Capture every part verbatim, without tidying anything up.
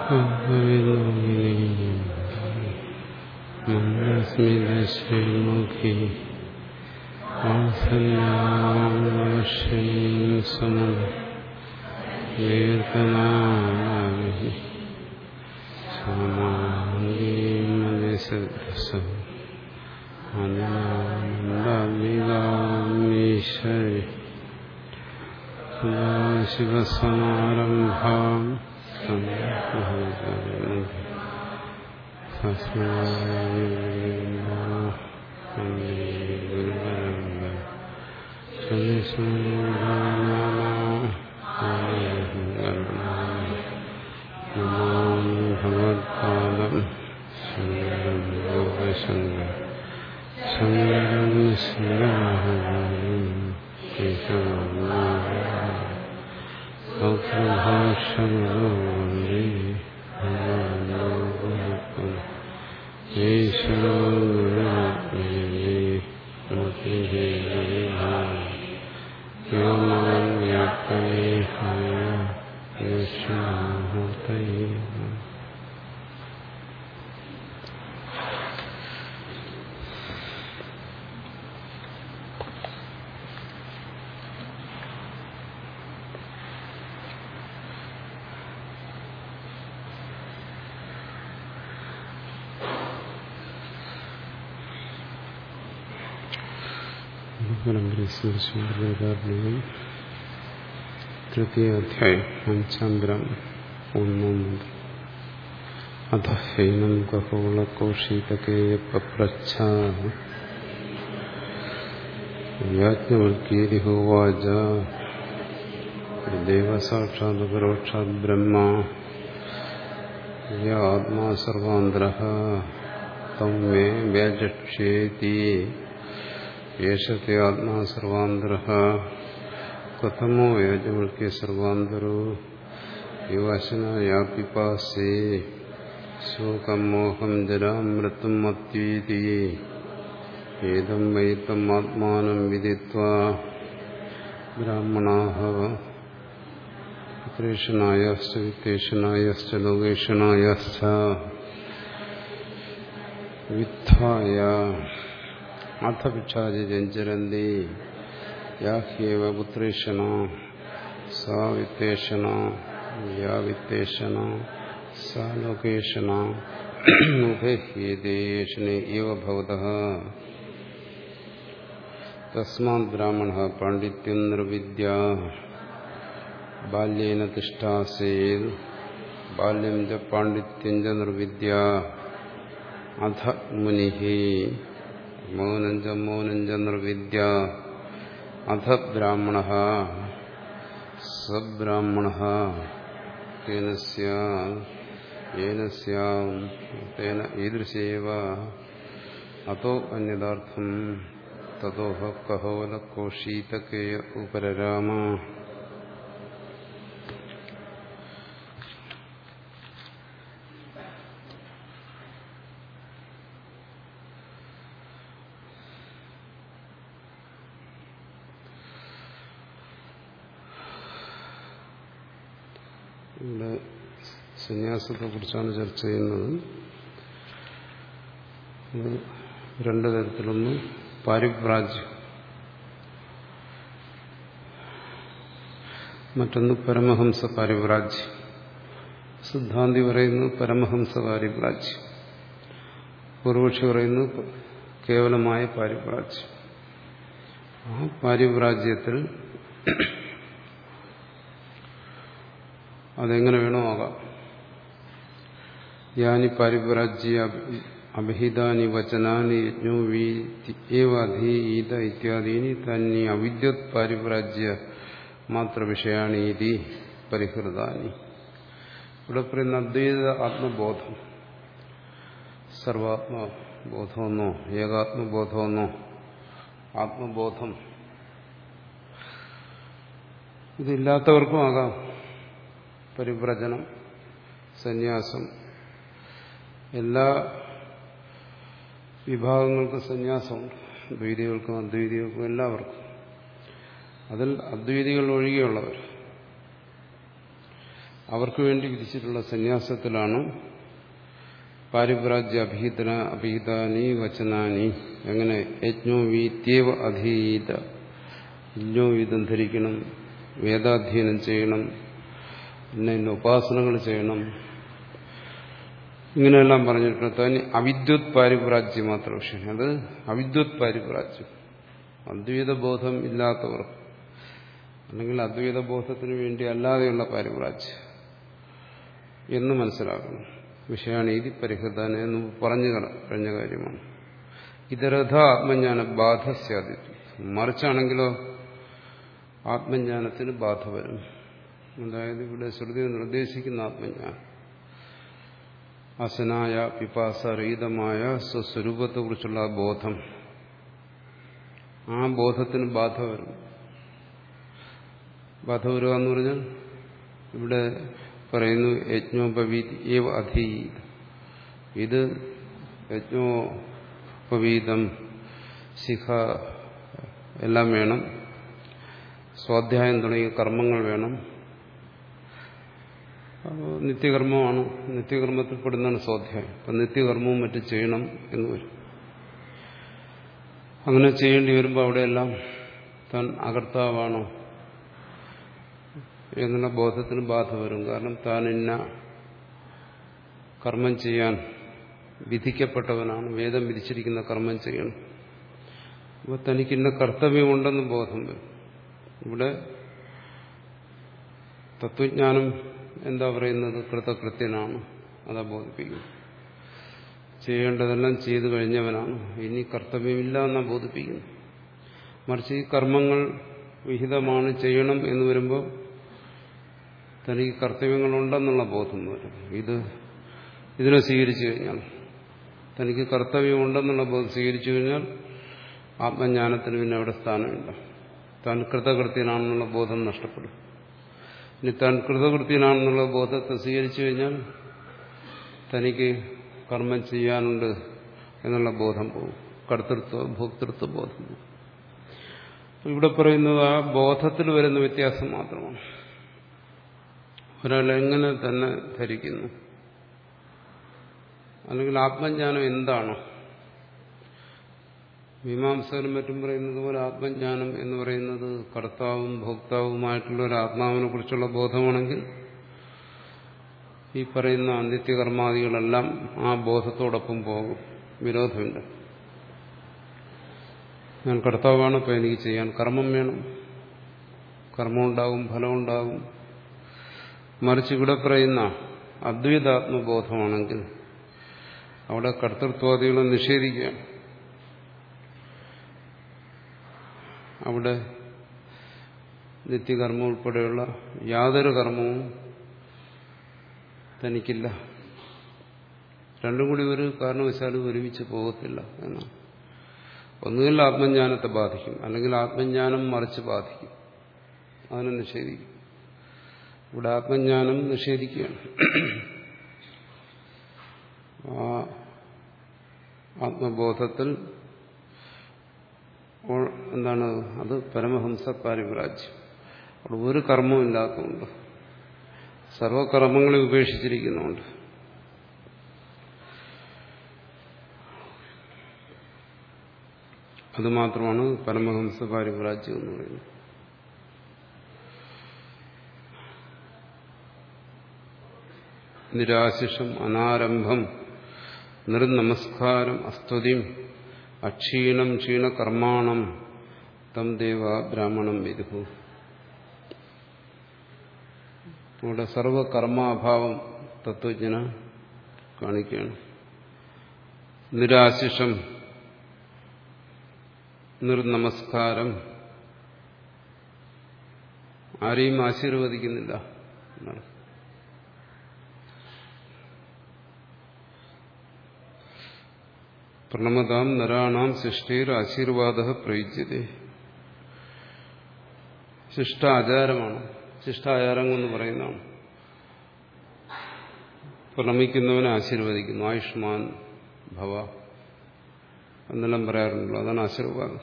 മന്ദസ്മിതശ്രീമുഖി സമീർത്തനാമി സമാംഗീമനിസദ്സമാനന്ദാമികാമീശ്വരി ശിവസമാരംഭാം ഭഗവത്പാദം ശങ്കരം യോഗശങ്കർ ശങ്കരം സൗഭാഷമേ തൃതീയാധ്യായം അഞ്ചാം ബ്രാഹ്മണം ഒന്നാം അധ ഹൈനം ഖഗോളകൗശിതകേയപപ്രച്ഛ യാജ്ഞവൽക്യേരിഹോവാച ദേവസാക്ഷാത് പരോക്ഷാത് ബ്രഹ്മ യ ആത്മാ സർവാന്തരഃ തം മേ വ്യജക്ഷ്യേതി യേശത്തെ ആത്മാ സർവാന്തരഃ കഥമോ യാജ്ഞവൽക്യ സർവാന്തരോ യുവാശന യാപിപാസേ ശോകം മോഹം ജരാം മൃത്യും മത്യേതി ഏതം വൈതം ആത്മാനം വിദിത്വാ ബ്രാഹ്മണാഃ പുത്രേഷണായശ്ച വിത്തേഷണായശ്ച ലോകേഷണായശ്ച വിദ്ധായ അഥ ഭിക്ഷാചി ജഞ്ചരന്തി യാഹ്യേവ പുത്രേഷണ സാ വിത്തേഷണ യാ വിത്തേഷണ സാ ലോകേഷണ ഉഭയഹ്യേതേഷണേ ഏവ ഭവതഃ തസ്മാത് ബ്രാഹ്മണഃ പാണ്ഡിത്യം നിർവിദ്യ ബാല്യേന തിഷ്ഠാസേത് ബാല്യം ച പാണ്ഡിത്യം ച നിർവിദ്യ അധ മുനിഃ മൗനം ച മൗനം ച നിർവിദ്യ അധ ബ്രാഹ്മണഃ സബ്രാഹ്മണഃ തേന സ്യാത് യേന സ്യാം തേന ഈദൃശേവ അതോ അന്യഥാർത്ഥം തതോഹ കഹോലകൗശിതകേയ ഉപരരാമ. ഇവിടെ സന്യാസത്തെ കുറിച്ചാണ് ചർച്ച ചെയ്യുന്നത്. രണ്ടു തരത്തിലൊന്ന് പാരിവ്രാജ്യം, മറ്റൊന്ന് പരമഹംസ പാരിവ്രാജ്യം. സിദ്ധാന്തി പറയുന്നു പരമഹംസ പാരിവ്രാജ്യം, പൂർവക്ഷി പറയുന്നു കേവലമായ പാരിവ്രാജ്യം. ആ പാരിവ്രാജ്യത്തിൽ അതെങ്ങനെ വേണോ ആകാം. യാനി പാരിവ്രാജ്യ അഭിഹിതാനി വചനാനി യജ്ഞോവീത ഇത്യാദീനി തന്നി അവിദ്യത് പാരിവ്രാജ്യ മാത്ര വിഷയാണീതി പരിഹൃതാനി. ഇവിടെ പറയുന്ന അദ്വൈത ആത്മബോധം, സർവാത്മബോധമെന്നോ ഏകാത്മബോധമെന്നോ ആത്മബോധം ഇതില്ലാത്തവർക്കും ആകാം. പരിവ്രജനം, സന്യാസം, എല്ലാ വിഭാഗങ്ങൾക്കും സന്യാസമുണ്ട്. ദ്വൈതികൾക്കും അദ്വൈതികൾക്കും എല്ലാവർക്കും. അതിൽ അദ്വൈതികൾ ഒഴികെയുള്ളവർ അവർക്ക് വേണ്ടി വിധിച്ചിട്ടുള്ള സന്യാസത്തിലാണ് പാരിവ്രാജ്യ അഭിഹിതന അഭിഹിതാനി വചനാനി. എങ്ങനെ? യജ്ഞോ വീത്യവ അധീത, യജ്ഞോവിധം ധരിക്കണം, വേദാധ്യയനം ചെയ്യണം, പിന്നെ ഇന്ന ഉപാസനകൾ ചെയ്യണം, ഇങ്ങനെയെല്ലാം പറഞ്ഞിട്ടുണ്ട്. തന്നെ അവിദ്വത് പാരിവ്രാജ്യം മാത്രം വിഷയം. അത് അവിദ്വത് പാരിവ്രാജ്യം, അദ്വൈത ബോധം ഇല്ലാത്തവർ അല്ലെങ്കിൽ അദ്വൈത ബോധത്തിന് വേണ്ടി അല്ലാതെയുള്ള പാരിവ്രാജ്യം എന്ന് മനസ്സിലാക്കണം. വിഷയാണ് ഇത് പരിഹൃതാന എന്ന് പറഞ്ഞു കഴിഞ്ഞ കാര്യമാണ്. ഇതരഥ ആത്മജ്ഞാന ബാധ സ്യാദിത്വം. മറിച്ചാണെങ്കിലോ ആത്മജ്ഞാനത്തിന് ബാധ വരും. അതായത് ഇവിടെ ശ്രുതി നിർദ്ദേശിക്കുന്ന ആത്മജ്ഞാനം അസനായ പിപാസരഹിതമായ സ്വസ്വരൂപത്തെക്കുറിച്ചുള്ള ബോധം, ആ ബോധത്തിന് ബാധ വരും. ബാധ വരിക എന്ന് പറഞ്ഞാൽ ഇവിടെ പറയുന്നു യജ്ഞോപവീത് ഏവ അധീത. ഇത് യജ്ഞോപവീതം, ശിഖ എല്ലാം വേണം, സ്വാധ്യായം തുടങ്ങിയ കർമ്മങ്ങൾ വേണം. നിത്യകർമ്മമാണ്, നിത്യകർമ്മത്തിൽപ്പെടുന്നതാണ് സ്വാധ്യായം. അപ്പം നിത്യകർമ്മവും മറ്റും ചെയ്യണം എന്ന് വരും. അങ്ങനെ ചെയ്യേണ്ടി വരുമ്പോൾ അവിടെയെല്ലാം താൻ അകർത്താവാണോ എന്നുള്ള ബോധത്തിന് ബാധ വരും. കാരണം താൻ ഇന്ന കർമ്മം ചെയ്യാൻ വിധിക്കപ്പെട്ടവനാണ്, വേദം വിധിച്ചിരിക്കുന്ന കർമ്മം ചെയ്യണം. അപ്പോൾ തനിക്കിന്ന കർത്തവ്യമുണ്ടെന്ന് ബോധം വരും. ഇവിടെ തത്വജ്ഞാനം എന്താ പറയുന്നത്? കൃതകൃത്യനാണ്, അതാ ബോധിപ്പിക്കും. ചെയ്യേണ്ടതെല്ലാം ചെയ്തു കഴിഞ്ഞവനാണ്, ഇനി കർത്തവ്യമില്ല എന്നാ ബോധിപ്പിക്കുന്നു. മറിച്ച് ഈ കർമ്മങ്ങൾ വിഹിതമാണ്, ചെയ്യണം എന്ന് വരുമ്പോൾ തനിക്ക് കർത്തവ്യങ്ങളുണ്ടെന്നുള്ള ബോധം വരും. ഇത് ഇതിനെ സ്വീകരിച്ചു കഴിഞ്ഞാൽ, തനിക്ക് കർത്തവ്യമുണ്ടെന്നുള്ള ബോധം സ്വീകരിച്ചു കഴിഞ്ഞാൽ ആത്മജ്ഞാനത്തിന് പിന്നെ അവിടെ സ്ഥാനമില്ല. താൻ കൃതകൃത്യനാണെന്നുള്ള ബോധം നഷ്ടപ്പെടും. ഇനി താൻ കൃതകൃത്യനാണെന്നുള്ള ബോധത്തെ സ്വീകരിച്ചു കഴിഞ്ഞാൽ തനിക്ക് കർമ്മം ചെയ്യാനുണ്ട് എന്നുള്ള ബോധം പോകും, കർത്തൃത്വ ഭോക്തൃത്വ ബോധം പോകും. ഇവിടെ പറയുന്നത് ആ ബോധത്തിൽ വരുന്ന വ്യത്യാസം മാത്രമാണ്. ഒരാൾ എങ്ങനെ തന്നെ ധരിക്കുന്നു, അല്ലെങ്കിൽ ആത്മജ്ഞാനം എന്താണ്? മീമാംസകരും മറ്റും പറയുന്നത് പോലെ ആത്മജ്ഞാനം എന്ന് പറയുന്നത് കർത്താവും ഭോക്താവുമായിട്ടുള്ള ഒരു ആത്മാവിനെ കുറിച്ചുള്ള ബോധമാണെങ്കിൽ ഈ പറയുന്ന നിത്യകർമാദികളെല്ലാം ആ ബോധത്തോടൊപ്പം പോകും, വിരോധമില്ല. ഞാൻ കർത്താവാണ്, അപ്പോൾ എനിക്ക് ചെയ്യാൻ കർമ്മം വേണം, കർമ്മമുണ്ടാകും, ഫലമുണ്ടാകും. മറിച്ച് ഇവിടെ പറയുന്ന അദ്വൈതാത്മബോധമാണെങ്കിൽ അവിടെ കർത്തൃത്വാദികളെ നിഷേധിക്കുകയാണ്. അവിടെ നിത്യകർമ്മം ഉൾപ്പെടെയുള്ള യാതൊരു കർമ്മവും തനിക്കില്ല. രണ്ടും കൂടി ഒരു കാരണവശാലും ഒരുമിച്ച് പോകത്തില്ല എന്നാണ്. ഒന്നുകിൽ ആത്മജ്ഞാനത്തെ ബാധിക്കും, അല്ലെങ്കിൽ ആത്മജ്ഞാനം മറിച്ച് ബാധിക്കും, അതിനെ നിഷേധിക്കും. ഇവിടെ ആത്മജ്ഞാനം നിഷേധിക്കുകയാണ്. ആ ആത്മബോധത്തിൽ എന്താണ് അത്? പരമഹംസ പാരിവ്രാജ്യം. അവിടെ ഒരു കർമ്മവും ഇല്ലാത്തതുകൊണ്ട്, സർവകർമ്മങ്ങളെ ഉപേക്ഷിച്ചിരിക്കുന്നുണ്ട്. അതുമാത്രമാണ് പരമഹംസ പാരിവ്രാജ്യം എന്ന് പറയുന്നത്. നിരാശിഷം അനാരംഭം നിർനമസ്കാരം അസ്തുതിം അക്ഷീണം ക്ഷീണകർമാണം തം ദേവ ബ്രാഹ്മണം വിദുഹു. ഇവിടെ സർവകർമാഭാവം തത്വജ്ഞന കാണിക്കുകയാണ്. നിരാശിഷം നിർനമസ്കാരം, ആരെയും ആശീർവദിക്കുന്നില്ല എന്നാണ്. പ്രണമതാം നരാണാം ശിഷ്ടീർ ആശീർവാദ പ്രയുജ്യതേ. ശിഷ്ടാചാരമാണ്, ശിഷ്ടാചാരം എന്ന് പറയുന്നതാണ്. പ്രണമിക്കുന്നവനെ ആശീർവദിക്കുന്നു. ആയുഷ്മാൻ ഭവ എന്നെല്ലാം പറയാറുണ്ടല്ലോ, അതാണ് ആശീർവാദം.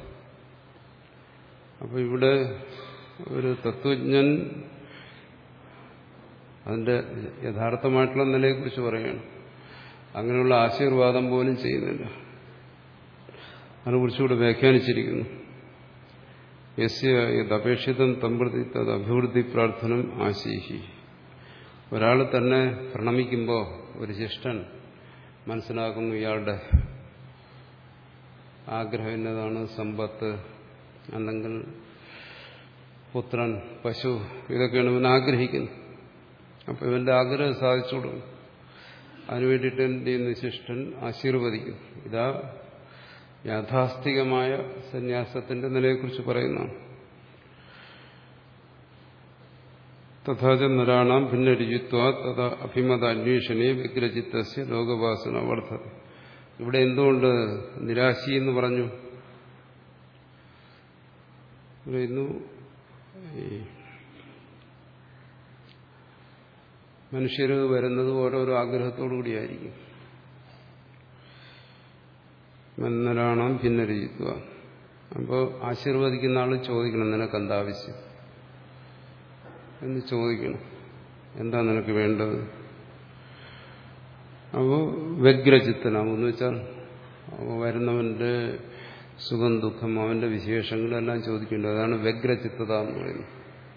അപ്പോൾ ഇവിടെ ഒരു തത്വജ്ഞൻ അതിന്റെ യഥാർത്ഥമായിട്ടുള്ള നിലയെക്കുറിച്ച് പറയുകയാണ്. അങ്ങനെയുള്ള ആശീർവാദം പോലും ചെയ്യുന്നില്ല. അതിനെക്കുറിച്ചുകൂടെ വ്യാഖ്യാനിച്ചിരിക്കുന്നു. യസ്യ യദപേക്ഷിതം തമ്പ്രതി തത് അഭിവൃദ്ധി പ്രാർത്ഥനം ആശീഹി. ഒരാൾ തന്നെ പ്രണമിക്കുമ്പോൾ ഒരു ശിഷ്ടൻ മനസ്സിലാക്കുന്നു ഇയാളുടെ ആഗ്രഹം എന്നതാണ് സമ്പത്ത്, അല്ലെങ്കിൽ പുത്രൻ, പശു, ഇതൊക്കെയാണ് ഇവൻ ആഗ്രഹിക്കുന്നത്. അപ്പോൾ ഇവന്റെ ആഗ്രഹം സാധിച്ചു കൊടുക്കും. അതിനുവേണ്ടിയിട്ട് എന്ത് ചെയ്യുന്ന ശിഷ്ടൻ ആശീർവദിക്കും. ഇതാ യാഥാസ്ഥികമായ സന്യാസത്തിന്റെ നിലയെക്കുറിച്ച് പറയുന്നതാണ്. തഥാച നരാണാം ഭിന്നരുചിത്വാ തഥാ അഭിമത അന്വേഷണേ വ്യഗ്രചിത്തസ്യ ലോകവാസന വർദ്ധത. ഇവിടെ എന്തുകൊണ്ട് നിരാശി എന്ന് പറഞ്ഞു? പറയുന്നു മനുഷ്യർ വരുന്നത് ഓരോരോ ആഗ്രഹത്തോടു കൂടിയായിരിക്കും. മന്നരാണാം ഭിന്നരുചിത്വ. അപ്പോൾ ആശീർവദിക്കുന്ന ആൾ ചോദിക്കണം, നിനക്ക് എന്താ ആവശ്യം എന്ന് ചോദിക്കണം. എന്താ നിനക്ക് വേണ്ടത്? അപ്പോൾ വ്യഗ്രചിത്തനാമെന്ന് വെച്ചാൽ വരുന്നവന്റെ സുഖം ദുഃഖം അവന്റെ വിശേഷങ്ങളെല്ലാം ചോദിക്കേണ്ടത്. അതാണ് വ്യഗ്രചിത്തത എന്ന് പറയുന്നത്.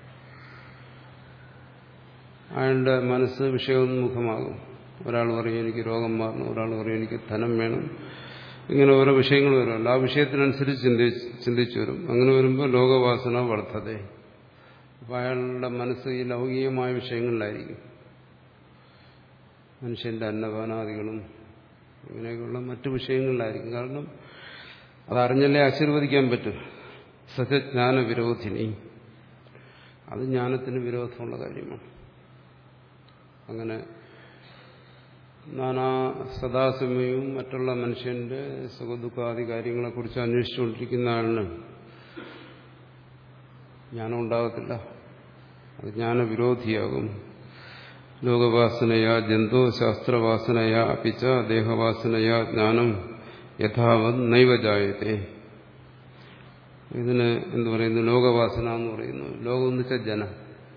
അയാളുടെ മനസ്സ് വിഷയോന്മുഖമാകും. ഒരാൾ പറയും എനിക്ക് രോഗം മാറണം, ഒരാൾ പറയും എനിക്ക് ധനം വേണം, ഇങ്ങനെ ഓരോ വിഷയങ്ങൾ വരുമല്ലോ. ആ വിഷയത്തിനനുസരിച്ച് ചിന്തിച്ച് ചിന്തിച്ചു വരും. അങ്ങനെ വരുമ്പോൾ ലോകവാസന വർദ്ധത. അപ്പം അയാളുടെ മനസ്സ് ഈ ലൗകികമായ വിഷയങ്ങളിലായിരിക്കും. മനുഷ്യന്റെ അന്നപാനാദികളും ഇങ്ങനെയൊക്കെയുള്ള മറ്റു വിഷയങ്ങളിലായിരിക്കും. കാരണം അതറിഞ്ഞല്ലേ ആശീർവദിക്കാൻ പറ്റും. സഹജ്ഞാന വിരോധിനി, അത് ജ്ഞാനത്തിന് വിരോധമുള്ള കാര്യമാണ്. അങ്ങനെ നാനാ സദാസമയവും മറ്റുള്ള മനുഷ്യന്റെ സുഖദുഃഖാദി കാര്യങ്ങളെക്കുറിച്ച് അന്വേഷിച്ചുകൊണ്ടിരിക്കുന്ന ആളിന് ജ്ഞാനം ഉണ്ടാകത്തില്ല. അത് ജ്ഞാനവിരോധിയാകും. ലോകവാസനയാ ജന്തോ ശാസ്ത്രവാസനയാ അപിച്ച ദേഹവാസനയാ ജ്ഞാനം യഥാവത് നൈവജായത്തെ. ഇതിന് എന്തു പറയുന്നു? ലോകവാസന എന്ന് പറയുന്നു. ലോകം എന്ന് വെച്ചാൽ ജനം.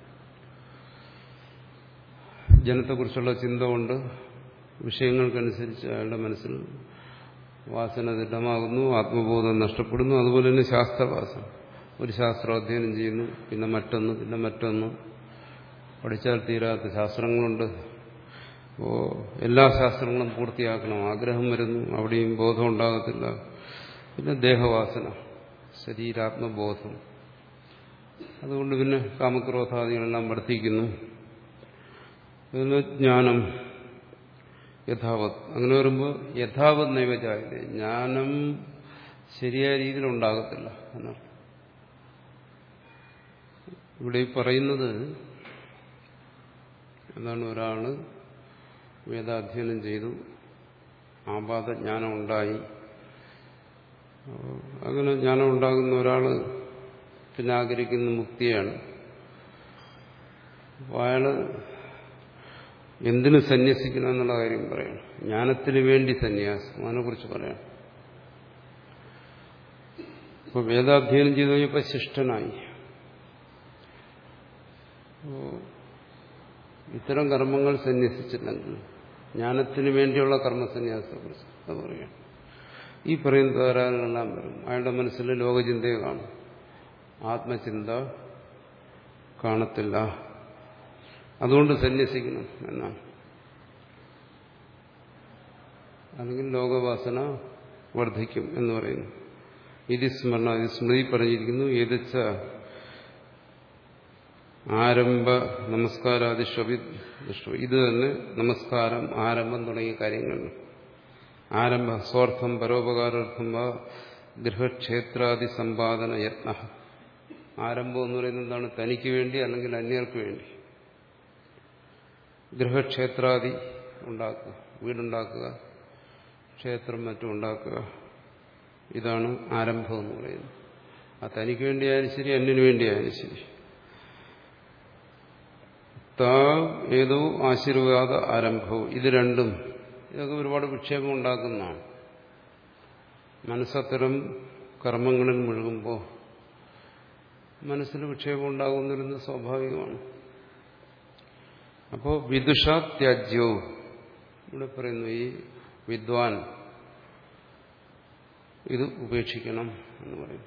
ജനത്തെക്കുറിച്ചുള്ള ചിന്ത കൊണ്ട് വിഷയങ്ങൾക്കനുസരിച്ച് അയാളുടെ മനസ്സിൽ വാസന ദൃഢമാകുന്നു, ആത്മബോധം നഷ്ടപ്പെടുന്നു. അതുപോലെ തന്നെ ശാസ്ത്രവാസന. ഒരു ശാസ്ത്രം അധ്യയനം ചെയ്യുന്നു, പിന്നെ മറ്റൊന്ന്, പിന്നെ മറ്റൊന്ന്. പഠിച്ചാൽ തീരാത്ത ശാസ്ത്രങ്ങളുണ്ട്. അപ്പോൾ എല്ലാ ശാസ്ത്രങ്ങളും പൂർത്തിയാക്കണം ആഗ്രഹം വരുന്നു. അവിടെയും ബോധം ഉണ്ടാകത്തില്ല. പിന്നെ ദേഹവാസന, ശരീരാത്മബോധം. അതുകൊണ്ട് പിന്നെ കാമക്രോധാദികളെല്ലാം വർദ്ധിക്കുന്നു. അതിന് ജ്ഞാനം യഥാവത്. അങ്ങനെ വരുമ്പോൾ യഥാവത് നൈവജായത, ജ്ഞാനം ശരിയായ രീതിയിൽ ഉണ്ടാകത്തില്ല എന്നർത്ഥം. ഇവിടെ പറയുന്നത് എന്താണ്? ഒരാള് വേദാധ്യയനം ചെയ്തു, ആപാദജ്ഞാനം ഉണ്ടായി. അങ്ങനെ ജ്ഞാനം ഉണ്ടാകുന്ന ഒരാള് പിന്നെ ആഗ്രഹിക്കുന്ന മുക്തിയാണ്. അപ്പോൾ അയാള് എന്തിനു സന്യസിക്കണം എന്നുള്ള കാര്യം പറയണം. ജ്ഞാനത്തിന് വേണ്ടി സന്യാസം, അതിനെക്കുറിച്ച് പറയണം. ഇപ്പോൾ വേദാധ്യയനം ചെയ്തു കഴിഞ്ഞപ്പോൾ ശിഷ്ടനായി. ഇത്തരം കർമ്മങ്ങൾ സന്യസിച്ചില്ലെങ്കിൽ ജ്ഞാനത്തിന് വേണ്ടിയുള്ള കർമ്മസന്യാസത്തെക്കുറിച്ച് അത് പറയുകയാണ്. ഈ പറയുന്ന തകരാറുകളെല്ലാം വരും. അയാളുടെ മനസ്സിൽ ലോകചിന്തയെ കാണും, ആത്മചിന്ത കാണത്തില്ല. അതുകൊണ്ട് സന്യസിക്കണം എന്നാണ്. അല്ലെങ്കിൽ ലോകവാസന വർദ്ധിക്കും എന്ന് പറയുന്നു. ഇത് സ്മരണ, ഇത് സ്മൃതി പറഞ്ഞിരിക്കുന്നു. ഏതച്ച ആരംഭ നമസ്കാരാദിഷ്വപി ദൃഷ്ടം. ഇത് തന്നെ നമസ്കാരം, ആരംഭം തുടങ്ങിയ കാര്യങ്ങൾ. ആരംഭ സ്വാർത്ഥം പരോപകാരാർത്ഥം വ ഗൃഹക്ഷേത്രാദി സമ്പാദന യത്ന. ആരംഭം എന്ന് പറയുന്നത് എന്താണ്? തനിക്ക് വേണ്ടി അല്ലെങ്കിൽ അന്യർക്ക് വേണ്ടി ഗൃഹക്ഷേത്രാദി ഉണ്ടാക്കുക, വീടുണ്ടാക്കുക, ക്ഷേത്രം മറ്റും ഉണ്ടാക്കുക. ഇതാണ് ആരംഭം എന്ന് പറയുന്നത്. ആ തനിക്ക് വേണ്ടിയായാലും ശരി, അന്യന് വേണ്ടിയായാലും ശരി. താ ഏതോ ആശീർവാദ ആരംഭവും. ഇത് രണ്ടും ഇതൊക്കെ ഒരുപാട് വിക്ഷേപം ഉണ്ടാക്കുന്നതാണ്. മനസ്സത്തരം കർമ്മങ്ങളിൽ മുഴുകുമ്പോൾ മനസ്സിൽ വിക്ഷേപം ഉണ്ടാകുന്നിരുന്നത് സ്വാഭാവികമാണ്. അപ്പോ വിദുഷ ത്യാജ്യോ ഇവിടെ പറയുന്നു ഈ വിദ്വാൻ ഇത് ഉപേക്ഷിക്കണം എന്ന് പറയും.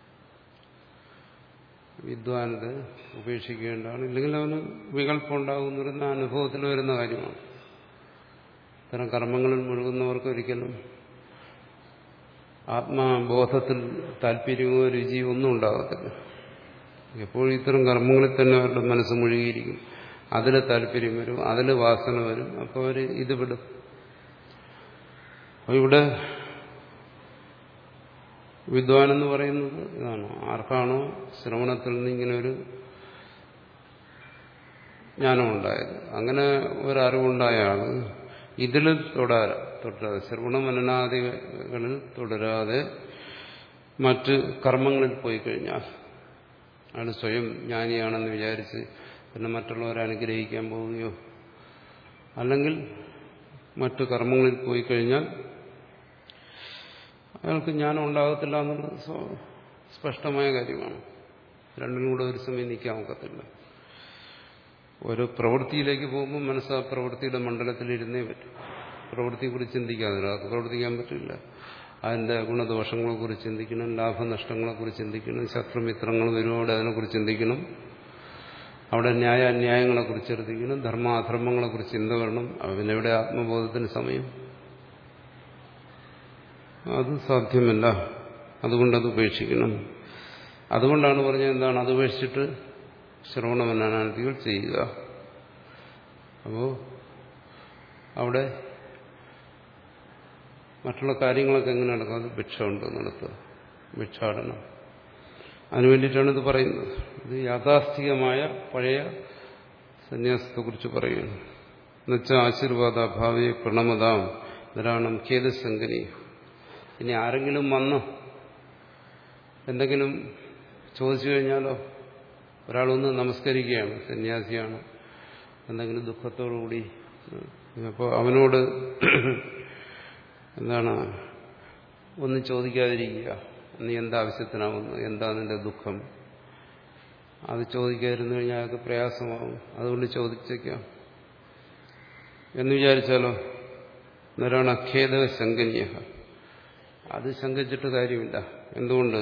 വിദ്വാനത് ഉപേക്ഷിക്കേണ്ടതാണ്. ഇല്ലെങ്കിൽ അവന് വികല്പം ഉണ്ടാകുമെന്ന് പറയുന്ന അനുഭവത്തിൽ വരുന്ന കാര്യമാണ്. ഇത്തരം കർമ്മങ്ങളിൽ മുഴുകുന്നവർക്ക് ഒരിക്കലും ആത്മബോധത്തിൽ താല്പര്യമോ രുചിയോ ഒന്നും ഉണ്ടാകത്തില്ല. എപ്പോഴും ഇത്തരം കർമ്മങ്ങളിൽ തന്നെ അവരുടെ മനസ്സ് മുഴുകിയിരിക്കും. അതിൽ താല്പര്യം വരും, അതിൽ വാസന വരും. അപ്പോൾ അവർ ഇത് വിടും. അപ്പോൾ ഇവിടെ വിദ്വാൻ എന്ന് പറയുന്നത് ഇതാണ്. ആർക്കാണോ ശ്രവണത്തിൽ നിന്ന് ഇങ്ങനെ ഒരു ജ്ഞാനമുണ്ടായത്, അങ്ങനെ ഒരറിവുണ്ടായ ആള് ഇതിൽ തുടരാ തുടരാതെ ശ്രവണ മനനാദികളിൽ തുടരാതെ മറ്റ് കർമ്മങ്ങളിൽ പോയി കഴിഞ്ഞാൽ അയാൾ സ്വയം ജ്ഞാനിയാണെന്ന് വിചാരിച്ച് പിന്നെ മറ്റുള്ളവരെ അനുഗ്രഹിക്കാൻ പോവുകയോ അല്ലെങ്കിൽ മറ്റു കർമ്മങ്ങളിൽ പോയി കഴിഞ്ഞാൽ അയാൾക്ക് ജ്ഞാനം ഉണ്ടാകത്തില്ല എന്നുള്ളത് സ്പഷ്ടമായ കാര്യമാണ്. രണ്ടിനും കൂടെ ഒരു സമയം നിൽക്കാൻ ഒക്കത്തില്ല. ഒരു പ്രവൃത്തിയിലേക്ക് പോകുമ്പോൾ മനസ്സ് ആ പ്രവൃത്തിയുടെ മണ്ഡലത്തിലിരുന്നേ പറ്റും. പ്രവൃത്തിയെക്കുറിച്ച് ചിന്തിക്കാതെ ഒരാൾക്ക് പ്രവർത്തിക്കാൻ പറ്റില്ല. അതിന്റെ ഗുണദോഷങ്ങളെക്കുറിച്ച് ചിന്തിക്കണം, ലാഭനഷ്ടങ്ങളെക്കുറിച്ച് ചിന്തിക്കണം, ശത്രുമിത്രങ്ങൾ ഒരുപാട് അതിനെക്കുറിച്ച് ചിന്തിക്കണം. അവിടെ ന്യായ അന്യായങ്ങളെക്കുറിച്ച് ചിന്തിക്കണം, ധർമാധർമ്മങ്ങളെക്കുറിച്ച് ചിന്ത വരണം. പിന്നെ എവിടെ ആത്മബോധത്തിന് സമയം? അത് സാധ്യമല്ല. അതുകൊണ്ടത് ഉപേക്ഷിക്കണം. അതുകൊണ്ടാണ് പറഞ്ഞത് എന്താണ്, അത് ഉപേക്ഷിച്ചിട്ട് ശ്രവണമനനാദികൾ ചെയ്യുക. അപ്പോൾ അവിടെ മറ്റുള്ള കാര്യങ്ങളൊക്കെ എങ്ങനെ നടക്കും? അത് ഭിക്ഷ ഉണ്ട് നടത്തുക, ഭിക്ഷാടനം. അതിനു വേണ്ടിയിട്ടാണ് ഇത് പറയുന്നത്. ഇത് യാഥാസ്ഥികമായ പഴയ സന്യാസത്തെക്കുറിച്ച് പറയുന്നു. എന്നുവെച്ചാൽ ആശീർവാദ ഭാവി പ്രണമതാം ധാരാളം ഖേദസങ്കനി. ഇനി ആരെങ്കിലും വന്ന് എന്തെങ്കിലും ചോദിച്ചു കഴിഞ്ഞാലോ, ഒരാളൊന്ന് നമസ്കരിക്കുകയാണ്, സന്യാസിയാണ്, എന്തെങ്കിലും ദുഃഖത്തോടുകൂടി, അപ്പോൾ അവനോട് എന്താണ് ഒന്നും ചോദിക്കാതിരിക്കുക. നീ എന്താവശ്യത്തിനാവുന്നു, എന്താ നിന്റെ ദുഃഖം, അത് ചോദിക്കാതിരുന്നു കഴിഞ്ഞാൽ അയാൾക്ക് പ്രയാസമാകും. അതുകൊണ്ട് ചോദിച്ചേക്കാം എന്ന് വിചാരിച്ചാലോ, നരാണ് അഖേദ ശങ്കനീയ. അത് ശങ്കിച്ചിട്ട് കാര്യമില്ല. എന്തുകൊണ്ട്?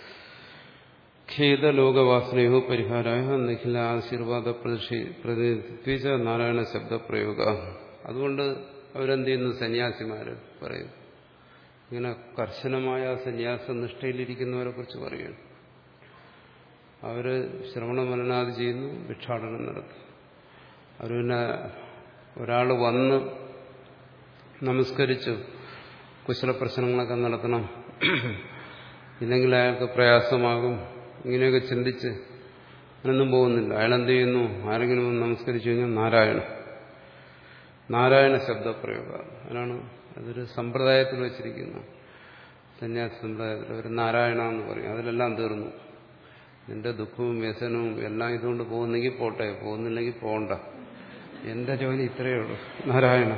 ഖേദലോകവാസനയോ പരിഹാരായ നിഖില ആശീർവാദ പ്രതിനിധിത്വ നാരായണ ശബ്ദപ്രയോഗ. അതുകൊണ്ട് അവരെന്ത് ചെയ്യുന്നു? സന്യാസിമാര് പറയും. ഇങ്ങനെ കർശനമായ സന്യാസ നിഷ്ഠയിലിരിക്കുന്നവരെ കുറിച്ച് പറയുകയാണ്. അവര് ശ്രവണ മനനാദി ചെയ്യുന്നു, ഭിക്ഷാടനം നടത്തും. അവർ പിന്നെ ഒരാൾ വന്ന് നമസ്കരിച്ചു കുശല പ്രശ്നങ്ങളൊക്കെ നടത്തണം, ഇല്ലെങ്കിൽ അയാൾക്ക് പ്രയാസമാകും, ഇങ്ങനെയൊക്കെ ചിന്തിച്ച് അതിനൊന്നും പോകുന്നില്ല. അയാൾ എന്ത് ചെയ്യുന്നു? ആരെങ്കിലും ഒന്ന് നമസ്കരിച്ചു കഴിഞ്ഞാൽ നാരായണ നാരായണ ശബ്ദപ്രയോഗം. അതിനാണ് അതൊരു സമ്പ്രദായത്തിൽ വെച്ചിരിക്കുന്നു. സന്യാസ സമ്പ്രദായത്തിൽ ഒരു നാരായണ എന്ന് പറയും. അതിലെല്ലാം തീർന്നു. നിന്റെ ദുഃഖവും വ്യസനവും എല്ലാം ഇതുകൊണ്ട് പോകുന്നെങ്കിൽ പോട്ടെ, പോകുന്നില്ലെങ്കിൽ പോകണ്ട. എന്റെ ജോലി ഇത്രയേ ഉള്ളൂ. നാരായണ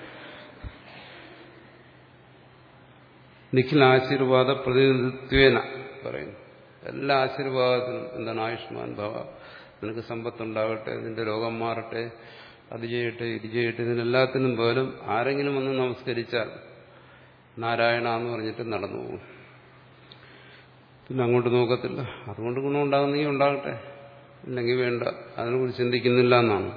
നിഖിൽ ആശീർവാദ പ്രതിനിധിത്വേന പറയുന്നു. എല്ലാ ആശീർവാദത്തിനും എന്താണ്? ആയുഷ്മാൻ ഭവ, നിനക്ക് സമ്പത്തുണ്ടാകട്ടെ, നിന്റെ രോഗം മാറട്ടെ, അത് ചെയ്യട്ടെ, ഇത് ചെയ്യട്ടെ, ഇതിനെല്ലാത്തിനും പോലും ആരെങ്കിലും ഒന്ന് നമസ്കരിച്ചാൽ നാരായണ എന്ന് പറഞ്ഞിട്ട് നടന്നു പോകും. പിന്നെ അങ്ങോട്ട് നോക്കത്തില്ല. അതുകൊണ്ട് ഗുണം ഉണ്ടാകുന്നെങ്കിൽ ഉണ്ടാകട്ടെ, ഇല്ലെങ്കിൽ വേണ്ട, അതിനെക്കുറിച്ച് ചിന്തിക്കുന്നില്ല എന്നാണ്.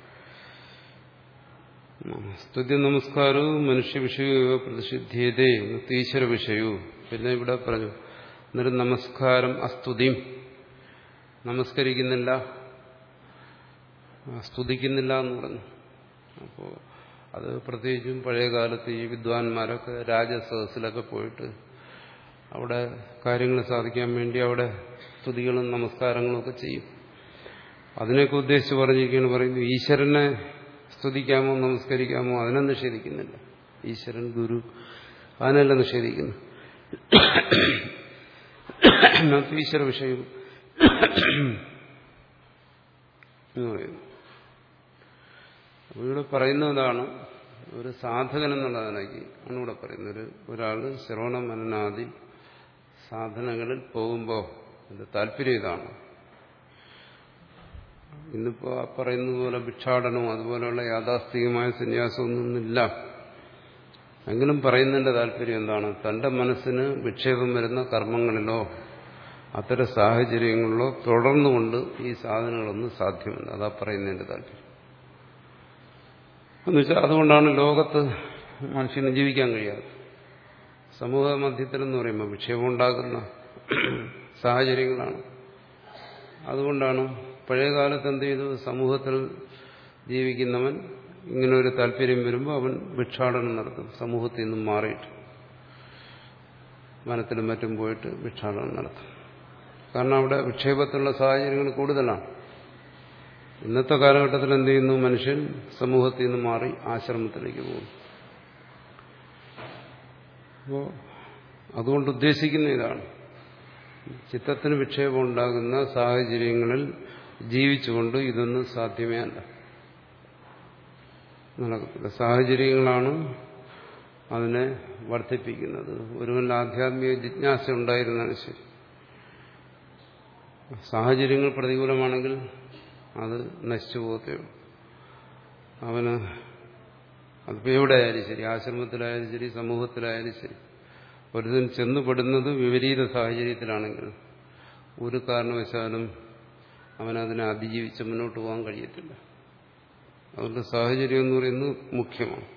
സ്തുതി നമസ്കാരവും മനുഷ്യ വിഷയവും പ്രതിഷിധ്യതേ ഈശ്വര വിഷയവും. പിന്നെ ഇവിടെ പറഞ്ഞു എന്നൊരു നമസ്കാരം അസ്തുതിയും, നമസ്കരിക്കുന്നില്ല, സ്തുതിക്കുന്നില്ല എന്ന് പറഞ്ഞു. അപ്പോൾ അത് പ്രത്യേകിച്ചും പഴയ കാലത്ത് ഈ വിദ്വാൻമാരൊക്കെ രാജസദസ്സിലൊക്കെ പോയിട്ട് അവിടെ കാര്യങ്ങൾ സാധിക്കാൻ വേണ്ടി അവിടെ സ്തുതികളും നമസ്കാരങ്ങളും ഒക്കെ ചെയ്യും. അതിനൊക്കെ ഉദ്ദേശിച്ച് പറഞ്ഞിരിക്കുകയാണ്. പറയുന്നു ഈശ്വരനെ സ്തുതിക്കാമോ നമസ്കരിക്കാമോ അതിനെ നിഷേധിക്കുന്നില്ല. ഈശ്വരൻ, ഗുരു, അതിനെല്ലാം നിഷേധിക്കുന്നു. ഈശ്വര വിഷയം എന്ന് പറയുന്നു. ഇവിടെ പറയുന്നതാണ് ഒരു സാധകൻ എന്നുള്ളതിനാക്കി ആണ് ഇവിടെ പറയുന്നത്. ഒരു ഒരാൾ ശ്രവണ മനനാദി സാധനങ്ങളിൽ പോകുമ്പോൾ അതിന്റെ താല്പര്യം ഇതാണ്. ഇന്നിപ്പോ പറയുന്നത് പോലെ ഭിക്ഷാടനവും അതുപോലെയുള്ള യാഥാസ്ഥികമായ സന്യാസമൊന്നുമില്ല. എങ്കിലും പറയുന്നതിന്റെ താല്പര്യം എന്താണ്? തന്റെ മനസ്സിന് വിക്ഷേപം വരുന്ന കർമ്മങ്ങളിലോ അത്തരം സാഹചര്യങ്ങളിലോ തുടർന്നുകൊണ്ട് ഈ സാധനങ്ങളൊന്നും സാധ്യമല്ല. അതാ പറയുന്നതിന്റെ താല്പര്യം. എന്നുവെച്ചാൽ അതുകൊണ്ടാണ് ലോകത്ത് മനുഷ്യന് ജീവിക്കാൻ കഴിയാതെ. സമൂഹ മധ്യത്തിലെന്ന് പറയുമ്പോൾ വിക്ഷേപം ഉണ്ടാകുന്ന സാഹചര്യങ്ങളാണ്. അതുകൊണ്ടാണ് പഴയകാലത്ത് എന്ത് ചെയ്തു? സമൂഹത്തിൽ ജീവിക്കുന്നവൻ ഇങ്ങനെ ഒരു താല്പര്യം വരുമ്പോൾ അവൻ ഭിക്ഷാടനം നടത്തും. സമൂഹത്തിൽ നിന്നും മാറിയിട്ട് വനത്തിലും മറ്റും പോയിട്ട് ഭിക്ഷാടനം നടത്തും. കാരണം അവിടെ വിക്ഷേപത്തിലുള്ള സാഹചര്യങ്ങൾ കൂടുതലാണ്. ഇന്നത്തെ കാലഘട്ടത്തിൽ എന്ത് ചെയ്യുന്നു? മനുഷ്യൻ സമൂഹത്തിൽ നിന്ന് മാറി ആശ്രമത്തിലേക്ക് പോകും. അപ്പോൾ അതുകൊണ്ട് ഉദ്ദേശിക്കുന്ന ഇതാണ്, ചിത്തത്തിന് വിക്ഷേപം ഉണ്ടാകുന്ന സാഹചര്യങ്ങളിൽ ജീവിച്ചുകൊണ്ട് ഇതൊന്നും സാധ്യമേ അല്ല, നടക്കത്തില്ല. സാഹചര്യങ്ങളാണ് അതിനെ വർദ്ധിപ്പിക്കുന്നത്. ഒരുവൻ ആധ്യാത്മിക ജിജ്ഞാസ ഉണ്ടായിരുന്നാലും ശരി, സാഹചര്യങ്ങൾ പ്രതികൂലമാണെങ്കിൽ അത് നശിച്ചു പോകത്തേ ഉള്ളൂ. അവന് അതിപ്പോൾ എവിടെയായാലും ശരി, ആശ്രമത്തിലായാലും ശരി, സമൂഹത്തിലായാലും ശരി, ഒരുതൻ ചെന്നുപെടുന്നത് വിപരീത സാഹചര്യത്തിലാണെങ്കിൽ ഒരു കാരണവശാലും അവനതിനെ അതിജീവിച്ച് മുന്നോട്ട് പോകാൻ കഴിയത്തില്ല. അതുകൊണ്ട് സാഹചര്യം എന്ന് പറയുന്നത് മുഖ്യമാണ്.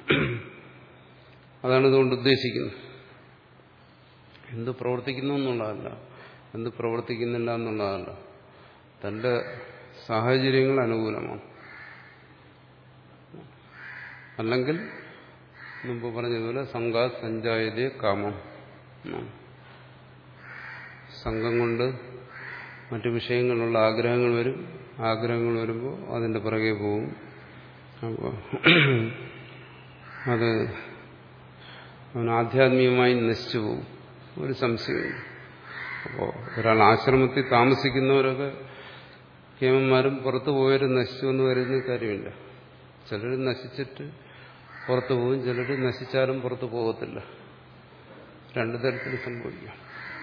അതാണ് ഇതുകൊണ്ട് ഉദ്ദേശിക്കുന്നത്. എന്ത് പ്രവർത്തിക്കുന്നു എന്നുള്ളതല്ല, എന്ത് പ്രവർത്തിക്കുന്നില്ല എന്നുള്ളതല്ല, തന്റെ സാഹചര്യങ്ങൾ അനുകൂലമാണ്. അല്ലെങ്കിൽ മുമ്പ് പറഞ്ഞതുപോലെ സംഘാ സഞ്ചായതേ കാമം, സംഘം കൊണ്ട് മറ്റു വിഷയങ്ങളുള്ള ആഗ്രഹങ്ങൾ വരും. ആഗ്രഹങ്ങൾ വരുമ്പോൾ അതിന്റെ പുറകെ പോകും. അപ്പോൾ അത് അവൻ ആധ്യാത്മികമായി നശിച്ചു പോകും. ഒരു സംശയമില്ല. അപ്പോൾ ഒരാൾ ആശ്രമത്തിൽ താമസിക്കുന്നവരൊക്കെ കേമന്മാരും പുറത്തു പോയവരും നശിച്ചു എന്ന് വരുന്ന കാര്യമില്ല. ചിലർ നശിച്ചിട്ട് പുറത്തു പോകും, ചിലർ നശിച്ചാലും പുറത്തു പോകത്തില്ല. രണ്ടു തരത്തിൽ സംഭവിക്കാം.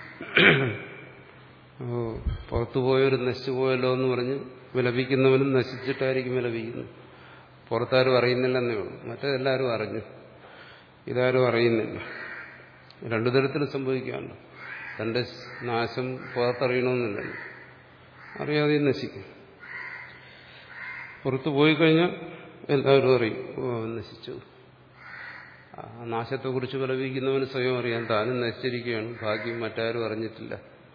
ഓ പുറത്തുപോയവർ നശിച്ചു പോയല്ലോ എന്ന് പറഞ്ഞ് വിലപിക്കുന്നവനും നശിച്ചിട്ടായിരിക്കും വിലപിക്കുന്നത്. പുറത്താരും അറിയുന്നില്ലെന്നേ ഉള്ളൂ. മറ്റേതെല്ലാവരും അറിഞ്ഞു, ഇതാരും അറിയുന്നില്ല. രണ്ടു തരത്തിൽ സംഭവിക്കാമല്ലോ. തന്റെ നാശം പുറത്തറിയണമെന്നില്ലല്ലോ, അറിയാതെ നശിക്കും. പുറത്തു പോയി കഴിഞ്ഞാൽ എല്ലാവരും അറിയും, ഓ നശിച്ചു. ആ നാശത്തെക്കുറിച്ച് വിലപിക്കുന്നവന് സ്വയം അറിയാൻ താനും നശിച്ചിരിക്കുകയാണ്, ഭാഗ്യം മറ്റാരും അറിഞ്ഞിട്ടില്ല.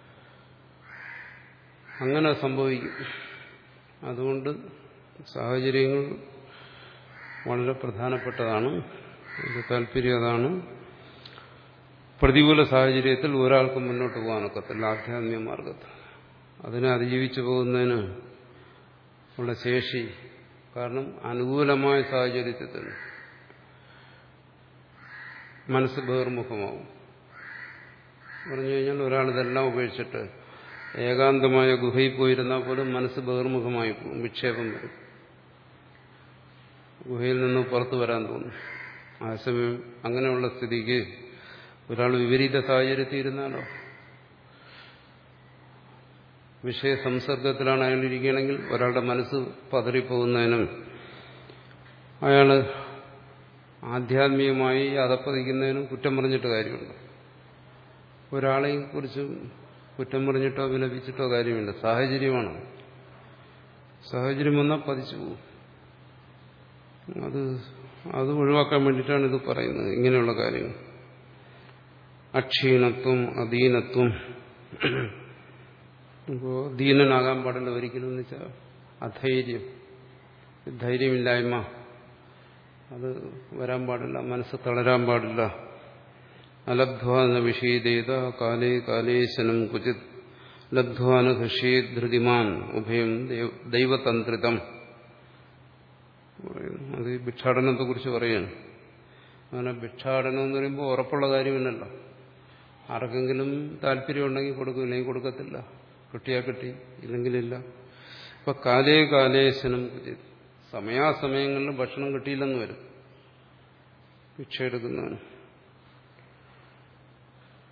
അങ്ങനെ സംഭവിക്കും. അതുകൊണ്ട് സാഹചര്യങ്ങൾ വളരെ പ്രധാനപ്പെട്ടതാണ്. ഇത് താല്പര്യം അതാണ്. പ്രതികൂല സാഹചര്യത്തിൽ ഒരാൾക്ക് മുന്നോട്ട് പോകാനൊക്കത്തില്ല ആധ്യാത്മിക മാർഗത്തിൽ. അതിനെ അതിജീവിച്ചു പോകുന്നതിന് ഉള്ള ശേഷി, കാരണം അനുകൂലമായ സാഹചര്യത്തിൽ തന്നെ മനസ്സ് ബഹിർമുഖമാവും. പറഞ്ഞു കഴിഞ്ഞാൽ ഒരാൾ ഇതെല്ലാം ഉപേക്ഷിച്ചിട്ട് ഏകാന്തമായ ഗുഹയിൽ പോയിരുന്നാൽ പോലും മനസ്സ് ബഹിർമുഖമായി പോകും, വിക്ഷേപം വരും. ഗുഹയിൽ നിന്ന് പുറത്തു വരാൻ തോന്നും. ആ സമയം അങ്ങനെയുള്ള സ്ഥിതിക്ക് ഒരാൾ വിപരീത സാഹചര്യത്തിൽ ഇരുന്നാലോ, വിഷയ സംസർഗത്തിലാണ് അയാൾ ഇരിക്കുകയാണെങ്കിൽ ഒരാളുടെ മനസ്സ് പതറിപ്പോകുന്നതിനും അയാൾ ആധ്യാത്മികമായി അധപ്പതിക്കുന്നതിനും കുറ്റം പറഞ്ഞിട്ട് കാര്യമുണ്ട്. ഒരാളെയും കുറിച്ച് കുറ്റം പറഞ്ഞിട്ടോ വിലപിച്ചിട്ടോ കാര്യമില്ല. സാഹചര്യമാണ്. സാഹചര്യം വന്നാൽ പതിച്ചു പോകും. അത് അത് ഒഴിവാക്കാൻ വേണ്ടിയിട്ടാണ് ഇത് പറയുന്നത്. ഇങ്ങനെയുള്ള കാര്യങ്ങൾ അക്ഷീണത്വം, അധീനത്വം. ഇപ്പോൾ ദീനനാകാൻ പാടില്ല ഒരിക്കലും എന്ന് വെച്ചാൽ അധൈര്യം, ധൈര്യമില്ലായ്മ, അത് വരാൻ പാടില്ല. മനസ്സ് തളരാൻ പാടില്ല. അലബ്ധ്വാന വിഷീദേത കാലേ കാലേശനം കുചിത് ലബ്ധ്വാന ഹൃഷേത് ധൃതിമാൻ ഉഭയം ദൈവതന്ത്രിതം. അത് ഈ ഭിക്ഷാടനത്തെ കുറിച്ച് പറയാണ്. അങ്ങനെ ഭിക്ഷാടനം എന്ന് പറയുമ്പോൾ ഉറപ്പുള്ള കാര്യമില്ലല്ലോ. ആർക്കെങ്കിലും താല്പര്യമുണ്ടെങ്കിൽ കൊടുക്കും, ഇല്ലെങ്കിൽ കൊടുക്കത്തില്ല. കിട്ടിയാൽ കിട്ടി, ഇല്ലെങ്കിലില്ല. ഇപ്പൊ കാലേ കാലേശനം കുചിത്, സമയാസമയങ്ങളിൽ ഭക്ഷണം കിട്ടിയില്ലെന്ന് വരും ഭിക്ഷ എടുക്കുന്നവന്.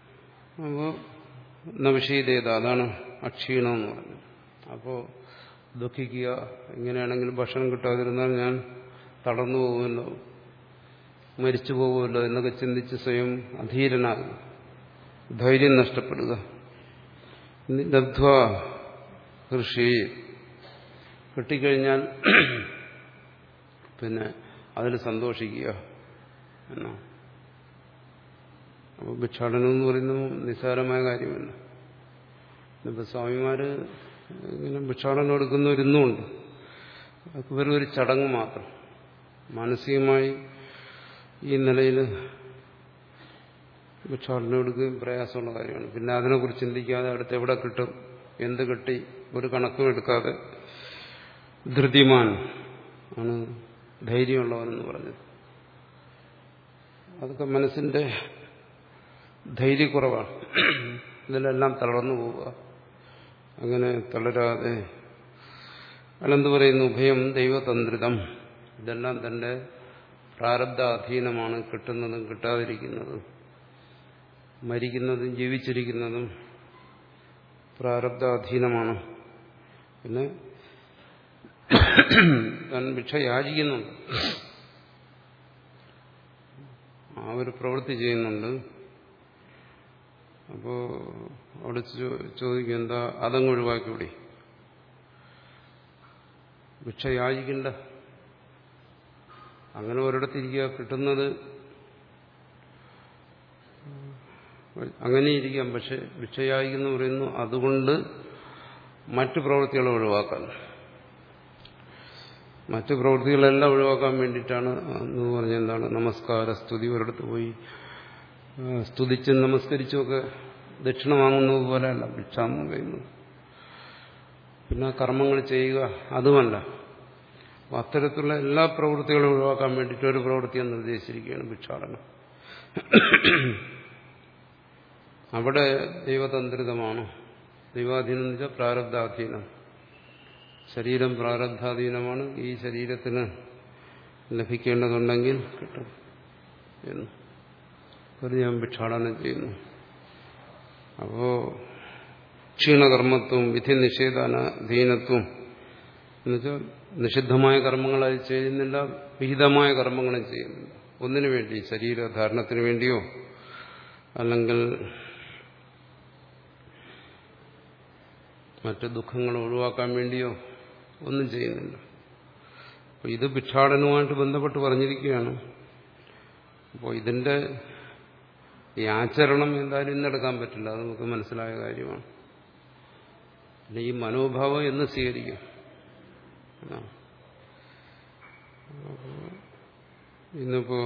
അപ്പോ നവിഷീദേത, അതാണ് അക്ഷീണമെന്ന് പറഞ്ഞത്. അപ്പോൾ ദുഃഖിക്കുക, ഇങ്ങനെയാണെങ്കിലും ഭക്ഷണം കിട്ടാതിരുന്നാൽ ഞാൻ തളർന്നു പോകുമല്ലോ, മരിച്ചു പോകുമല്ലോ എന്നൊക്കെ ചിന്തിച്ച് സ്വയം അധീരനാകുക, ധൈര്യം നഷ്ടപ്പെടുക. ലബ്ധ്വ കൃഷി കിട്ടിക്കഴിഞ്ഞാൽ പിന്നെ അതിൽ സന്തോഷിക്കുക എന്നാണ്. അപ്പോൾ ഭിക്ഷാടനം എന്ന് പറയുന്നത് നിസ്സാരമായ കാര്യമല്ല. ഇന്നിപ്പോൾ സ്വാമിമാര് ഇങ്ങനെ ഭിക്ഷാടനം എടുക്കുന്നവരിന്നുമുണ്ട്. അതൊക്കെ വെറും ഒരു ചടങ്ങ് മാത്രം. മാനസികമായി ഈ നിലയിൽ ഭിക്ഷാടനം എടുക്കുകയും പ്രയാസമുള്ള കാര്യമാണ്. പിന്നെ അതിനെക്കുറിച്ച് ചിന്തിക്കാതെ അടുത്ത് എവിടെ കിട്ടും, എന്ത് കിട്ടി, ഒരു കണക്കും എടുക്കാതെ ധൃതിമാൻ ആണ് ധൈര്യമുള്ളവനെന്ന് പറഞ്ഞത്. അതൊക്കെ മനസ്സിന്റെ ധൈര്യക്കുറവാണ്. ഇതിലെല്ലാം തളർന്നു പോവുക. അങ്ങനെ തളരാതെ അല്ലെന്ത് പറയുന്നു, ഉഭയം ദൈവതന്ത്രിതം. ഇതെല്ലാം തന്റെ പ്രാരബ്ധ അധീനമാണ്. കിട്ടുന്നതും കിട്ടാതിരിക്കുന്നതും മരിക്കുന്നതും ജീവിച്ചിരിക്കുന്നതും പ്രാരബ്ധ അധീനമാണ്. പിന്നെ താൻ ഭിക്ഷ യാചിക്കുന്നുണ്ട്, ആ ഒരു പ്രവൃത്തി ചെയ്യുന്നുണ്ട്. അപ്പോ അവിടെ ചോദിക്കും, എന്താ അതങ്ങ് ഒഴിവാക്കിക്കൂടി, ഭിക്ഷ യാചിക്കണ്ട, അങ്ങനെ ഒരിടത്തിരിക്കുക, കിട്ടുന്നത് അങ്ങനെ ഇരിക്കാം. പക്ഷെ ഭിക്ഷ യാചിക്കുന്നു പറയുന്നു അതുകൊണ്ട് മറ്റു പ്രവൃത്തികളെ ഒഴിവാക്കാൻ, മറ്റു പ്രവൃത്തികളെല്ലാം ഒഴിവാക്കാൻ വേണ്ടിയിട്ടാണ് എന്ന് പറഞ്ഞ എന്താണ്, നമസ്കാര സ്തുതി, ഒരിടത്ത് പോയി സ്തുതിച്ചും നമസ്കരിച്ചുമൊക്കെ ദക്ഷിണ വാങ്ങുന്നത് പോലെയല്ല ഭിക്ഷ എന്ന് പറയുന്നത്. പിന്നെ കർമ്മങ്ങൾ ചെയ്യുക അതുമല്ല. അത്തരത്തിലുള്ള എല്ലാ പ്രവൃത്തികളും ഒഴിവാക്കാൻ വേണ്ടിയിട്ട് ഒരു പ്രവൃത്തിയെ നിർദ്ദേശിച്ചിരിക്കുകയാണ് ഭിക്ഷാടനം. അവിടെ ദൈവതന്ത്രിതമാണ്. ദൈവാധീനം എന്ന് വെച്ചാൽ പ്രാരബ്ധാധീനം. ശരീരം പ്രാരബ്ധാധീനമാണ്. ഈ ശരീരത്തിന് ലഭിക്കേണ്ടതുണ്ടെങ്കിൽ കിട്ടും എന്ന് ഒരു ഞാൻ ഭിക്ഷാടനം ചെയ്യുന്നു. അപ്പോ ക്ഷീണകർമ്മത്വം, വിധി നിഷേധാധീനത്വം എന്നുവെച്ചാൽ നിഷിദ്ധമായ കർമ്മങ്ങൾ അത് ചെയ്യുന്നില്ല, വിഹിതമായ കർമ്മങ്ങളും ചെയ്യുന്നില്ല. ഒന്നിനു വേണ്ടി, ശരീരധാരണത്തിന് വേണ്ടിയോ അല്ലെങ്കിൽ മറ്റ് ദുഃഖങ്ങൾ ഒഴിവാക്കാൻ വേണ്ടിയോ ഒന്നും ചെയ്യുന്നില്ല. അപ്പോൾ ഇത് ഭിക്ഷാടനവുമായിട്ട് ബന്ധപ്പെട്ട് പറഞ്ഞിരിക്കുകയാണ്. അപ്പോൾ ഇതിന്റെ ഈ ആചരണം എന്തായാലും ഇന്നെടുക്കാൻ പറ്റില്ല, അത് നമുക്ക് മനസ്സിലായ കാര്യമാണ്. പിന്നെ ഈ മനോഭാവം എന്ന് സ്വീകരിക്കും. ഇന്നിപ്പോ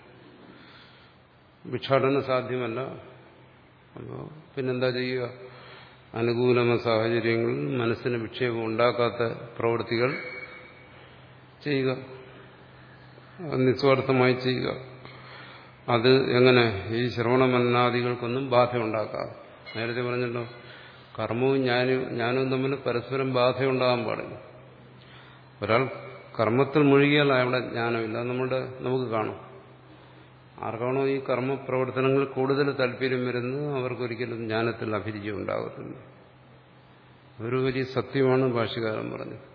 ഭിക്ഷാടനം സാധ്യമല്ല, അപ്പോൾ പിന്നെന്താ ചെയ്യുക? അനുകൂലമായ സാഹചര്യങ്ങളിൽ മനസ്സിന് വിക്ഷേപം ഉണ്ടാക്കാത്ത പ്രവൃത്തികൾ ചെയ്യുക, നിസ്വാർത്ഥമായി ചെയ്യുക. അത് എങ്ങനെ? ഈ ശ്രവണമനനാദികൾക്കൊന്നും ബാധയുണ്ടാക്കാതെ. നേരത്തെ പറഞ്ഞല്ലോ, കർമ്മവും ഞാനും ഞാനും തമ്മിൽ പരസ്പരം ബാധയുണ്ടാകാൻ പാടില്ല. ഒരാൾ കർമ്മത്തിൽ മുഴുകിയാൽ അവിടെ ജ്ഞാനമില്ല, നമ്മുടെ നമുക്ക് കാണും. ആർക്കാണോ ഈ കർമ്മപ്രവർത്തനങ്ങളിൽ കൂടുതൽ താല്പര്യം വരുന്നത് അവർക്കൊരിക്കലും ജ്ഞാനത്തിൽ അഭിരുചി ഉണ്ടാകത്തില്ല. ഒരു വലിയ സത്യമാണ് ഭാഷ്യകാരൻ പറഞ്ഞത്.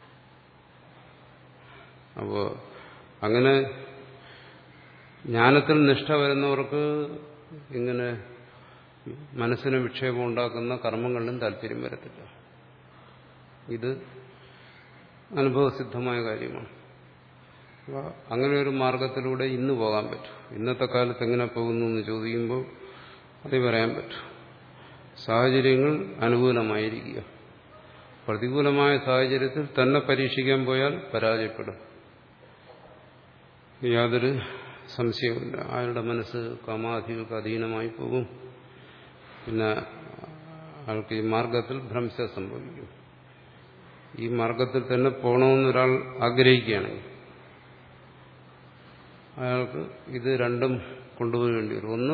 അപ്പോൾ അങ്ങനെ ജ്ഞാനത്തിൽ നിഷ്ഠ വരുന്നവർക്ക് ഇങ്ങനെ മനസ്സിന് വിക്ഷേപം ഉണ്ടാക്കുന്ന കർമ്മങ്ങളിലും താല്പര്യം വരത്തില്ല. ഇത് അനുഭവസിദ്ധമായ കാര്യമാണ്. അപ്പോൾ അങ്ങനെ ഒരു മാർഗത്തിലൂടെ ഇന്ന് പോകാൻ പറ്റും. ഇന്നത്തെ കാലത്ത് എങ്ങനെ പോകുന്നു എന്ന് ചോദിക്കുമ്പോൾ അത് പറയാൻ പറ്റും. സാഹചര്യങ്ങൾ അനുകൂലമായിരിക്കുക. പ്രതികൂലമായ സാഹചര്യത്തിൽ തന്നെ പരീക്ഷിക്കാൻ പോയാൽ പരാജയപ്പെടും, യാതൊരു സംശയമില്ല. അയാളുടെ മനസ്സ് കാമാധികൾക്ക് അധീനമായി പോകും. പിന്നെ അയാൾക്ക് ഈ മാർഗത്തിൽ ഭ്രംശം സംഭവിക്കും. ഈ മാർഗത്തിൽ തന്നെ പോകണമെന്നൊരാൾ ആഗ്രഹിക്കുകയാണെങ്കിൽ അയാൾക്ക് ഇത് രണ്ടും കൊണ്ടുപോകേണ്ടി വരും. ഒന്ന്,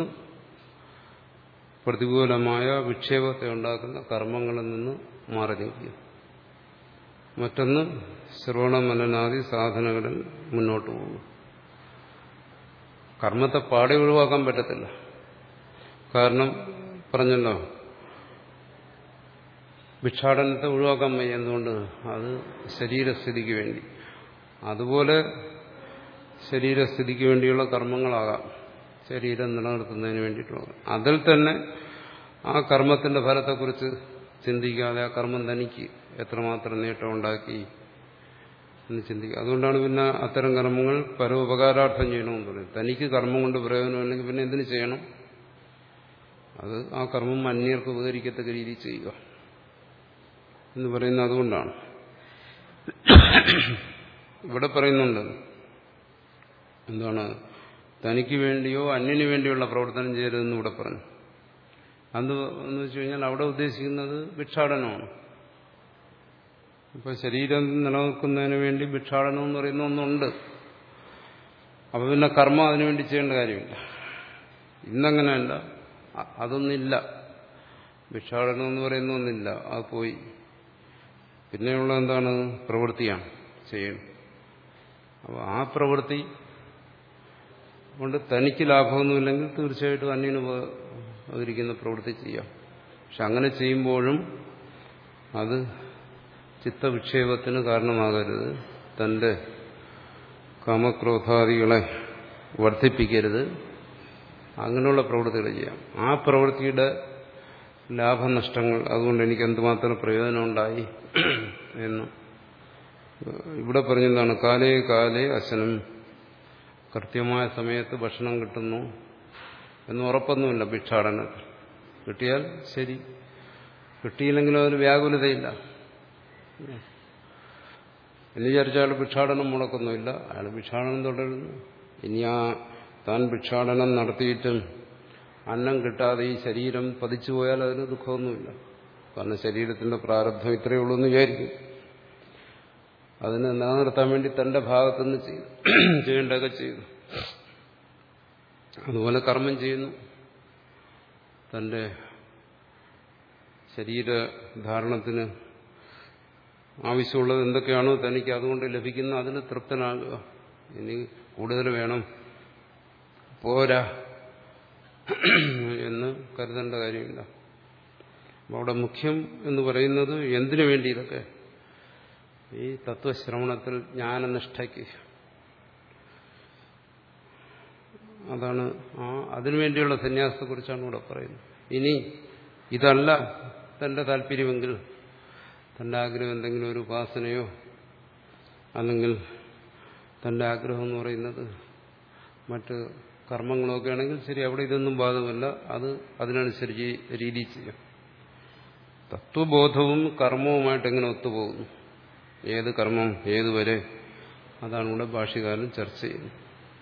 പ്രതികൂലമായ വിക്ഷേപത്തെ ഉണ്ടാക്കുന്ന കർമ്മങ്ങളിൽ നിന്ന് മാറി നിൽക്കുക. മറ്റൊന്ന്, ശ്രവണമനനാദി സാധനങ്ങളിൽ മുന്നോട്ട് പോകുക. കർമ്മത്തെ പാടെ ഒഴിവാക്കാൻ പറ്റത്തില്ല. കാരണം പറഞ്ഞല്ലോ, ഭിക്ഷാടനത്തെ ഒഴിവാക്കാൻ വയ്യ. എന്തുകൊണ്ട്? അത് ശരീരസ്ഥിതിക്ക് വേണ്ടി. അതുപോലെ ശരീരസ്ഥിതിക്ക് വേണ്ടിയുള്ള കർമ്മങ്ങളാകാം, ശരീരം നിലനിർത്തുന്നതിന് വേണ്ടിയിട്ടുള്ള. അതിൽ തന്നെ ആ കർമ്മത്തിന്റെ ഫലത്തെക്കുറിച്ച് ചിന്തിക്കാതെ ആ കർമ്മം തനിക്ക് എത്രമാത്രം നേട്ടമുണ്ടാക്കി എന്ന് ചിന്തിക്കുക. അതുകൊണ്ടാണ് പിന്നെ അത്തരം കർമ്മങ്ങൾ പരോപകാരാർത്ഥം ചെയ്യണമെന്ന് പറയുന്നത്. തനിക്ക് കർമ്മം കൊണ്ട് പ്രയോജനമില്ലെങ്കിൽ പിന്നെ എന്തിനു ചെയ്യണം? അത് ആ കർമ്മം അന്യർക്ക് ഉപകരിക്കത്തക്ക രീതിയിൽ ചെയ്യുക എന്ന് പറയുന്നത് അതുകൊണ്ടാണ്. ഇവിടെ പറയുന്നുണ്ട് എന്താണ്, തനിക്ക് വേണ്ടിയോ അന്യന് വേണ്ടിയുള്ള പ്രവർത്തനം ചെയ്യരുതെന്ന് ഇവിടെ പറഞ്ഞു. അത് എന്ന് വെച്ച് കഴിഞ്ഞാൽ അവിടെ ഉദ്ദേശിക്കുന്നത് ഭിക്ഷാടനമാണ്. ഇപ്പൊ ശരീരം നിലനിൽക്കുന്നതിന് വേണ്ടി ഭിക്ഷാടനം എന്ന് പറയുന്ന ഒന്നുണ്ട്. അപ്പൊ പിന്നെ കർമ്മം അതിനുവേണ്ടി ചെയ്യേണ്ട കാര്യമില്ല. ഇന്നങ്ങനെയല്ല, അതൊന്നില്ല. ഭിക്ഷാടനം എന്ന് പറയുന്ന ഒന്നില്ല, അത് പോയി. പിന്നെയുള്ള എന്താണ്? പ്രവൃത്തിയാണ് ചെയ്യണം. അപ്പോൾ ആ പ്രവൃത്തി കൊണ്ട് തനിക്ക് ലാഭമൊന്നുമില്ലെങ്കിൽ തീർച്ചയായിട്ടും അന്യന് ഉപകരിക്കുന്ന പ്രവൃത്തി ചെയ്യാം. പക്ഷെ അങ്ങനെ ചെയ്യുമ്പോഴും അത് ചിത്തവിക്ഷേപത്തിന് കാരണമാകരുത്. തന്റെ കാമക്രോധാദികളെ വർദ്ധിപ്പിക്കരുത്. അങ്ങനെയുള്ള പ്രവൃത്തികൾ ചെയ്യാം. ആ പ്രവൃത്തിയുടെ ലാഭനഷ്ടങ്ങൾ അതുകൊണ്ട് എനിക്ക് എന്തുമാത്രം പ്രയോജനമുണ്ടായി എന്ന് ഇവിടെ പറഞ്ഞതാണ്. കാലേ കാലേ അശനം, കൃത്യമായ സമയത്ത് ഭക്ഷണം കിട്ടുന്നു എന്ന് ഉറപ്പൊന്നുമില്ല ഭിക്ഷാടനത്തിൽ. കിട്ടിയാൽ ശരി, കിട്ടിയില്ലെങ്കിലും അതിന് വ്യാകുലതയില്ല. എന്ന് വിചാരിച്ചാൽ ഭിക്ഷാടനം മുടക്കൊന്നുമില്ല, അയാൾ ഭിക്ഷാടനം തുടരുന്നു. ഇനി ആ താൻ ഭിക്ഷാടനം നടത്തിയിട്ടും അന്നം കിട്ടാതെ ഈ ശരീരം പതിച്ചു പോയാൽ അതിന് ദുഃഖമൊന്നുമില്ല. കാരണം ശരീരത്തിന്റെ പ്രാരബ്ധം ഇത്രയേ ഉള്ളൂ എന്ന് വിചാരിക്കും. അതിനെ നിലനിർത്താൻ വേണ്ടി തന്റെ ഭാഗത്തുനിന്ന് ചെയ്തു ചെയ്യേണ്ടതൊക്കെ ചെയ്തു. അതുപോലെ കർമ്മം ചെയ്യുന്നു. തന്റെ ശരീരധാരണത്തിന് ആവശ്യമുള്ളത് എന്തൊക്കെയാണോ തനിക്ക് അതുകൊണ്ട് ലഭിക്കുന്ന അതിന് തൃപ്തനാകുക. ഇനി കൂടുതൽ വേണം, പോരാ എന്ന് കരുതേണ്ട കാര്യമില്ല. അവിടെ മുഖ്യം എന്ന് പറയുന്നത് എന്തിനു വേണ്ടി ഇതൊക്കെ? ഈ തത്വശ്രവണത്തിൽ ജ്ഞാനനിഷ്ഠയ്ക്ക്, അതാണ് ആ അതിനുവേണ്ടിയുള്ള സന്യാസത്തെക്കുറിച്ചാണ് ഇവിടെ പറയുന്നത്. ഇനി ഇതല്ല തന്റെ താല്പര്യമെങ്കിൽ, തന്റെ ആഗ്രഹം എന്തെങ്കിലും ഒരു ഉപാസനയോ അല്ലെങ്കിൽ തന്റെ ആഗ്രഹം എന്ന് പറയുന്നത് മറ്റ് കർമ്മങ്ങളൊക്കെ ആണെങ്കിൽ ശരി, അവിടെ ഇതൊന്നും ബാധകമല്ല. അത് അതിനനുസരിച്ച് രീതി ചെയ്യാം. തത്വബോധവും കർമ്മവുമായിട്ട് എങ്ങനെ ഒത്തുപോകുന്നു, ഏത് കർമ്മം ഏതുവരെ, അതാണ് ഇവിടെ ഭാഷ്യകാരൻ ചർച്ച ചെയ്യുന്നത്.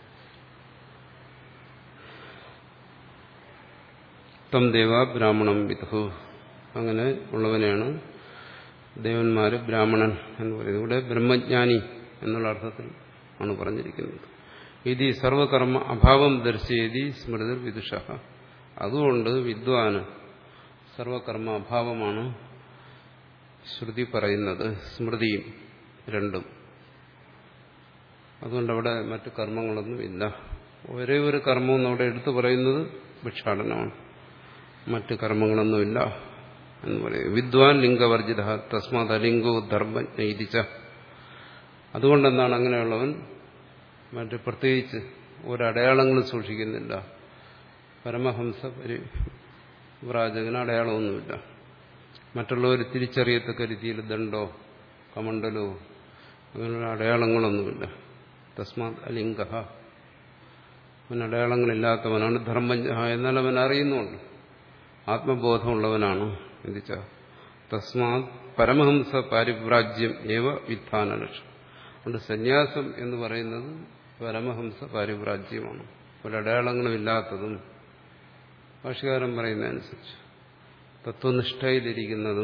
തം ദേവ ബ്രാഹ്മണം വിദുഹു, അങ്ങനെ ഉള്ളവനെയാണ് ദേവന്മാര് ബ്രാഹ്മണൻ എന്ന് പറയുന്നത്. ഇവിടെ ബ്രഹ്മജ്ഞാനി എന്നുള്ള അർത്ഥത്തിൽ ആണ് പറഞ്ഞിരിക്കുന്നത്. ഇതി സർവകർമ്മ അഭാവം ദർശയതി സ്മൃതിർ വിദുഷ, അതുകൊണ്ട് വിദ്വാന് സർവകർമ്മ അഭാവമാണ് ശ്രുതി പറയുന്നത്, സ്മൃതിയും രണ്ടും. അതുകൊണ്ട് അവിടെ മറ്റു കർമ്മങ്ങളൊന്നും ഇല്ല. ഒരേ ഒരു കർമ്മം അവിടെ എടുത്തു പറയുന്നത് ഭിക്ഷാടനമാണ്, മറ്റു കർമ്മങ്ങളൊന്നുമില്ല എന്ന് പറയും. വിദ്വാൻ ലിംഗവർജിത തസ്മാത് അലിംഗോ ധർമ്മജ്ഞ. അതുകൊണ്ടെന്താണ് അങ്ങനെയുള്ളവൻ മറ്റ് പ്രത്യേകിച്ച് ഒരടയാളങ്ങളും സൂക്ഷിക്കുന്നില്ല. പരമഹംസ പരിവ്രാജകന് അടയാളമൊന്നുമില്ല. മറ്റുള്ളവർ തിരിച്ചറിയത്തക്ക രീതിയിൽ ദണ്ഡോ കമണ്ഡലോ അങ്ങനെയുള്ള അടയാളങ്ങളൊന്നുമില്ല. തസ്മാത് അലിംഗ, അവൻ അടയാളങ്ങളില്ലാത്തവനാണ്. ധർമ്മജ്ഞ, എന്നാൽ അവൻ അറിയുന്നുണ്ട്, ആത്മബോധമുള്ളവനാണ്. എന്തിച്ച തസ്മാത് പരമഹംസ പാരിവ്രാജ്യം ഏവ വിധാന ലക്ഷ്യം. അതുകൊണ്ട് സന്യാസം എന്ന് പറയുന്നത് പരമഹംസ പാരിവ്രാജ്യമാണ്, ഒരടയാളങ്ങളും ഇല്ലാത്തതും ഭാഷ്യകാരൻ പറയുന്നതനുസരിച്ച് തത്വനിഷ്ഠയിലിരിക്കുന്നതും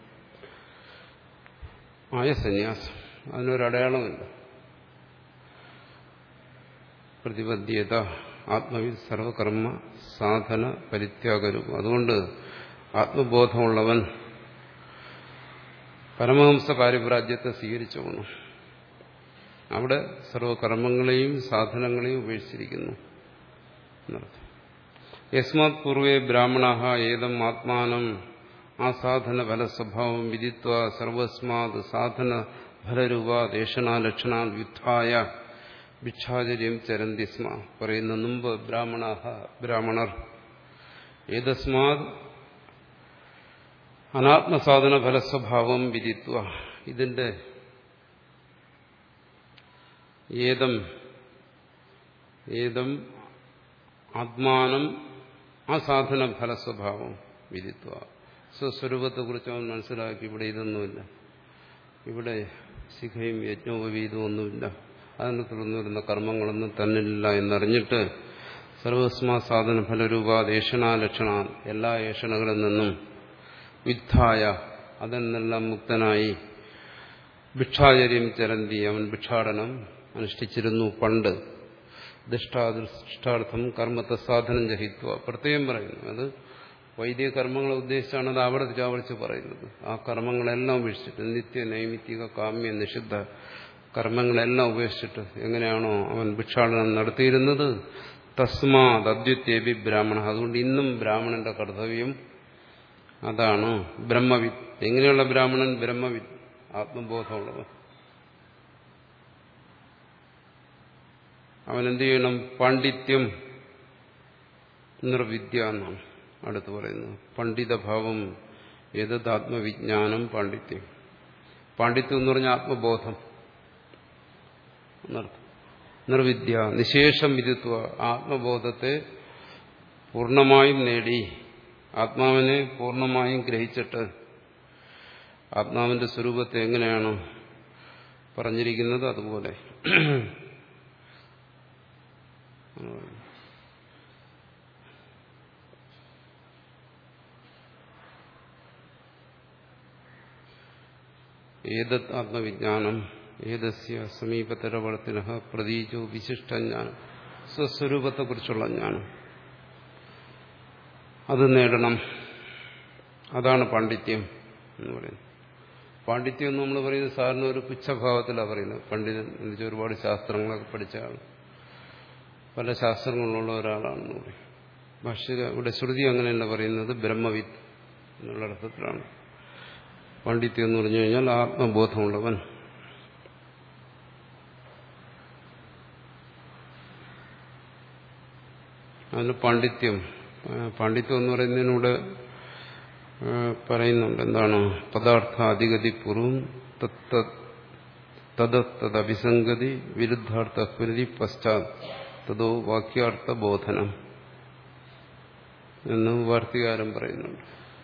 ആയ സന്യാസം. അതിനൊരടയാളമില്ല. പ്രതിബദ്ധ്യത ആത്മവിദ് സർവകർമ്മ സാധന പരിത്യാഗരൂപം. അതുകൊണ്ട് ആത്മബോധമുള്ളവൻ പരമഹംസ പാരിവ്രാജ്യത്തെ സ്വീകരിച്ചോണം. അവിടെ സർവകർമ്മങ്ങളെയും സാധനങ്ങളെയും ഉപേക്ഷിച്ചിരിക്കുന്നു എന്നർത്ഥം. യസ്മാത് പൂർവേ ബ്രാഹ്മണ ഏതം ആത്മാനം ആ സാധന ഫലസ്വഭാവം വിദിത്വ സർവസ്മാത് സാധന ഫലരൂപാദേശനാലക്ഷണാൽ യുദ്ധായ ഭിക്ഷാചര്യം ചരന്തി സ്മ. പറയുന്ന മുമ്പ് ബ്രാഹ്മണ ബ്രാഹ്മണർ ഏതസ്മാത് അനാത്മസാധന ഫലസ്വഭാവം വിദിത്വ, ഇതിന്റെ ഏതം ഏതം ആത്മാനം അസാധന ഫലസ്വഭാവം വിദിത്വ, സ്വസ്വരൂപത്തെക്കുറിച്ച് അവൻ മനസ്സിലാക്കി. ഇവിടെ ഇതൊന്നുമില്ല, ഇവിടെ ശിഖയും യജ്ഞോപവീതവും ഒന്നുമില്ല, അതിനെ തുടർന്ന് വരുന്ന കർമ്മങ്ങളൊന്നും തന്നില്ല എന്നറിഞ്ഞിട്ട് സർവസ്മാ സാധന ഫലരൂപാദേശനാലക്ഷണ, എല്ലാ ഏഷണകളിൽ നിന്നും വിദ്ധായ, അതിൽ നിന്നെല്ലാം മുക്തനായി ഭിക്ഷാചര്യം ചരന്തി, അവൻ ഭിക്ഷാടനം അനുഷ്ഠിച്ചിരുന്നു പണ്ട്. ദൃഷ്ടാദൃഷ്ടാർത്ഥം കർമ്മത്തെ സാധനം ജഹിത്വ, പ്രത്യേകം പറയുന്നു. അത് വൈദിക കർമ്മങ്ങളെ ഉദ്ദേശിച്ചാണ് അത് ആവർത്തിച്ച് ആവർത്തിച്ച് പറയുന്നത്. ആ കർമ്മങ്ങളെല്ലാം ഉപേക്ഷിച്ചിട്ട്, നിത്യ നൈമിത്തിക കാമ്യ നിഷിദ്ധ കർമ്മങ്ങളെല്ലാം ഉപേക്ഷിച്ചിട്ട് എങ്ങനെയാണോ അവൻ ഭിക്ഷാടനം നടത്തിയിരുന്നത്, തസ്മാത് അദ്വിത്യേപി ബ്രാഹ്മണ, അതുകൊണ്ട് ഇന്നും ബ്രാഹ്മണന്റെ കർത്തവ്യം അതാണ്. ബ്രഹ്മവിത്ത്, എങ്ങനെയുള്ള ബ്രാഹ്മണൻ? ബ്രഹ്മവിത്ത്, ആത്മബോധമുള്ളവൻ. അവനെന്ത് ചെയ്യണം? പാണ്ഡിത്യം നിർവിദ്യ എന്നാണ് അടുത്ത് പറയുന്നത്. പണ്ഡിതഭാവം ഏതത് ആത്മവിജ്ഞാനം പാണ്ഡിത്യം. പാണ്ഡിത്യം എന്ന് പറഞ്ഞാൽ ആത്മബോധം എന്നർത്ഥം. നിർവിദ്യ നിശേഷം വിദിത്വ, ആത്മബോധത്തെ പൂർണ്ണമായും നേടി, ആത്മാവിനെ പൂർണ്ണമായും ഗ്രഹിച്ചിട്ട്, ആത്മാവിന്റെ സ്വരൂപത്തെ എങ്ങനെയാണ് പറഞ്ഞിരിക്കുന്നത് അതുപോലെ. ഏതത് ആത്മവിജ്ഞാനം ഏതസ്യ സമീപതരവർത്തിന പ്രതീജോ വിശിഷ്ടജ്ഞാനം, സ്വസ്വരൂപത്തെക്കുറിച്ചുള്ള ജ്ഞാനം അത് നേടണം. അതാണ് പാണ്ഡിത്യം എന്ന് പറയുന്നത്. പാണ്ഡിത്യം എന്ന് നമ്മൾ പറയുന്നത് സാധാരണ ഒരു പുച്ഛഭാവത്തിലാണ് പറയുന്നത്. പണ്ഡിതൻ എന്ന് വെച്ചാൽ ഒരുപാട് ശാസ്ത്രങ്ങളൊക്കെ പഠിച്ച ആൾ, പല ശാസ്ത്രങ്ങളുള്ള ഒരാളാണെന്ന് പറയും. ഭാഷ്യ ഇവിടെ ശ്രുതി അങ്ങനെയല്ല പറയുന്നത്, ബ്രഹ്മവിത്ത് എന്നുള്ള അർത്ഥത്തിലാണ്. പാണ്ഡിത്യം എന്ന് പറഞ്ഞു കഴിഞ്ഞാൽ ആത്മബോധമുള്ളവൻ. അതിന് പാണ്ഡിത്യം, പാണ്ഡിത്യം എന്ന് പറയുന്നതിനൂടെ പറയുന്നുണ്ട് എന്താണ്? പദാർത്ഥ അധിഗതി പൂർവം തദഭിസംഗതി വിരുദ്ധാർത്ഥ സ്മൃതി പശ്ചാത് തതോ വാക്യാർത്ഥ ബോധനം എന്ന് വാർത്തികാരൻ പറയുന്നുണ്ട്.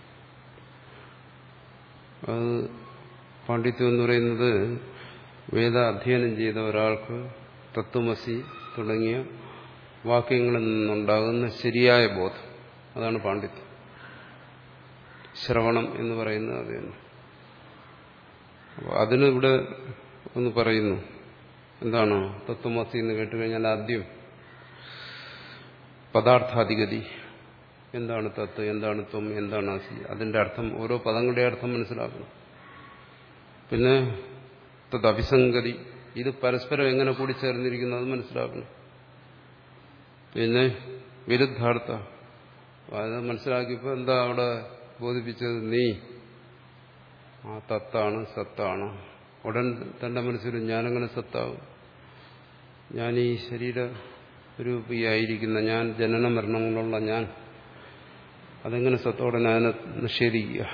അത് പാണ്ഡിത്യം എന്ന് പറയുന്നത് വേദ അധ്യയനം ചെയ്ത ഒരാൾക്ക് തത്വമസി തുടങ്ങിയ വാക്യങ്ങളിൽ നിന്നുണ്ടാകുന്ന ശരിയായ ബോധം, അതാണ് പാണ്ഡിത്യം. ശ്രവണം എന്ന് പറയുന്നത് അത് തന്നെ. അപ്പോൾ അതിനിവിടെ ഒന്ന് പറയുന്നു എന്താണ്? തത്വമസി എന്ന് കേട്ടുകഴിഞ്ഞാൽ ആദ്യം പദാർത്ഥാധിഗതി, എന്താണ് തത്വം, എന്താണ് ത്വം, എന്താണ് അസി, അതിന്റെ അർത്ഥം, ഓരോ പദങ്ങളുടെ അർത്ഥം മനസ്സിലാക്കണം. പിന്നെ തദഭിസംഗതി, ഇത് പരസ്പരം എങ്ങനെ കൂടി ചേർന്നിരിക്കുന്നു അത് മനസ്സിലാക്കണം. പിന്നെ വിരുദ്ധാർത്ഥ, അത് മനസ്സിലാക്കിയപ്പോൾ എന്താ അവിടെ ബോധിപ്പിച്ചത്? നീ ആ തത്താണ്, സത്താണ്. ഉടൻ തന്റെ മനസ്സിൽ ഞാനെങ്ങനെ സത്താവും? ഞാൻ ഈ ശരീര രൂപിയായിരിക്കുന്ന ഞാൻ, ജനന മരണങ്ങളുള്ള ഞാൻ, അതെങ്ങനെ സത്തോടനെ അതിനെ നിഷേധിക്കുക?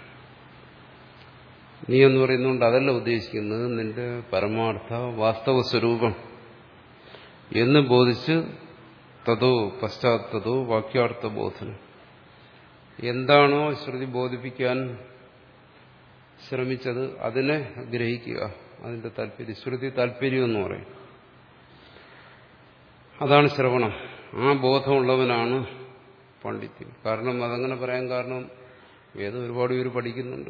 നീ എന്ന് പറയുന്നതുകൊണ്ട് അതല്ല ഉദ്ദേശിക്കുന്നത്, നിന്റെ പരമാർത്ഥ വാസ്തവ സ്വരൂപം എന്ന് ബോധിച്ച് തതോ പശ്ചാത്തതോ വാക്യാർത്ഥ ബോധനം, എന്താണോ ശ്രുതി ബോധിപ്പിക്കാൻ ശ്രമിച്ചത് അതിനെ ഗ്രഹിക്കുക. അതിന്റെ താല്പര്യം, ശ്രുതി താല്പര്യം എന്ന് പറയും. അതാണ് ശ്രവണം. ആ ബോധമുള്ളവനാണ് പാണ്ഡിത്യം. കാരണം അതങ്ങനെ പറയാൻ കാരണം, വേദം ഒരുപാട് പേര് പഠിക്കുന്നുണ്ട്,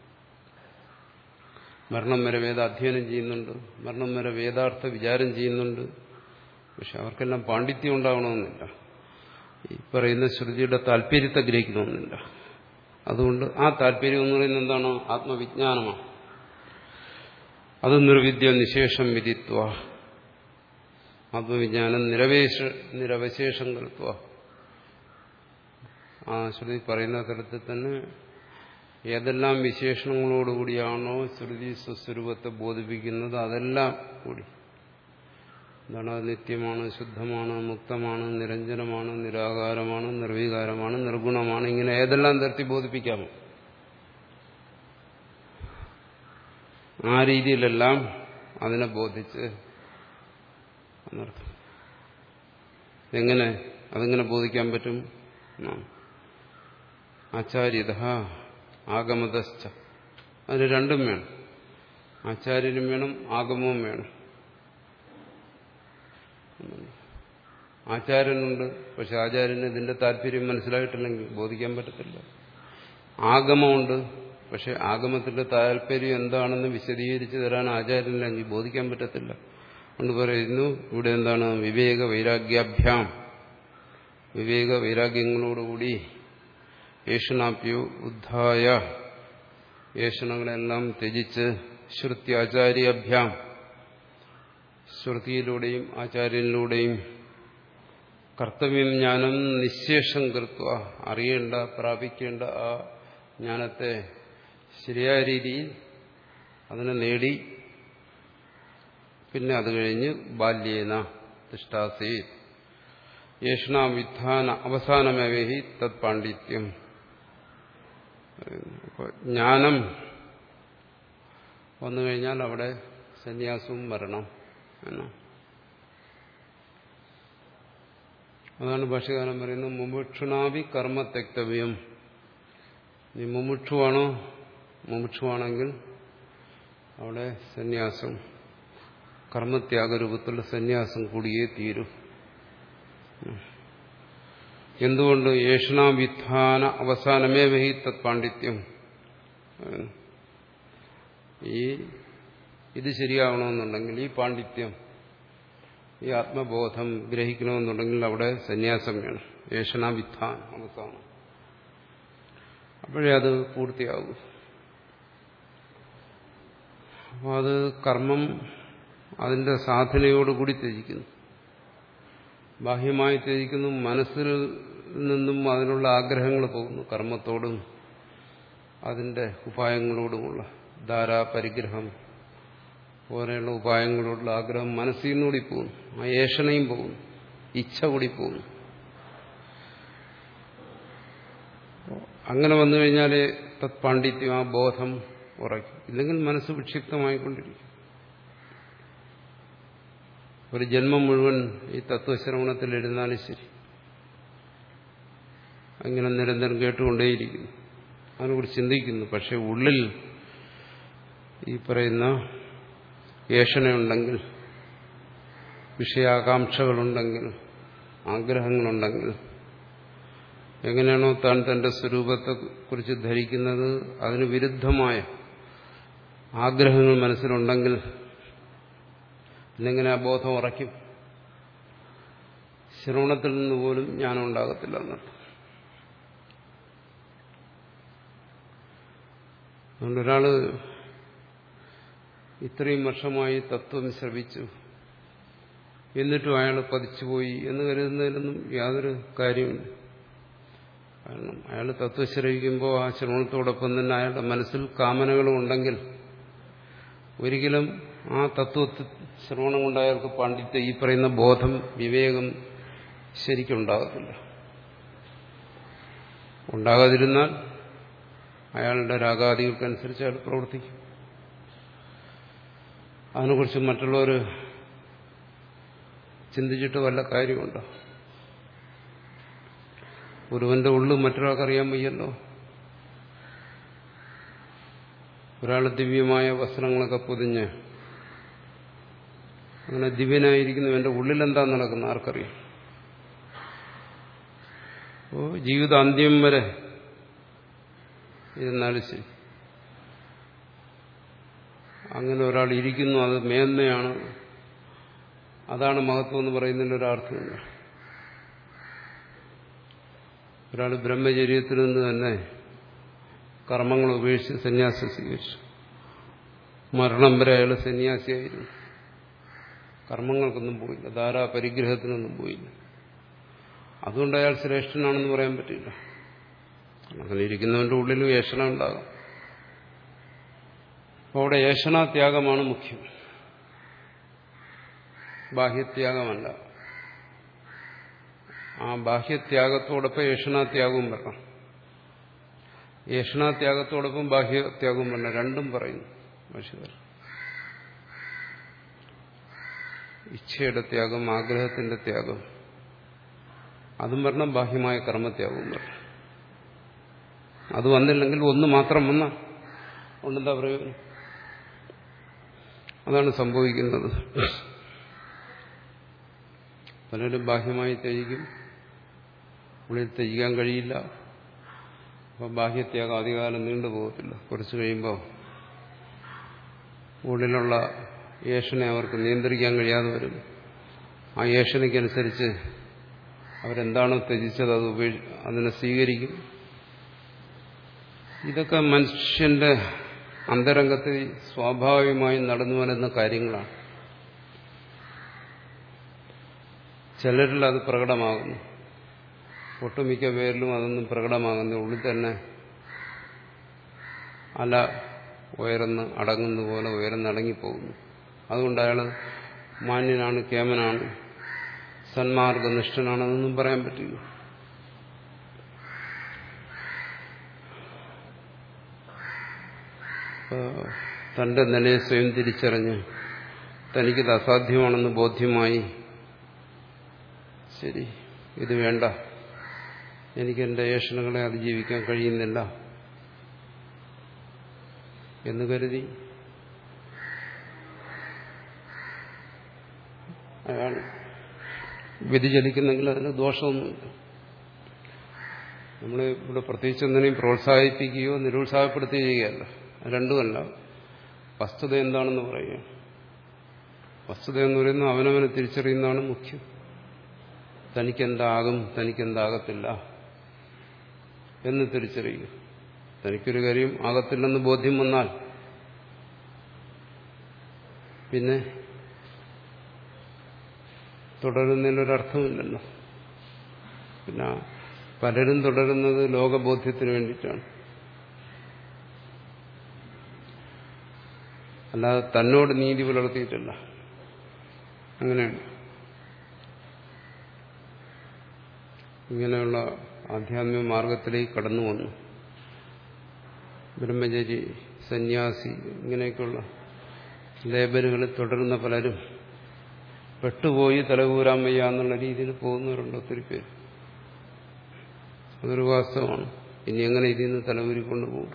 മരണം വരെ വേദ അധ്യയനം ചെയ്യുന്നുണ്ട്, മരണം വരെ വേദാർത്ഥ വിചാരം ചെയ്യുന്നുണ്ട്. പക്ഷെ അവർക്കെല്ലാം പാണ്ഡിത്യം ഉണ്ടാവണമെന്നില്ല, ഈ പറയുന്ന ശ്രുതിയുടെ താല്പര്യത്തെ ഗ്രഹിക്കണമെന്നില്ല. അതുകൊണ്ട് ആ താല്പര്യം എന്ന് പറയുന്നത് എന്താണ്? ആത്മവിജ്ഞാനമാണ്. അത് നിർവിദ്യ നിശേഷം വിദിത്വ, ആത്മവിജ്ഞാനം നിരവേശ നിരവശേഷം കൽത്വ. ആ ശ്രുതി പറയുന്ന തരത്തിൽ തന്നെ ഏതെല്ലാം വിശേഷണങ്ങളോടുകൂടിയാണോ ശ്രുതി സ്വസ്വരൂപത്തെ ബോധിപ്പിക്കുന്നത് അതെല്ലാം കൂടി എന്താണ്? അത് നിത്യമാണ്, ശുദ്ധമാണ്, മുക്തമാണ്, നിരഞ്ജനമാണ്, നിരാകാരമാണ്, നിർവികാരമാണ്, നിർഗുണമാണ്, ഇങ്ങനെ ഏതെല്ലാം തരത്തിൽ ബോധിപ്പിക്കാമോ ആ രീതിയിലെല്ലാം അതിനെ ബോധിച്ച് എന്നർത്ഥം. എങ്ങനെ അതിങ്ങനെ ബോധിക്കാൻ പറ്റും? ആചാര്യത ആഗമതശ്ച, അതിന് രണ്ടും വേണം. ആചാര്യനും വേണം, ആഗമവും വേണം. ആചാര്യനുണ്ട്, പക്ഷെ ആചാര്യന് ഇതിന്റെ താല്പര്യം മനസ്സിലായിട്ടില്ലെങ്കിൽ ബോധിക്കാൻ പറ്റത്തില്ല. ആഗമമുണ്ട്, പക്ഷെ ആഗമത്തിന്റെ താല്പര്യം എന്താണെന്ന് വിശദീകരിച്ച് തരാൻ ആചാര്യനില്ലെങ്കിൽ ബോധിക്കാൻ പറ്റത്തില്ല. അതുകൊണ്ട് പറയുന്നു ഇവിടെ എന്താണ്? വിവേക വൈരാഗ്യാഭ്യാം, വിവേക വൈരാഗ്യങ്ങളോടുകൂടി ഏഷണാപ്യോ ഉദ്ധായ, ഏഷണങ്ങളെല്ലാം ത്യജിച്ച് ശ്രുത്യാചാര്യാഭ്യാം, ശ്രുതിയിലൂടെയും ആചാര്യനിലൂടെയും കർത്തവ്യം ജ്ഞാനം നിശേഷം കൃത്വ, അറിയേണ്ട പ്രാപിക്കേണ്ട ആ ജ്ഞാനത്തെ ശരിയായ രീതിയിൽ അതിനെ നേടി പിന്നെ അത് കഴിഞ്ഞ് ബാല്യേന തിഷ്ഠാസേ യേഷണാവിധാന അവസാനമേഹി തത് പാണ്ഡിത്യം. ജ്ഞാനം വന്നു കഴിഞ്ഞാൽ അവിടെ സന്യാസവും വരണം എന്നാ. അതാണ് ഭാഷ്യകാരൻ പറയുന്നത് മുമുക്ഷുണാവി കർമ്മ തെക്തവ്യം. നീ മുമുക്ഷുവാണോ? മുമുക്ഷുവാണെങ്കിൽ അവിടെ സന്യാസം, കർമ്മത്യാഗരൂപത്തിലുള്ള സന്യാസം കൂടിയേ തീരൂ. എന്തുകൊണ്ട്? യേഷണാവിധാന അവസാനമേ വഹി തത് പാണ്ഡിത്യം. ഈ ഇത് ശരിയാവണമെന്നുണ്ടെങ്കിൽ, ഈ പാണ്ഡിത്യം, ഈ ആത്മബോധം ഗ്രഹിക്കണമെന്നുണ്ടെങ്കിൽ അവിടെ സന്യാസം വേണം. യേഷണാവിധാൻ അവസാനം, അപ്പോഴേ അത് പൂർത്തിയാകും. അപ്പോൾ അത് കർമ്മം അതിന്റെ സാധനയോടുകൂടി ത്യജിക്കുന്നു, ബാഹ്യമായി ത്യജിക്കുന്നു. മനസ്സിൽ നിന്നും അതിനുള്ള ആഗ്രഹങ്ങൾ പോകുന്നു. കർമ്മത്തോടും അതിന്റെ ഉപായങ്ങളോടുമുള്ള ധാരാ പരിഗ്രഹം പോലെയുള്ള ഉപായങ്ങളോടുള്ള ആഗ്രഹം മനസ്സിൽ നിന്നുകൂടി പോകുന്നു. ആ ഏഷണയും പോകുന്നു, ഇച്ഛ കൂടി പോകുന്നു. അങ്ങനെ വന്നു കഴിഞ്ഞാൽ തത് പാണ്ഡിത്യം, ആ ബോധം ഉറയ്ക്കും. ഇല്ലെങ്കിൽ മനസ്സ് വിക്ഷിപ്തമായിക്കൊണ്ടിരിക്കും. ഒരു ജന്മം മുഴുവൻ ഈ തത്വശ്രവണത്തിൽ ഇരുന്നാലും ശരി, അങ്ങനെ നിരന്തരം കേട്ടുകൊണ്ടേയിരിക്കുന്നു, അതിനെക്കുറിച്ച് ചിന്തിക്കുന്നു. പക്ഷെ ഉള്ളിൽ ഈ പറയുന്ന ഏഷണയുണ്ടെങ്കിൽ, വിഷയാകാംക്ഷകളുണ്ടെങ്കിൽ, ആഗ്രഹങ്ങളുണ്ടെങ്കിൽ, എങ്ങനെയാണോ താൻ തന്റെ സ്വരൂപത്തെക്കുറിച്ച് ധരിക്കുന്നത് അതിന് വിരുദ്ധമായ ആഗ്രഹങ്ങൾ മനസ്സിലുണ്ടെങ്കിൽ പിന്നെങ്ങനെ ആ ബോധം ഉറയ്ക്കും? ശ്രവണത്തിൽ നിന്ന് പോലും ജ്ഞാനം ഉണ്ടാകത്തില്ല എന്നർത്ഥം. അതുകൊണ്ട് ഒരാള് ഇത്രയും വർഷമായി തത്വം ശ്രവിച്ചു, എന്നിട്ടും അയാൾ പതിച്ചുപോയി എന്ന് കരുതുന്നതിലൊന്നും യാതൊരു കാര്യമില്ല. കാരണം അയാൾ തത്വം ശ്രവിക്കുമ്പോൾ ആ ശ്രവണത്തോടൊപ്പം തന്നെ അയാളുടെ മനസ്സിൽ കാമനകളും ഉണ്ടെങ്കിൽ ഒരിക്കലും ആ തത്വ ശ്രവണം കൊണ്ട് അയാൾക്ക് പാണ്ഡിത്യം, ഈ പറയുന്ന ബോധം, വിവേകം ശരിക്കുണ്ടാകത്തില്ല. ഉണ്ടാകാതിരുന്നാൽ അയാളുടെ രാഗാദികൾക്കനുസരിച്ച് അയാൾ പ്രവർത്തിക്കും. അതിനെക്കുറിച്ച് മറ്റുള്ളവർ ചിന്തിച്ചിട്ട് വല്ല കാര്യമുണ്ടോ? ഒരുവന്റെ ഉള്ളിൽ മറ്റൊരാൾക്കറിയാൻ വയ്യല്ലോ. ഒരാൾ ദിവ്യമായ വസ്ത്രങ്ങളൊക്കെ പൊതിഞ്ഞ് അങ്ങനെ ദിവ്യനായിരിക്കുന്നു, എന്റെ ഉള്ളിലെന്താ നടക്കുന്നത് ആർക്കറിയാം? അപ്പോൾ ജീവിതാന്ത്യം വരെ ഇരുന്നാലും ശരി, അങ്ങനെ ഒരാൾ ഇരിക്കുന്നു, അത് മേന്മയാണ്, അതാണ് മഹത്വം എന്ന് പറയുന്നതിൻ്റെ ഒരർത്ഥമില്ല. ഒരാൾ ബ്രഹ്മചര്യത്തിൽ നിന്ന് തന്നെ കർമ്മങ്ങൾ ഉപേക്ഷിച്ച് സന്യാസം സ്വീകരിച്ചു, മരണം വരെ അയാൾ സന്യാസിയായിരുന്നു, കർമ്മങ്ങൾക്കൊന്നും പോയില്ല, ധാരാ പരിഗ്രഹത്തിനൊന്നും പോയില്ല. അതുകൊണ്ട് അയാൾ ശ്രേഷ്ഠനാണെന്ന് പറയാൻ പറ്റില്ല. അങ്ങനെ ഇരിക്കുന്നവന്റെ ഉള്ളിലും ഏഷണ ഉണ്ടാകാം. അവിടെ ഏഷണാത്യാഗമാണ് മുഖ്യം, ബാഹ്യത്യാഗമല്ല. ആ ബാഹ്യത്യാഗത്തോടൊപ്പം ഏഷണാത്യാഗവും വരണം. ഏഷണാത്യാഗത്തോടൊപ്പം ബാഹ്യത്യാഗവും വരണം. രണ്ടും പറയുന്നു ഭാഷ്യകാരൻ. ഇച്ഛയുടെ ത്യാഗം, ആഗ്രഹത്തിന്റെ ത്യാഗം, അതും വരണം. ബാഹ്യമായ കർമ്മത്യാഗവും വരണം. അത് വന്നില്ലെങ്കിൽ ഒന്ന് മാത്രം വന്ന കൊണ്ടെന്താ പ്രയോജനം? അതാണ് സംഭവിക്കുന്നത്. പലരും ബാഹ്യമായി ത്യജിക്കും, ഉള്ളിൽ ത്യജിക്കാൻ കഴിയില്ല. അപ്പോൾ ബാഹ്യത്യാഗം അധികാലം നീണ്ടുപോകത്തില്ല. കുറച്ച് കഴിയുമ്പോൾ ഉള്ളിലുള്ള ഏഷനെ അവർക്ക് നിയന്ത്രിക്കാൻ കഴിയാതെ വരും. ആ ഏഷനയ്ക്കനുസരിച്ച് അവരെന്താണോ ത്യജിച്ചത് അത് ഉപേക്ഷ അതിനെ സ്വീകരിക്കും. ഇതൊക്കെ മനുഷ്യന്റെ അന്തരംഗത്തിൽ സ്വാഭാവികമായും നടന്നു വരുന്ന കാര്യങ്ങളാണ്. ചിലരിൽ അത് പ്രകടമാകുന്നു, ഒട്ടുമിക്ക പേരിലും അതൊന്നും പ്രകടമാകുന്ന ഉള്ളിൽ തന്നെ അല ഉയർന്ന് അടങ്ങുന്ന പോലെ ഉയർന്നടങ്ങിപ്പോകുന്നു. അതുകൊണ്ട് അയാൾ മാന്യനാണ്, കേമനാണ്, സന്മാർഗനിഷ്ഠനാണെന്നൊന്നും പറയാൻ പറ്റില്ല. തന്റെ നിലയെ സ്വയം തിരിച്ചറിഞ്ഞ് തനിക്കിത് അസാധ്യമാണെന്ന് ബോധ്യമായി, ശരി ഇത് വേണ്ട, എനിക്കെന്റെ ഏഷണകളെ അതിജീവിക്കാൻ കഴിയുന്നില്ല എന്ന് കരുതി അയാൾ വ്യതിചലിക്കുന്നെങ്കിൽ അതിന് ദോഷമൊന്നുമില്ല. നമ്മൾ ഇവിടെ പ്രത്യേകിച്ച് എന്തിനേയും പ്രോത്സാഹിപ്പിക്കുകയോ നിരുത്സാഹപ്പെടുത്തുകയോ ചെയ്യുകയല്ല. രണ്ടുമല്ല. വസ്തുത എന്താണെന്ന് പറയുക. വസ്തുത എന്ന് പറയുന്നത് അവനവനെ തിരിച്ചറിയുന്നതാണ് മുഖ്യം. തനിക്കെന്താകും, തനിക്കെന്താകത്തില്ല എന്ന് തിരിച്ചറിയുക. തനിക്കൊരു കാര്യം ആകത്തില്ലെന്ന് ബോധ്യം വന്നാൽ പിന്നെ തുടരുന്നതിലൊരർത്ഥമില്ലല്ലോ. പിന്നെ പലരും തുടരുന്നത് ലോകബോധ്യത്തിന് വേണ്ടിയിട്ടാണ്, അല്ലാതെ തന്നോട് നീതി പുലർത്തിയിട്ടില്ല. അങ്ങനെയാണ്. ഇങ്ങനെയുള്ള ആധ്യാത്മിക മാർഗത്തിലേക്ക് കടന്നു വന്നു. ബ്രഹ്മചരി, സന്യാസി, ഇങ്ങനെയൊക്കെയുള്ള ലേബലുകളിൽ തുടരുന്ന പലരും പെട്ടുപോയി തലകൂരാൻ വയ്യ എന്നുള്ള രീതിയിൽ പോകുന്നവരുണ്ട് ഒത്തിരി പേര്. അതൊരു വാസ്തവമാണ്. ഇനി എങ്ങനെ ഇതിൽ നിന്ന് തലകൂരിക്കൊണ്ട് പോകും?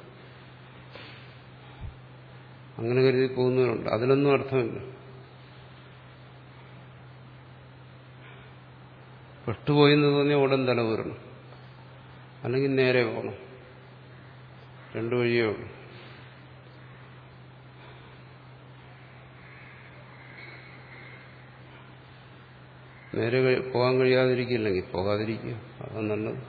അങ്ങനെ കരുതി പോകുന്നവരുണ്ട്. അതിലൊന്നും അർത്ഥമില്ല. പെട്ടുപോയെന്ന് തോന്നിയാൽ ഉടൻ തലകൂരണം, അല്ലെങ്കിൽ നേരെ പോകണം. രണ്ടു വഴിയേ ഉള്ളൂ. നേരെ പോകാൻ കഴിയാതിരിക്കില്ലെങ്കിൽ പോകാതിരിക്കുക, അതാണ് നല്ലത്.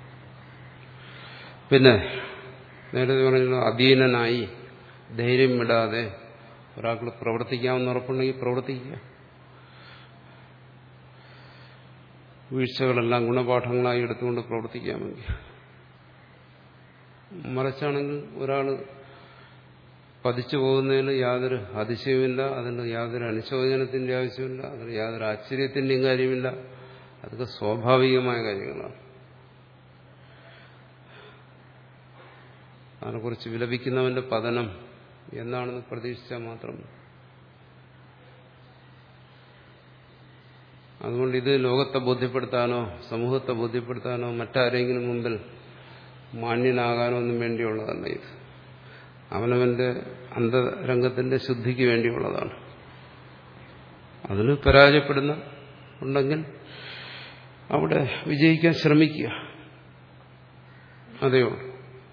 പിന്നെ നേരത്തെ പറഞ്ഞ അധീനനായി ധൈര്യം വിടാതെ ഒരാൾക്ക് പ്രവർത്തിക്കാമെന്ന് ഉറപ്പുണ്ടെങ്കിൽ പ്രവർത്തിക്കുക. വീഴ്ചകളെല്ലാം ഗുണപാഠങ്ങളായി എടുത്തുകൊണ്ട് പ്രവർത്തിക്കാമെങ്കിൽ. മറിച്ചാണെങ്കിൽ ഒരാൾ പതിച്ചു പോകുന്നതിന് യാതൊരു അതിശയവുമില്ല, അതിന് യാതൊരു അനുശോചനത്തിന്റെ ആവശ്യമില്ല, അതിന് യാതൊരു ആശ്ചര്യത്തിന്റെയും കാര്യമില്ല. അതൊക്കെ സ്വാഭാവികമായ കാര്യങ്ങളാണ്. അതിനെക്കുറിച്ച് വിലപിക്കുന്നവന്റെ പതനം എന്നാണെന്ന് പ്രതീക്ഷിച്ചാൽ മാത്രം. അതുകൊണ്ട് ഇത് ലോകത്തെ ബോധ്യപ്പെടുത്താനോ സമൂഹത്തെ ബോധ്യപ്പെടുത്താനോ മറ്റാരെങ്കിലും മുമ്പിൽ മാന്യനാകാനോ ഒന്നും വേണ്ടിയുള്ളതല്ല. ഇത് അവനവന്റെ അന്തരംഗത്തിന്റെ ശുദ്ധിക്ക് വേണ്ടിയുള്ളതാണ്. അതിന് പരാജയപ്പെടുന്ന ഉണ്ടെങ്കിൽ അവിടെ വിജയിക്കാൻ ശ്രമിക്കുക, അതേ ഉള്ളൂ.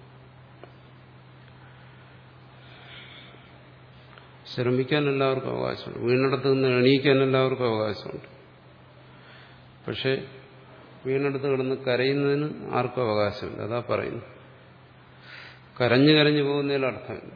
ശ്രമിക്കാൻ എല്ലാവർക്കും അവകാശമുണ്ട്, വീണിടത്ത് നിന്ന് എണീക്കാൻ എല്ലാവർക്കും അവകാശമുണ്ട്. പക്ഷെ വീണെടുത്ത് കിടന്ന് കരയുന്നതിന് ആർക്കും അവകാശമില്ല. അതാ പറയുന്നു. കരഞ്ഞു കരഞ്ഞു പോകുന്നതിൽ അർത്ഥമില്ല.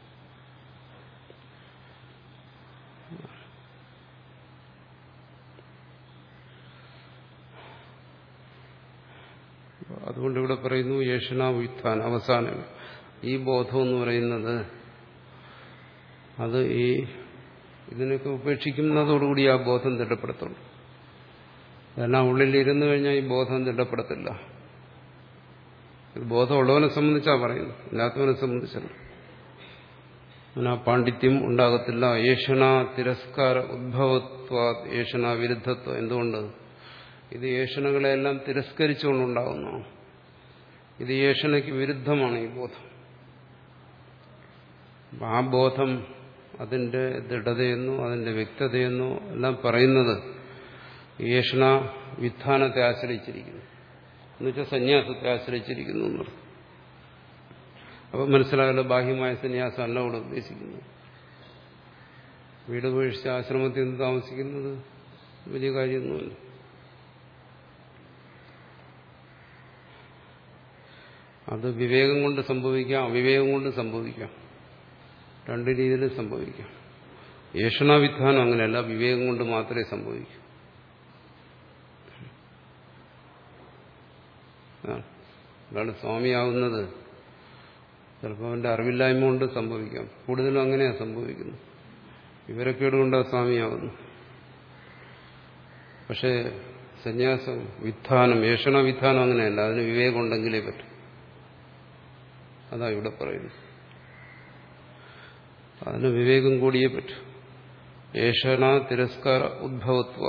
അതുകൊണ്ട് ഇവിടെ പറയുന്നു യേശനാ വ്യുത്ഥാൻ, അവസാനം ഈ ബോധം എന്ന് പറയുന്നത് അത് ഈ ഇതിനൊക്കെ ഉപേക്ഷിക്കുന്നതോടുകൂടി ആ ബോധം തിട്ടപ്പെടുത്തുള്ളൂ. അതെല്ലാം ഉള്ളിലിരുന്നു കഴിഞ്ഞാൽ ഈ ബോധം തിട്ടപ്പെടത്തില്ല. ഇത് ബോധമുള്ളവനെ സംബന്ധിച്ചാണ് പറയുന്നത്, ഇല്ലാത്തവനെ സംബന്ധിച്ചല്ല. അങ്ങനെ പാണ്ഡിത്യം ഉണ്ടാകത്തില്ല. ഏഷണ തിരസ്കാര ഉദ്ഭവത്വ ഏഷണ വിരുദ്ധത്വം. എന്തുകൊണ്ട്? ഇത് ഏഷണകളെല്ലാം തിരസ്കരിച്ചുകൊണ്ടുണ്ടാകുന്നു. ഇത് ഏഷണയ്ക്ക് വിരുദ്ധമാണ് ഈ ബോധം. ആ ബോധം അതിന്റെ ദൃഢതയെന്നോ അതിന്റെ വ്യക്തതയെന്നോ എല്ലാം പറയുന്നത് ഏഷണ വിധാനത്തെ ആശ്രയിച്ചിരിക്കുന്നു, എന്നുവെച്ചാൽ സന്യാസത്തെ ആശ്രയിച്ചിരിക്കുന്നു എന്നർത്ഥം. അപ്പം മനസ്സിലാകല്ലോ, ബാഹ്യമായ സന്യാസമല്ല ഇവിടെ ഉദ്ദേശിക്കുന്നത്. വീട് ഉപേക്ഷിച്ച് ആശ്രമത്തിൽ നിന്ന് താമസിക്കുന്നത് വലിയ കാര്യമൊന്നുമല്ല. അത് വിവേകം കൊണ്ട് സംഭവിക്കാം, അവിവേകം കൊണ്ട് സംഭവിക്കാം. രണ്ട് രീതിയിൽ സംഭവിക്കാം. ഏഷണാവിധാനം അങ്ങനെയല്ല, വിവേകം കൊണ്ട് മാത്രമേ സംഭവിക്കൂ. ഒരാൾ സ്വാമിയാവുന്നത് ചിലപ്പോൾ അവന്റെ അറിവില്ലായ്മ കൊണ്ട് സംഭവിക്കാം. കൂടുതലും അങ്ങനെയാണ് സംഭവിക്കുന്നത്. വിവരക്കേട് കൊണ്ടാണ് സ്വാമിയാവുന്നു. പക്ഷേ സന്യാസം വിധാനം, ഏഷണ വിധാനം അങ്ങനെയല്ല. അതിന് വിവേകം ഉണ്ടെങ്കിലേ പറ്റും. അതാ ഇവിടെ പറയുന്നത്. അതിന് വിവേകം കൂടിയേ പറ്റൂ. ഏഷണ തിരസ്കാര ഉദ്ഭവത്വ.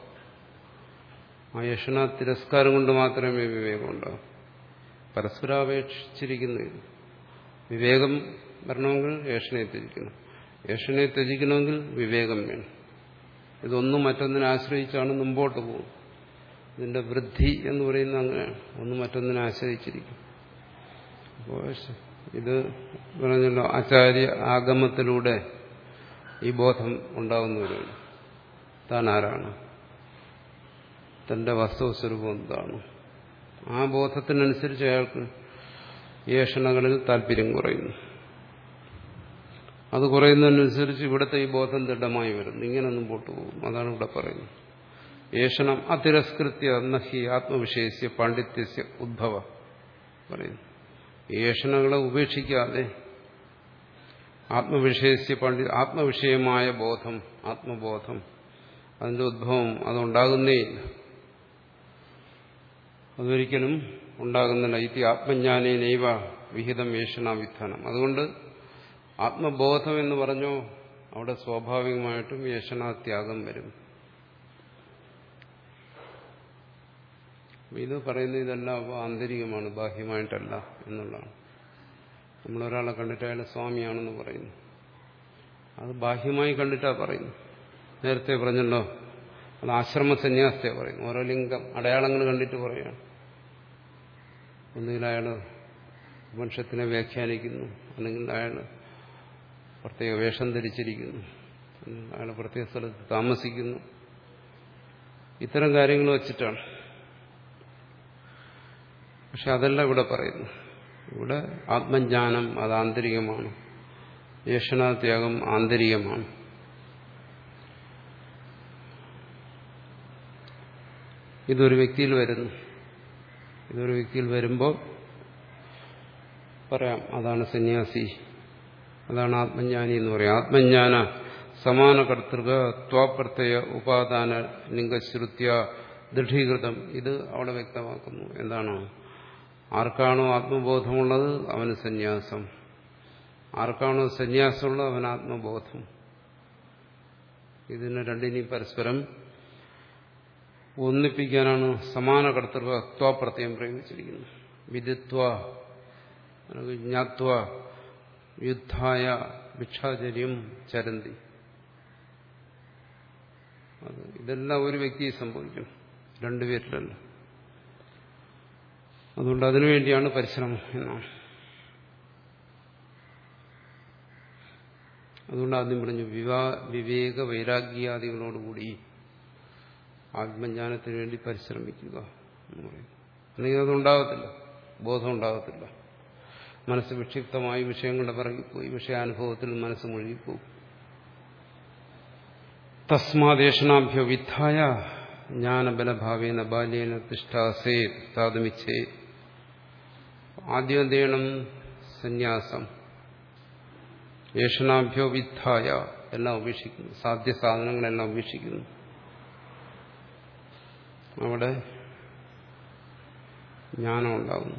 ആ ഏഷണ തിരസ്കാരം കൊണ്ട് മാത്രമേ വിവേകം ഉണ്ടാകൂ. പരസ്പരാപേക്ഷിച്ചിരിക്കുന്നു ഇത്. വിവേകം വരണമെങ്കിൽ ഏഷണയെ ത്യജിക്കണം, ഏഷണയെ ത്യജിക്കണമെങ്കിൽ വിവേകം വേണം. ഇതൊന്നും മറ്റൊന്നിനെ ആശ്രയിച്ചാണ് മുമ്പോട്ട് പോകും. ഇതിന്റെ വൃദ്ധി എന്ന് പറയുന്നത് അങ്ങനെയാണ്, ഒന്ന് മറ്റൊന്നിനെ ആശ്രയിച്ചിരിക്കും. അപ്പോൾ ഇത് പറഞ്ഞല്ലോ, ആചാര്യ ആഗമത്തിലൂടെ ഈ ബോധം ഉണ്ടാകുന്നവരാണ്. താൻ ആരാണ്, തന്റെ വസ്തുസ്വരൂപം എന്താണ്, ആ ബോധത്തിനനുസരിച്ച് അയാൾക്ക് ഏഷണകളിൽ താല്പര്യം കുറയുന്നു. അത് കുറയുന്നതിനനുസരിച്ച് ഇവിടുത്തെ ഈ ബോധം ദൃഢമായി വരുന്നു. ഇങ്ങനെ മുമ്പോട്ട് പോകും. അതാണ് ഇവിടെ പറയുന്നത്. ഏഷണം അതിരസ്കൃത്യ നഹി ആത്മവിഷയസ്യ പാണ്ഡിത്യസ്യ ഉദ്ഭവ പറയുന്നു. ഏഷണകളെ ഉപേക്ഷിക്കാതെ ആത്മവിഷയസ്യ പണ്ഡി ആത്മവിഷയമായ ബോധം, ആത്മബോധം, അതിന്റെ ഉദ്ഭവം അതുണ്ടാകുന്നേ ഇല്ല. അതൊരിക്കലും ഉണ്ടാകുന്നില്ല. ഇത് ആത്മജ്ഞാനേ നൈവ വിഹിതം ഏഷണാവിധാനം. അതുകൊണ്ട് ആത്മബോധം എന്ന് പറഞ്ഞോ അവിടെ സ്വാഭാവികമായിട്ടും ഏഷണാത്യാഗം വരും. ഇത് പറയുന്നത് ഇതെല്ലാം ആന്തരികമാണ്, ബാഹ്യമായിട്ടല്ല എന്നുള്ളതാണ്. നമ്മളൊരാളെ കണ്ടിട്ട് അയാൾ സ്വാമിയാണെന്ന് പറയുന്നു, അത് ബാഹ്യമായി കണ്ടിട്ടാണ് പറയുന്നു. നേരത്തെ പറഞ്ഞല്ലോ, അത് ആശ്രമ സന്യാസത്തെ പറയുന്നു. ഓരോ ലിംഗം അടയാളങ്ങൾ കണ്ടിട്ട് പറയുകയാണ്. ഒന്നുകിൽ അയാൾ വംശത്തിനെ വ്യാഖ്യാനിക്കുന്നു, അല്ലെങ്കിൽ അയാൾ പ്രത്യേക വേഷം ധരിച്ചിരിക്കുന്നു, അയാൾ പ്രത്യേക സ്ഥലത്ത് താമസിക്കുന്നു. ഇത്തരം കാര്യങ്ങൾ വച്ചിട്ടാണ്. പക്ഷെ അതല്ല ഇവിടെ പറയുന്നു. ഇവിടെ ആത്മജ്ഞാനം അത് ആന്തരികമാണ്, ഏഷണാത്യാഗം ആന്തരികമാണ്. ഇതൊരു വ്യക്തിയിൽ വരുന്നു. ഇതൊരു വ്യക്തിയിൽ വരുമ്പോൾ പറയാം അതാണ് സന്യാസി, അതാണ് ആത്മജ്ഞാനി എന്ന് പറയാം. ആത്മജ്ഞാന സമാന കർത്തൃക ത്വാപ്രത്യയ ഉപാദാന ലിംഗശ്രുത്യ ദൃഢീകൃതം. ഇത് അവിടെ വ്യക്തമാക്കുന്നു. എന്താണ്? ആർക്കാണോ ആത്മബോധമുള്ളത് അവന് സന്യാസം, ആർക്കാണോ സന്യാസമുള്ളത് അവന് ആത്മബോധം. ഇതിന് രണ്ടിനെയും പരസ്പരം ഒന്നിപ്പിക്കാനാണ് സമാന കർത്തൃക ത്വപ്രത്യയം പ്രയോഗിച്ചിരിക്കുന്നത്. വിദിത്വ ജ്ഞാത്വ യുദ്ധായ ഭിക്ഷാചര്യം ചരന്തി. അത് ഇതെല്ലാം ഒരു വ്യക്തിയെ സംഭവിക്കണം, രണ്ടുപേരിലല്ല. അതുകൊണ്ട് അതിനുവേണ്ടിയാണ് പരിശ്രമം എന്നാണ്. അതുകൊണ്ട് ആദ്യം പറഞ്ഞു വിവാ വിവേക വൈരാഗ്യാദികളോടുകൂടി ആത്മജ്ഞാനത്തിന് വേണ്ടി പരിശ്രമിക്കുക എന്ന് പറയും. അല്ലെങ്കിൽ അതുണ്ടാകത്തില്ല, ബോധം ഉണ്ടാകത്തില്ല. മനസ്സ് വിക്ഷിപ്തമായി വിഷയങ്ങളുടെ പിറകിപ്പോയി വിഷയാനുഭവത്തിൽ മനസ്സ് മുഴുകിപ്പോകും. തസ്മാദേശനാഭ്യോ വിദ്ധായ ജ്ഞാനബലഭാവേന ബാല്യേന തിഷ്ഠാസേ സ്ഥാതുമിച്ഛേ. ആദ്യം എന്ത് ചെയ്യണം? സന്യാസം. ഏഷണാഭ്യോ വിദ്ധായ എല്ലാം ഉപേക്ഷിക്കുന്നു, സാധ്യ സാധനങ്ങളെല്ലാം ഉപേക്ഷിക്കുന്നു. അവിടെ ജ്ഞാനം ഉണ്ടാകുന്നു,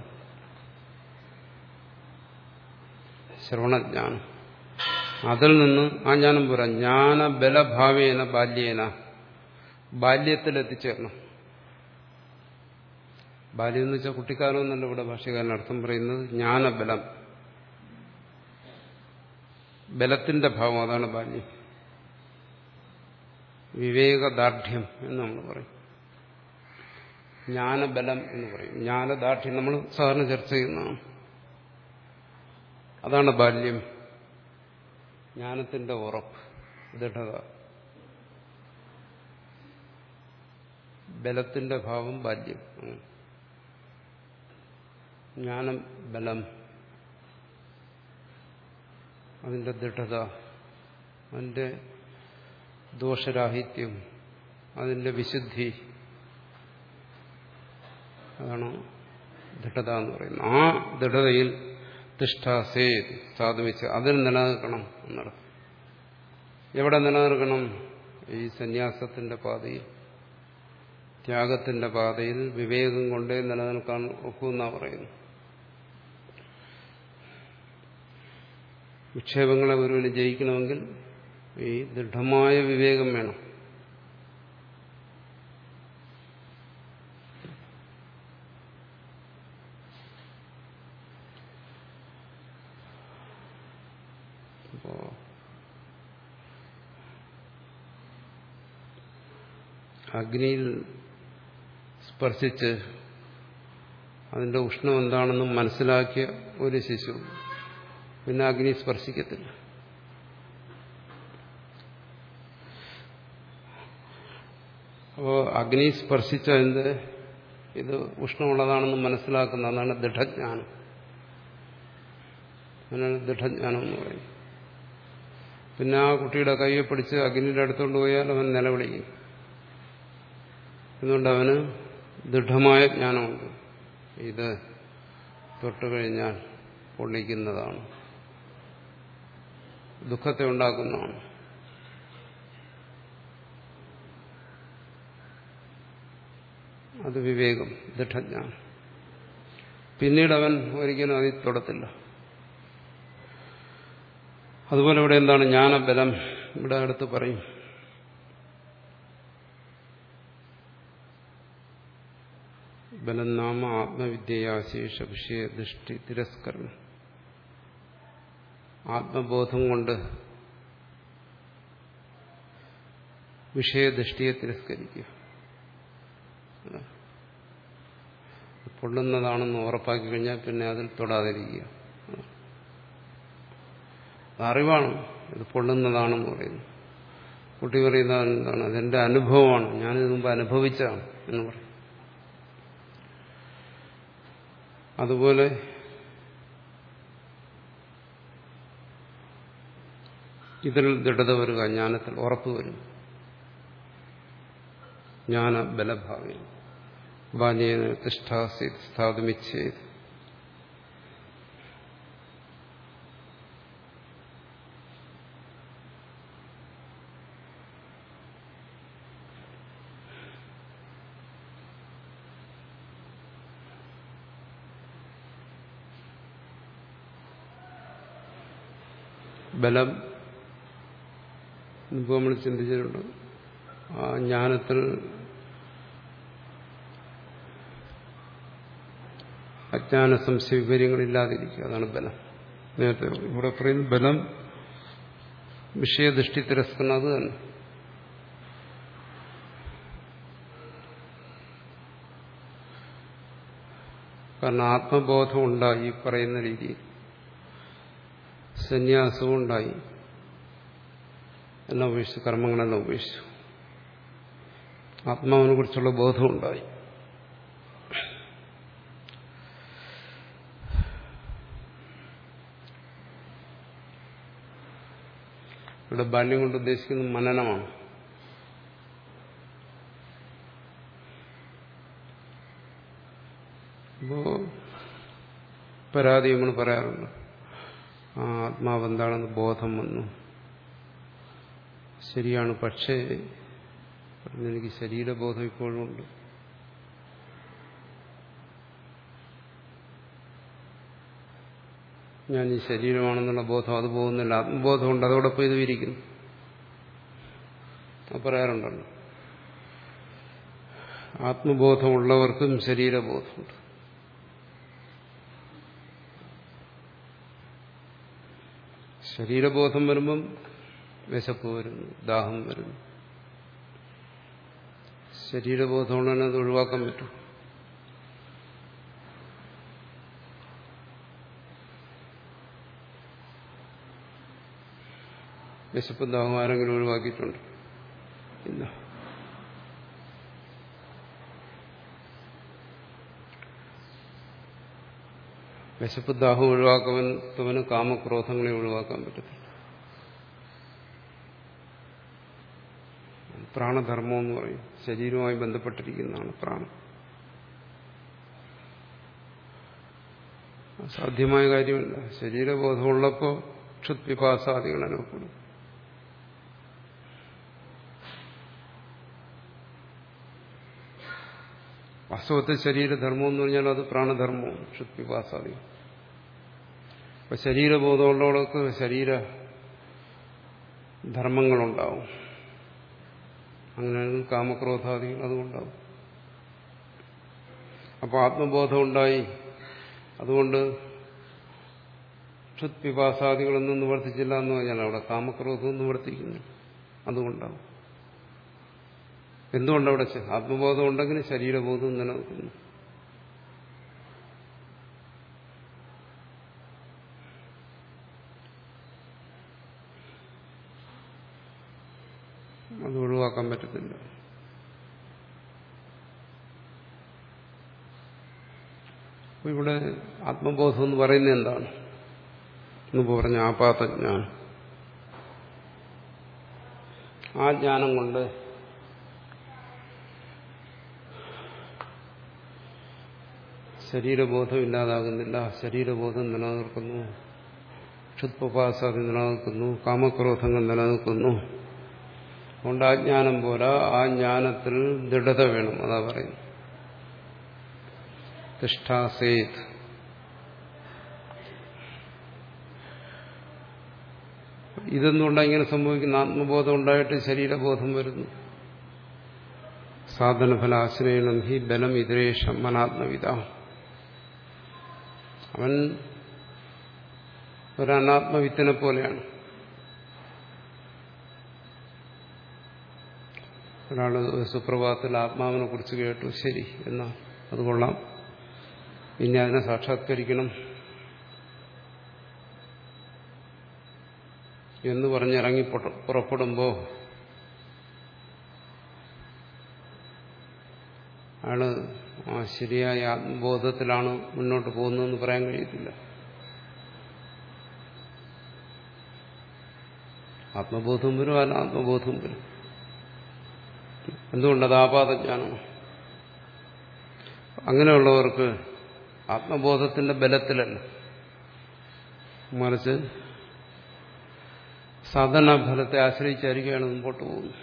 ശ്രവണജ്ഞാനം. അതിൽ നിന്ന് ആ ജ്ഞാനം പോരാ, ജ്ഞാനബലഭാവേന ബാല്യേന, ബാല്യത്തിൽ എത്തിച്ചേരണം. ബാല്യം എന്ന് വെച്ചാൽ കുട്ടിക്കാലം എന്നല്ല ഇവിടെ ഭാഷകാരൻ അർത്ഥം പറയുന്നത്. ജ്ഞാനബലം, ബലത്തിന്റെ ഭാവം, അതാണ് ബാല്യം. വിവേകദാർഢ്യം എന്ന് നമ്മൾ പറയും, ജ്ഞാനബലം എന്ന് പറയും. ജ്ഞാനദാർഢ്യം നമ്മൾ സാധാരണ ചർച്ച ചെയ്യുന്നതാണ്. അതാണ് ബാല്യം. ജ്ഞാനത്തിന്റെ ഉറപ്പ്, ദൃഢത. ബലത്തിന്റെ ഭാവം ബാല്യം. ജ്ഞാനം ബലം, അതിന്റെ ദൃഢത, അതിന്റെ ദോഷരാഹിത്യം, അതിന്റെ വിശുദ്ധി, അതാണ് ദൃഢത എന്ന് പറയുന്നത്. ആ ദൃഢതയിൽ തിഷ്ഠാസേ സാധുവിച്ച് അതിൽ നിലനിൽക്കണം എന്നർത്ഥം. എവിടെ നിലനിൽക്കണം? ഈ സന്യാസത്തിന്റെ പാതയിൽ, ത്യാഗത്തിന്റെ പാതയിൽ വിവേകം കൊണ്ടേ നിലനിൽക്കാൻ ഒക്കുമെന്നാണ് പറയുന്നു. വിക്ഷേപങ്ങളെ ഒരുവന് ജയിക്കണമെങ്കിൽ ഈ ദൃഢമായ വിവേകം വേണം. അപ്പോ അഗ്നിയിൽ സ്പർശിച്ച് അതിന്റെ ഉഷ്ണം എന്താണെന്നും മനസ്സിലാക്കിയ ഒരു ശിശു പിന്നെ അഗ്നി സ്പർശിക്കത്തില്ല. അപ്പോ അഗ്നി സ്പർശിച്ച എന്ത് ഇത് ഉഷ്ണമുള്ളതാണെന്ന് മനസ്സിലാക്കുന്ന അതാണ് ദൃഢജ്ഞാനം. അതിനാണ് ദൃഢജ്ഞാനം എന്ന് പറയുന്നത്. പിന്നെ ആ കുട്ടിയുടെ കൈയെ പിടിച്ച് അഗ്നിയുടെ അടുത്തോണ്ട് പോയാൽ അവൻ നിലവിളിക്കും. അതുകൊണ്ട് അവന് ദൃഢമായ ജ്ഞാനമുണ്ട്. ഇത് തൊട്ടുകഴിഞ്ഞാൽ പൊള്ളിക്കുന്നതാണ്, ദുഃഖത്തെ ഉണ്ടാക്കുന്നതാണ്. അത് വിവേകം, ദൃഢജ്ഞാനം. പിന്നീട് അവൻ ഒരിക്കലും അതിൽ തൊടത്തില്ല. അതുപോലെ ഇവിടെ എന്താണ് ജ്ഞാനബലം? ഇവിടെ അടുത്ത് പറയും, ബലം നാമ ആത്മവിദ്യയാശേഷ വിഷയ ദൃഷ്ടി തിരസ്കരണം. ആത്മബോധം കൊണ്ട് വിഷയദൃഷ്ടിയെ തിരസ്കരിക്കുക. പൊള്ളുന്നതാണെന്ന് ഉറപ്പാക്കി കഴിഞ്ഞാൽ പിന്നെ അതിൽ തൊടാതിരിക്കുക. അറിവാണ് ഇത് പൊള്ളുന്നതാണെന്ന് പറയുന്നത്. കുട്ടി പറയുന്നത് എന്താണ്? അതെന്റെ അനുഭവമാണ്, ഞാനിത് മുമ്പ് അനുഭവിച്ചതാണ് എന്ന് പറയും. അതുപോലെ ഇതിൽ ദൃഢത വരിക, ജ്ഞാനത്തിൽ ഉറപ്പ് വരും. ജ്ഞാന ബലഭാവം ബാല്യേന തിഷ്ഠാസീത് സ്ഥാതുമിച്ഛേത്. ബലം ഇപ്പോൾ നമ്മൾ ചിന്തിച്ചിട്ടുണ്ട്. ആ ജ്ഞാനത്തിൽ അജ്ഞാന സംശയ വിവരങ്ങളില്ലാതിരിക്കുക, അതാണ് ബലം. നേരത്തെ ഇവിടെ പറയുന്ന ബലം വിഷയദൃഷ്ടി തിരസ്കരണം, അത് തന്നെ. കാരണം ആത്മബോധം ഉണ്ടായി, പറയുന്ന രീതിയിൽ സന്യാസവും ഉണ്ടായി, എല്ലാം ഉപേക്ഷിച്ചു, കർമ്മങ്ങളെല്ലാം ഉപേക്ഷിച്ചു, ആത്മാവിനെ കുറിച്ചുള്ള ബോധം ഉണ്ടായി. ഇവിടെ ബാല്യം കൊണ്ട് ഉദ്ദേശിക്കുന്നത് മനനമാണ്. അപ്പോ പരാതി നമ്മൾ പറയാറുണ്ട്, ആ ആത്മാവ് എന്താണെന്ന് ബോധം വന്നു. ശരിയാണ്, പക്ഷേ എനിക്ക് ശരീരബോധം ഇപ്പോഴും ഉണ്ട്. ഞാൻ ഈ ശരീരമാണെന്നുള്ള ബോധം അത് പോകുന്നില്ല. ആത്മബോധമുണ്ട്, അതോടൊപ്പം ഇത് ഇരിക്കുന്നു. അത് പറയാറുണ്ടല്ലോ, ആത്മബോധമുള്ളവർക്കും ശരീരബോധമുണ്ട്. ശരീരബോധം വരുമ്പം വിശപ്പ് വരുന്നു, ദാഹം വരുന്നു. ശരീരബോധമുള്ളതിനെ അത് ഒഴിവാക്കാൻ പറ്റും. വിശപ്പും ദാഹം ആരെങ്കിലും ഒഴിവാക്കിയിട്ടുണ്ട്? ഇല്ല. വിശപ്പ് ദാഹം ഒഴിവാക്കുന്നവന് കാമക്രോധങ്ങളെ ഒഴിവാക്കാൻ പറ്റത്തില്ല. പ്രാണധർമ്മം എന്ന് പറയും. ശരീരവുമായി ബന്ധപ്പെട്ടിരിക്കുന്നതാണ് പ്രാണം. സാധ്യമായ കാര്യമല്ല. ശരീരബോധമുള്ളപ്പോൾ ക്ഷുത്പിപാസാദികൾ അനുഭവപ്പെടും. വാസ്തവത്തിൽ ശരീരധർമ്മം എന്ന് പറഞ്ഞാൽ അത് പ്രാണധർമ്മവും ക്ഷുത്പിപാസാദികൾ. അപ്പൊ ശരീരബോധമുള്ളവർക്ക് ശരീര ധർമ്മങ്ങളുണ്ടാവും. അങ്ങനെയാണെങ്കിൽ കാമക്രോധാദികൾ അതുകൊണ്ടാവും. അപ്പോൾ ആത്മബോധം ഉണ്ടായി, അതുകൊണ്ട് ക്ഷുത്പിപാസാദികളൊന്നും നിവർത്തിച്ചില്ല എന്ന് പറഞ്ഞാൽ അവിടെ കാമക്രോധവും നിവർത്തിക്കുന്നു. അതുകൊണ്ടാവും. എന്തുകൊണ്ടവിടെ ആത്മബോധം ഉണ്ടെങ്കിൽ ശരീരബോധവും നിലനിൽക്കുന്നു. അത് ഒഴിവാക്കാൻ പറ്റത്തില്ല. അപ്പൊ ഇവിടെ ആത്മബോധം എന്ന് പറയുന്നത് എന്താണ്? എന്ന് പറഞ്ഞ ആപാതജ്ഞാനം. ആ ജ്ഞാനം കൊണ്ട് ശരീരബോധം ഇല്ലാതാകുന്നില്ല, ശരീരബോധം നിലനിൽക്കുന്നു, ക്ഷുത്പപാസാദി നിലനിൽക്കുന്നു, കാമക്രോധങ്ങൾ നിലനിൽക്കുന്നു. അതുകൊണ്ട് ആ ജ്ഞാനം പോലെ ആ ജ്ഞാനത്തിൽ ദൃഢത വേണം. അതാ പറയുന്നു തിഷ്ഠാസേത്. ഇതെന്തുകൊണ്ടാണ് ഇങ്ങനെ സംഭവിക്കുന്ന? ആത്മബോധം ഉണ്ടായിട്ട് ശരീരബോധം വരുന്നു. സാധനഫലാശ്രയണം ഹി ബലം ഇതരേഷം അനാത്മവിത. അവൻ ഒരനാത്മവിത്തിനെ പോലെയാണ്. ഒരാള് സുപ്രഭാതത്തിൽ ആത്മാവിനെ കുറിച്ച് കേട്ടു, ശരി എന്നാ അത് കൊള്ളാം, ഇനി അതിനെ സാക്ഷാത്കരിക്കണം എന്ന് പറഞ്ഞിറങ്ങി പുറപ്പെടുമ്പോ അയാള് ആ ശരിയായ ആത്മബോധത്തിലാണ് മുന്നോട്ട് പോകുന്നതെന്ന് പറയാൻ കഴിയത്തില്ല. ആത്മബോധം വരും, അനാത്മബോധം വരും. എന്തുകൊണ്ടത് ആപാതജ്ഞാനമാണ്. അങ്ങനെയുള്ളവർക്ക് ആത്മബോധത്തിന്റെ ബലത്തിലല്ല, മറിച്ച് സാധനാഫലത്തെ ആശ്രയിച്ചായിരിക്കുകയാണ് മുമ്പോട്ട് പോകുന്നത്.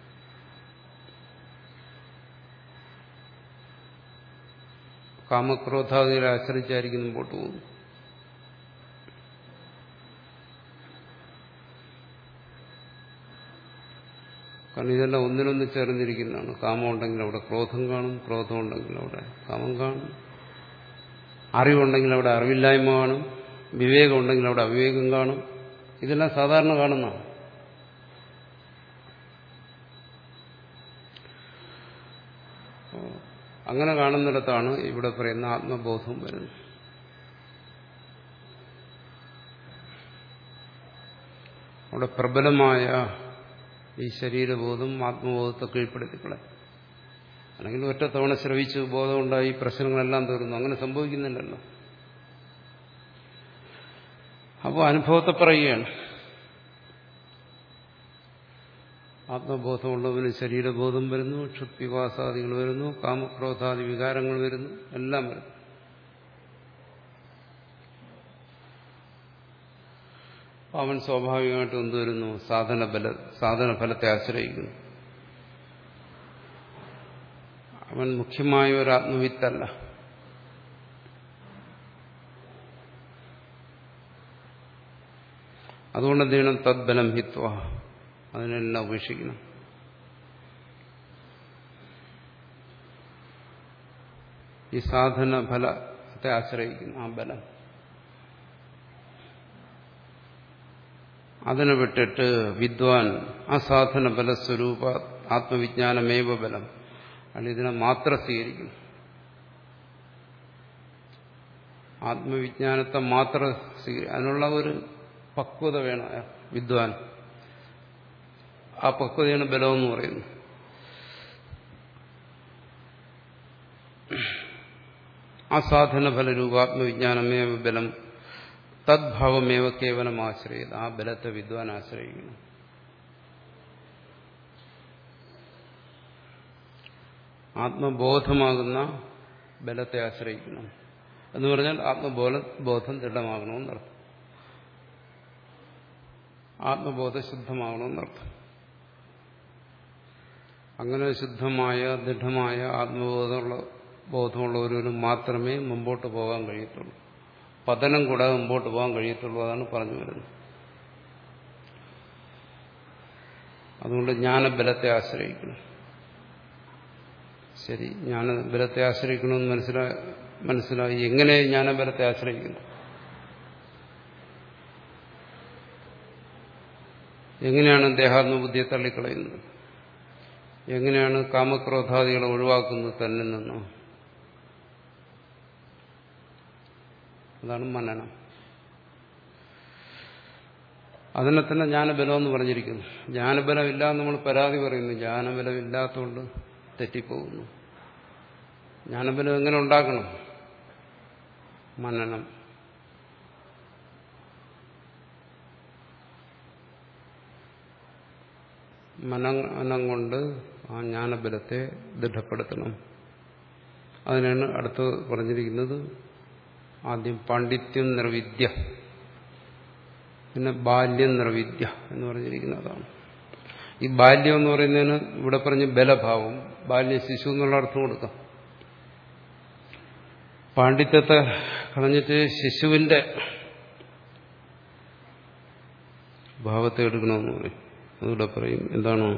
കാമക്രോധാദികളെ ആശ്രയിച്ചായിരിക്കും മുമ്പോട്ട് പോകുന്നു. കാരണം ഇതെല്ലാം ഒന്നിനൊന്ന് ചേർന്നിരിക്കുന്നതാണ്. കാമം ഉണ്ടെങ്കിൽ അവിടെ ക്രോധം കാണും, ക്രോധം ഉണ്ടെങ്കിൽ അവിടെ കാമം കാണും, അറിവുണ്ടെങ്കിൽ അവിടെ അറിവില്ലായ്മ കാണും, വിവേകം ഉണ്ടെങ്കിൽ അവിടെ അവിവേകം കാണും. ഇതെല്ലാം സാധാരണ കാണുന്നതാണ്. അങ്ങനെ കാണുന്നിടത്താണ് ഇവിടെ പറയുന്ന ആത്മബോധം വരുന്നത്. അവിടെ പ്രബലമായ ഈ ശരീരബോധം ആത്മബോധത്തെ കീഴ്പ്പെടുത്തിക്കളെ. അല്ലെങ്കിൽ ഒറ്റ തവണ ശ്രവിച്ച് ബോധമുണ്ടായി പ്രശ്നങ്ങളെല്ലാം തീർന്നു. അങ്ങനെ സംഭവിക്കുന്നില്ലല്ലോ. അപ്പോൾ അനുഭവത്തെ പറയുകയാണ്. ആത്മബോധമുള്ളവന് ശരീരബോധം വരുന്നു, ക്ഷുത്പിപാസാദികൾ വരുന്നു, കാമക്രോധാദി വികാരങ്ങൾ വരുന്നു, എല്ലാം വരുന്നു. അവൻ സ്വാഭാവികമായിട്ടും എന്ത് വരുന്നു? സാധന ബല സാധന ഫലത്തെ ആശ്രയിക്കുന്നു. അവൻ മുഖ്യമായ ഒരു ആത്മവിത്തല്ല. അതുകൊണ്ട് എന്ത് ചെയ്യണം? തദ്ബലം ഹിത്വ, അതിനെല്ലാം ഉപേക്ഷിക്കണം. ഈ സാധന ഫലത്തെ ആശ്രയിക്കുന്നു ആ ബലം. അതിനെ വിട്ടിട്ട് വിദ്വാൻ അസാധന ബലസ്വരൂപ ആത്മവിജ്ഞാനമേവ ബലം, അല്ലെങ്കിൽ ഇതിനെ മാത്രം സ്വീകരിക്കണം. ആത്മവിജ്ഞാനത്തെ മാത്രം സ്വീകരിക്കും. അതിനുള്ള ഒരു പക്വത വേണം വിദ്വാൻ. ആ പക്വതയാണ് ബലമെന്ന് പറയുന്നത്. അസാധന ഫലരൂപാത്മവിജ്ഞാനമേവ ബലം തദ്ഭാവമേവ കേവലം ആശ്രയിത. ആ ബലത്തെ വിദ്വാൻ ആശ്രയിക്കുന്നു. ആത്മബോധമാകുന്ന ബലത്തെ ആശ്രയിക്കണം എന്ന് പറഞ്ഞാൽ ആത്മബോധ ബോധം ദൃഢമാകണമെന്നർത്ഥം. ആത്മബോധം ശുദ്ധമാകണമെന്നർത്ഥം. അങ്ങനെ ശുദ്ധമായ ദൃഢമായ ആത്മബോധമുള്ള ബോധമുള്ളവരും മാത്രമേ മുമ്പോട്ട് പോകാൻ കഴിയത്തുള്ളൂ. പതനം കൂടാതെ മുമ്പോട്ട് പോകാൻ കഴിയത്തുള്ളൂ. അതാണ് പറഞ്ഞു വരുന്നത്. അതുകൊണ്ട് ജ്ഞാനബലത്തെ ആശ്രയിക്കണം. ശരി, ജ്ഞാനബലത്തെ ആശ്രയിക്കണമെന്ന് മനസ്സിലായി മനസ്സിലായി എങ്ങനെ ജ്ഞാനബലത്തെ ആശ്രയിക്കുന്നു? എങ്ങനെയാണ് ദേഹാത്മബുദ്ധിയെ തള്ളിക്കളയുന്നത്? എങ്ങനെയാണ് കാമക്രോധാദികളെ ഒഴിവാക്കുന്നത് തന്നിൽ നിന്ന്? അതാണ് മനനം. അതിനെ തന്നെ ജ്ഞാനബലം എന്ന് പറഞ്ഞിരിക്കുന്നു. ജ്ഞാനബലമില്ല എന്ന് നമ്മൾ പരാതി പറയുന്നു. ജ്ഞാനബലമില്ലാത്തതുകൊണ്ട് തെറ്റിപ്പോകുന്നു. ജ്ഞാനബലം എങ്ങനെ ഉണ്ടാക്കണം? മനനം. മനനം കൊണ്ട് ആ ജ്ഞാനബലത്തെ ദൃഢപ്പെടുത്തണം. അതിനാണ് അടുത്ത് പറഞ്ഞിരിക്കുന്നത്. ആദ്യം പാണ്ഡിത്യം നിർവിദ്യ, പിന്നെ ബാല്യം നിർവിദ്യ എന്ന് പറഞ്ഞിരിക്കുന്നതാണ്. ഈ ബാല്യം എന്ന് പറയുന്നതിന് ഇവിടെ പറഞ്ഞ് ബലഭാവം, ബാല്യ ശിശു എന്നുള്ള അർത്ഥം കൊടുക്കാം. പാണ്ഡിത്യത്തെ കളഞ്ഞിട്ട് ശിശുവിന്റെ ഭാവത്തെ എടുക്കണമെന്ന് പറയും. അതുകൂടെ പറയും. എന്താണോ?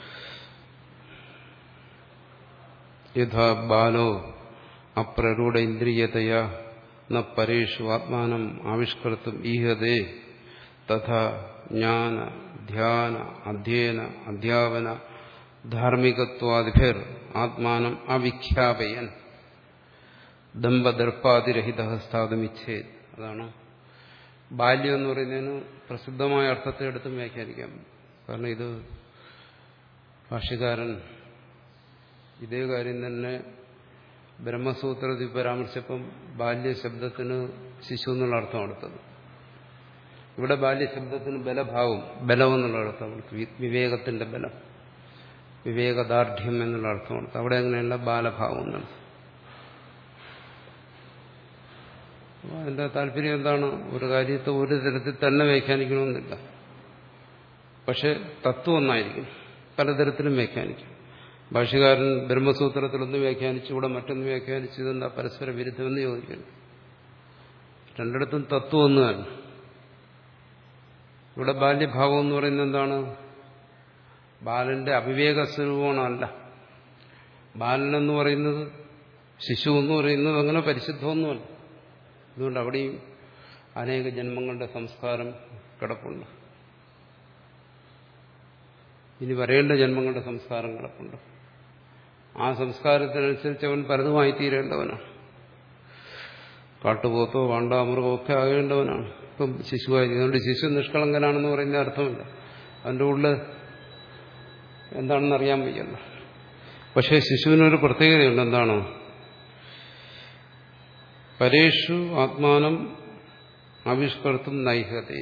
യഥാ ബാലോ അപ്രരൂഢ ഇന്ദ്രിയതയാ ന പരേഷു ആത്മാനം ആവിഷ്കർത്തും ഈഹതേ തഥാ ജ്ഞാന ധ്യാന അധ്യയന അധ്യാപന ധാർമ്മികത്വാദിഭിർ ആത്മാനം അവിഖ്യാപയൻ ദമ്പദർപ്പാതിരഹിത സ്ഥാതുമിച്ഛേത്. അതാണ് ബാല്യം എന്ന് പറയുന്നതിന് പ്രസിദ്ധമായ അർത്ഥത്തെ എടുത്തും വ്യാഖ്യാനിക്കാം. കാരണം ഇത് ഭാഷ്യകാരൻ ഇതേ കാര്യം തന്നെ ബ്രഹ്മസൂത്രത്തിൽ പരാമർശിച്ചപ്പം ബാല്യശബ്ദത്തിന് ശിശു എന്നുള്ള അർത്ഥം എടുത്തത്. ഇവിടെ ബാല്യശബ്ദത്തിന് ബലഭാവം, ബലം എന്നുള്ള അർത്ഥം കൊടുത്തു. വിവേകത്തിന്റെ ബലം, വിവേകദാർഢ്യം എന്നുള്ള അർത്ഥം കൊടുത്തു. അവിടെ അങ്ങനെയല്ല, ബാലഭാവം എന്നാണ്. അതിന്റെ താല്പര്യം എന്താണ്? ഒരു കാര്യത്തെ ഒരു തരത്തിൽ തന്നെ വ്യാഖ്യാനിക്കണമെന്നില്ല. പക്ഷെ തത്വം ഒന്നായിരിക്കും. പലതരത്തിലും വ്യാഖ്യാനിക്കും. ഭാഷ്യകാരൻ ബ്രഹ്മസൂത്രത്തിലൊന്ന് വ്യാഖ്യാനിച്ചു, ഇവിടെ മറ്റൊന്ന് വ്യാഖ്യാനിച്ചു. ഇതെന്താ പരസ്പര വിരുദ്ധമെന്ന് ചോദിക്കുന്നു. രണ്ടിടത്തും തത്വം ഒന്ന് തന്നെ. ഇവിടെ ബാല്യഭാവം എന്ന് പറയുന്നത് എന്താണ്? ബാലന്റെ അവിവേക സ്വരൂപമാണല്ല. ബാലനെന്ന് പറയുന്നത്, ശിശു എന്ന് പറയുന്നത് അങ്ങനെ പരിശുദ്ധമൊന്നുമല്ല. അതുകൊണ്ട് അവിടെയും അനേക ജന്മങ്ങളുടെ സംസ്കാരം കിടപ്പുണ്ട്. ഇനി വരേണ്ട ജന്മങ്ങളുടെ സംസ്കാരം കിടപ്പുണ്ട്. ആ സംസ്കാരത്തിനനുസരിച്ച് അവൻ പലതുമായി തീരേണ്ടവനാണ്. കാട്ടുപോത്തോ വാണ്ടാമൃഗമോ ഒക്കെ ആകേണ്ടവനാണ്. ഇപ്പം ശിശുവായി. അതുകൊണ്ട് ശിശു നിഷ്കളങ്കനാണെന്ന് പറയുന്ന അർത്ഥമില്ല. അതിൻ്റെ ഉള്ളിൽ എന്താണെന്ന് അറിയാൻ വയ്യല്ലോ. പക്ഷേ ശിശുവിനൊരു പ്രത്യേകതയുണ്ട്. എന്താണ്? പരേഷു ആത്മാനം ആവിഷ്കർത്തും നൈഹതേ.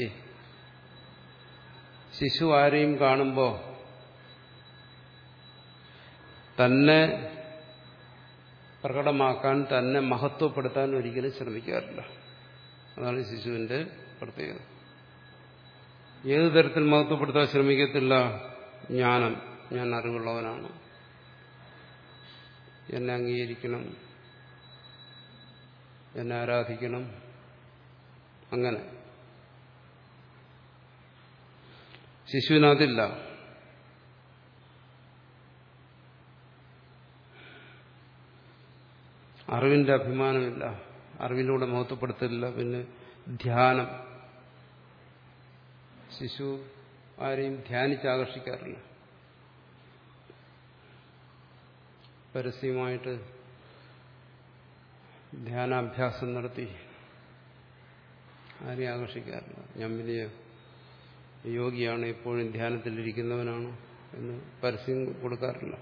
ശിശു ആരെയും കാണുമ്പോൾ തന്നെ പ്രകടമാക്കാൻ, തന്നെ മഹത്വപ്പെടുത്താൻ ഒരിക്കലും ശ്രമിക്കാറില്ല. അതാണ് ശിശുവിന്റെ പ്രത്യേകത. ഏതു തരത്തിൽ മഹത്വപ്പെടുത്താൻ ശ്രമിക്കത്തില്ല? ജ്ഞാനം, ഞാൻ അറിവുള്ളവനാണ്, എന്നെ അംഗീകരിക്കണം, എന്നെ ആരാധിക്കണം, അങ്ങനെ. ശിശുവിനതില്ല. അറിവിന്റെ അഭിമാനമില്ല, അറിവിലൂടെ മഹത്വപ്പെടുത്തില്ല. പിന്നെ ധ്യാനം, ശിശു ആരെയും ധ്യാനിച്ച് ആകർഷിക്കാറില്ല. പരസ്യമായിട്ട് ധ്യാനാഭ്യാസം നടത്തി ആരെയും ആകർഷിക്കാറില്ല. ഞാൻ വലിയ യോഗിയാണ്, എപ്പോഴും ധ്യാനത്തിലിരിക്കുന്നവനാണ് എന്ന് പരസ്യം കൊടുക്കാറില്ല.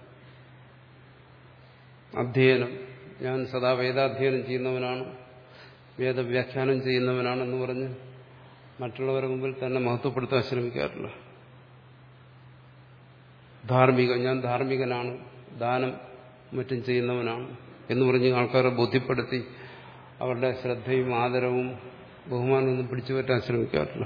അധ്യയനം, ഞാൻ സദാ വേദാധ്യയനം ചെയ്യുന്നവനാണ്, വേദവ്യാഖ്യാനം ചെയ്യുന്നവനാണെന്ന് പറഞ്ഞ് മറ്റുള്ളവരുടെ മുമ്പിൽ തന്നെ മഹത്വപ്പെടുത്താൻ ശ്രമിക്കാറില്ല. ധാർമ്മികം, ഞാൻ ധാർമ്മികനാണ്, ദാനം മറ്റും ചെയ്യുന്നവനാണ് എന്ന് പറഞ്ഞ് ആൾക്കാരെ ബോധ്യപ്പെടുത്തി അവരുടെ ശ്രദ്ധയും ആദരവും ബഹുമാനമൊന്നും പിടിച്ചു പറ്റാൻ ശ്രമിക്കാറില്ല.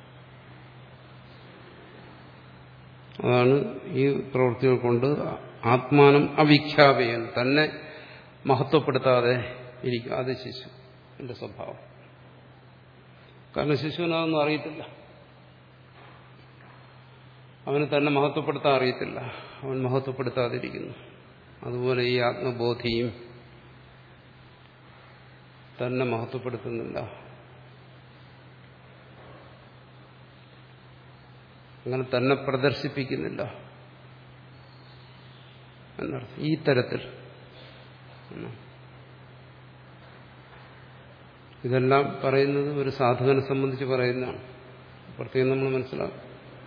അതാണ് ഈ പ്രവൃത്തികൾ കൊണ്ട് ആത്മാനം അവിഖ്യാപയൻ, തന്നെ മഹത്വപ്പെടുത്താതെ ഇരിക്കുക. അത് ശിശു എന്റെ സ്വഭാവം. കാരണം ശിശുവിനതൊന്നും അറിയത്തില്ല, അവന് തന്നെ മഹത്വപ്പെടുത്താൻ അറിയത്തില്ല, അവൻ മഹത്വപ്പെടുത്താതിരിക്കുന്നു. അതുപോലെ ഈ ആത്മബോധിയും തന്നെ മഹത്വപ്പെടുത്തുന്നില്ല. അങ്ങനെ തന്നെ പ്രദർശിപ്പിക്കുന്നില്ല എന്നർത്ഥം. ഈ തരത്തിൽ ഇതെല്ലാം പറയുന്നത് ഒരു സാധകനെ സംബന്ധിച്ച് പറയുന്നതാണ്. പ്രത്യേകം നമ്മൾ മനസ്സിലാക്കും.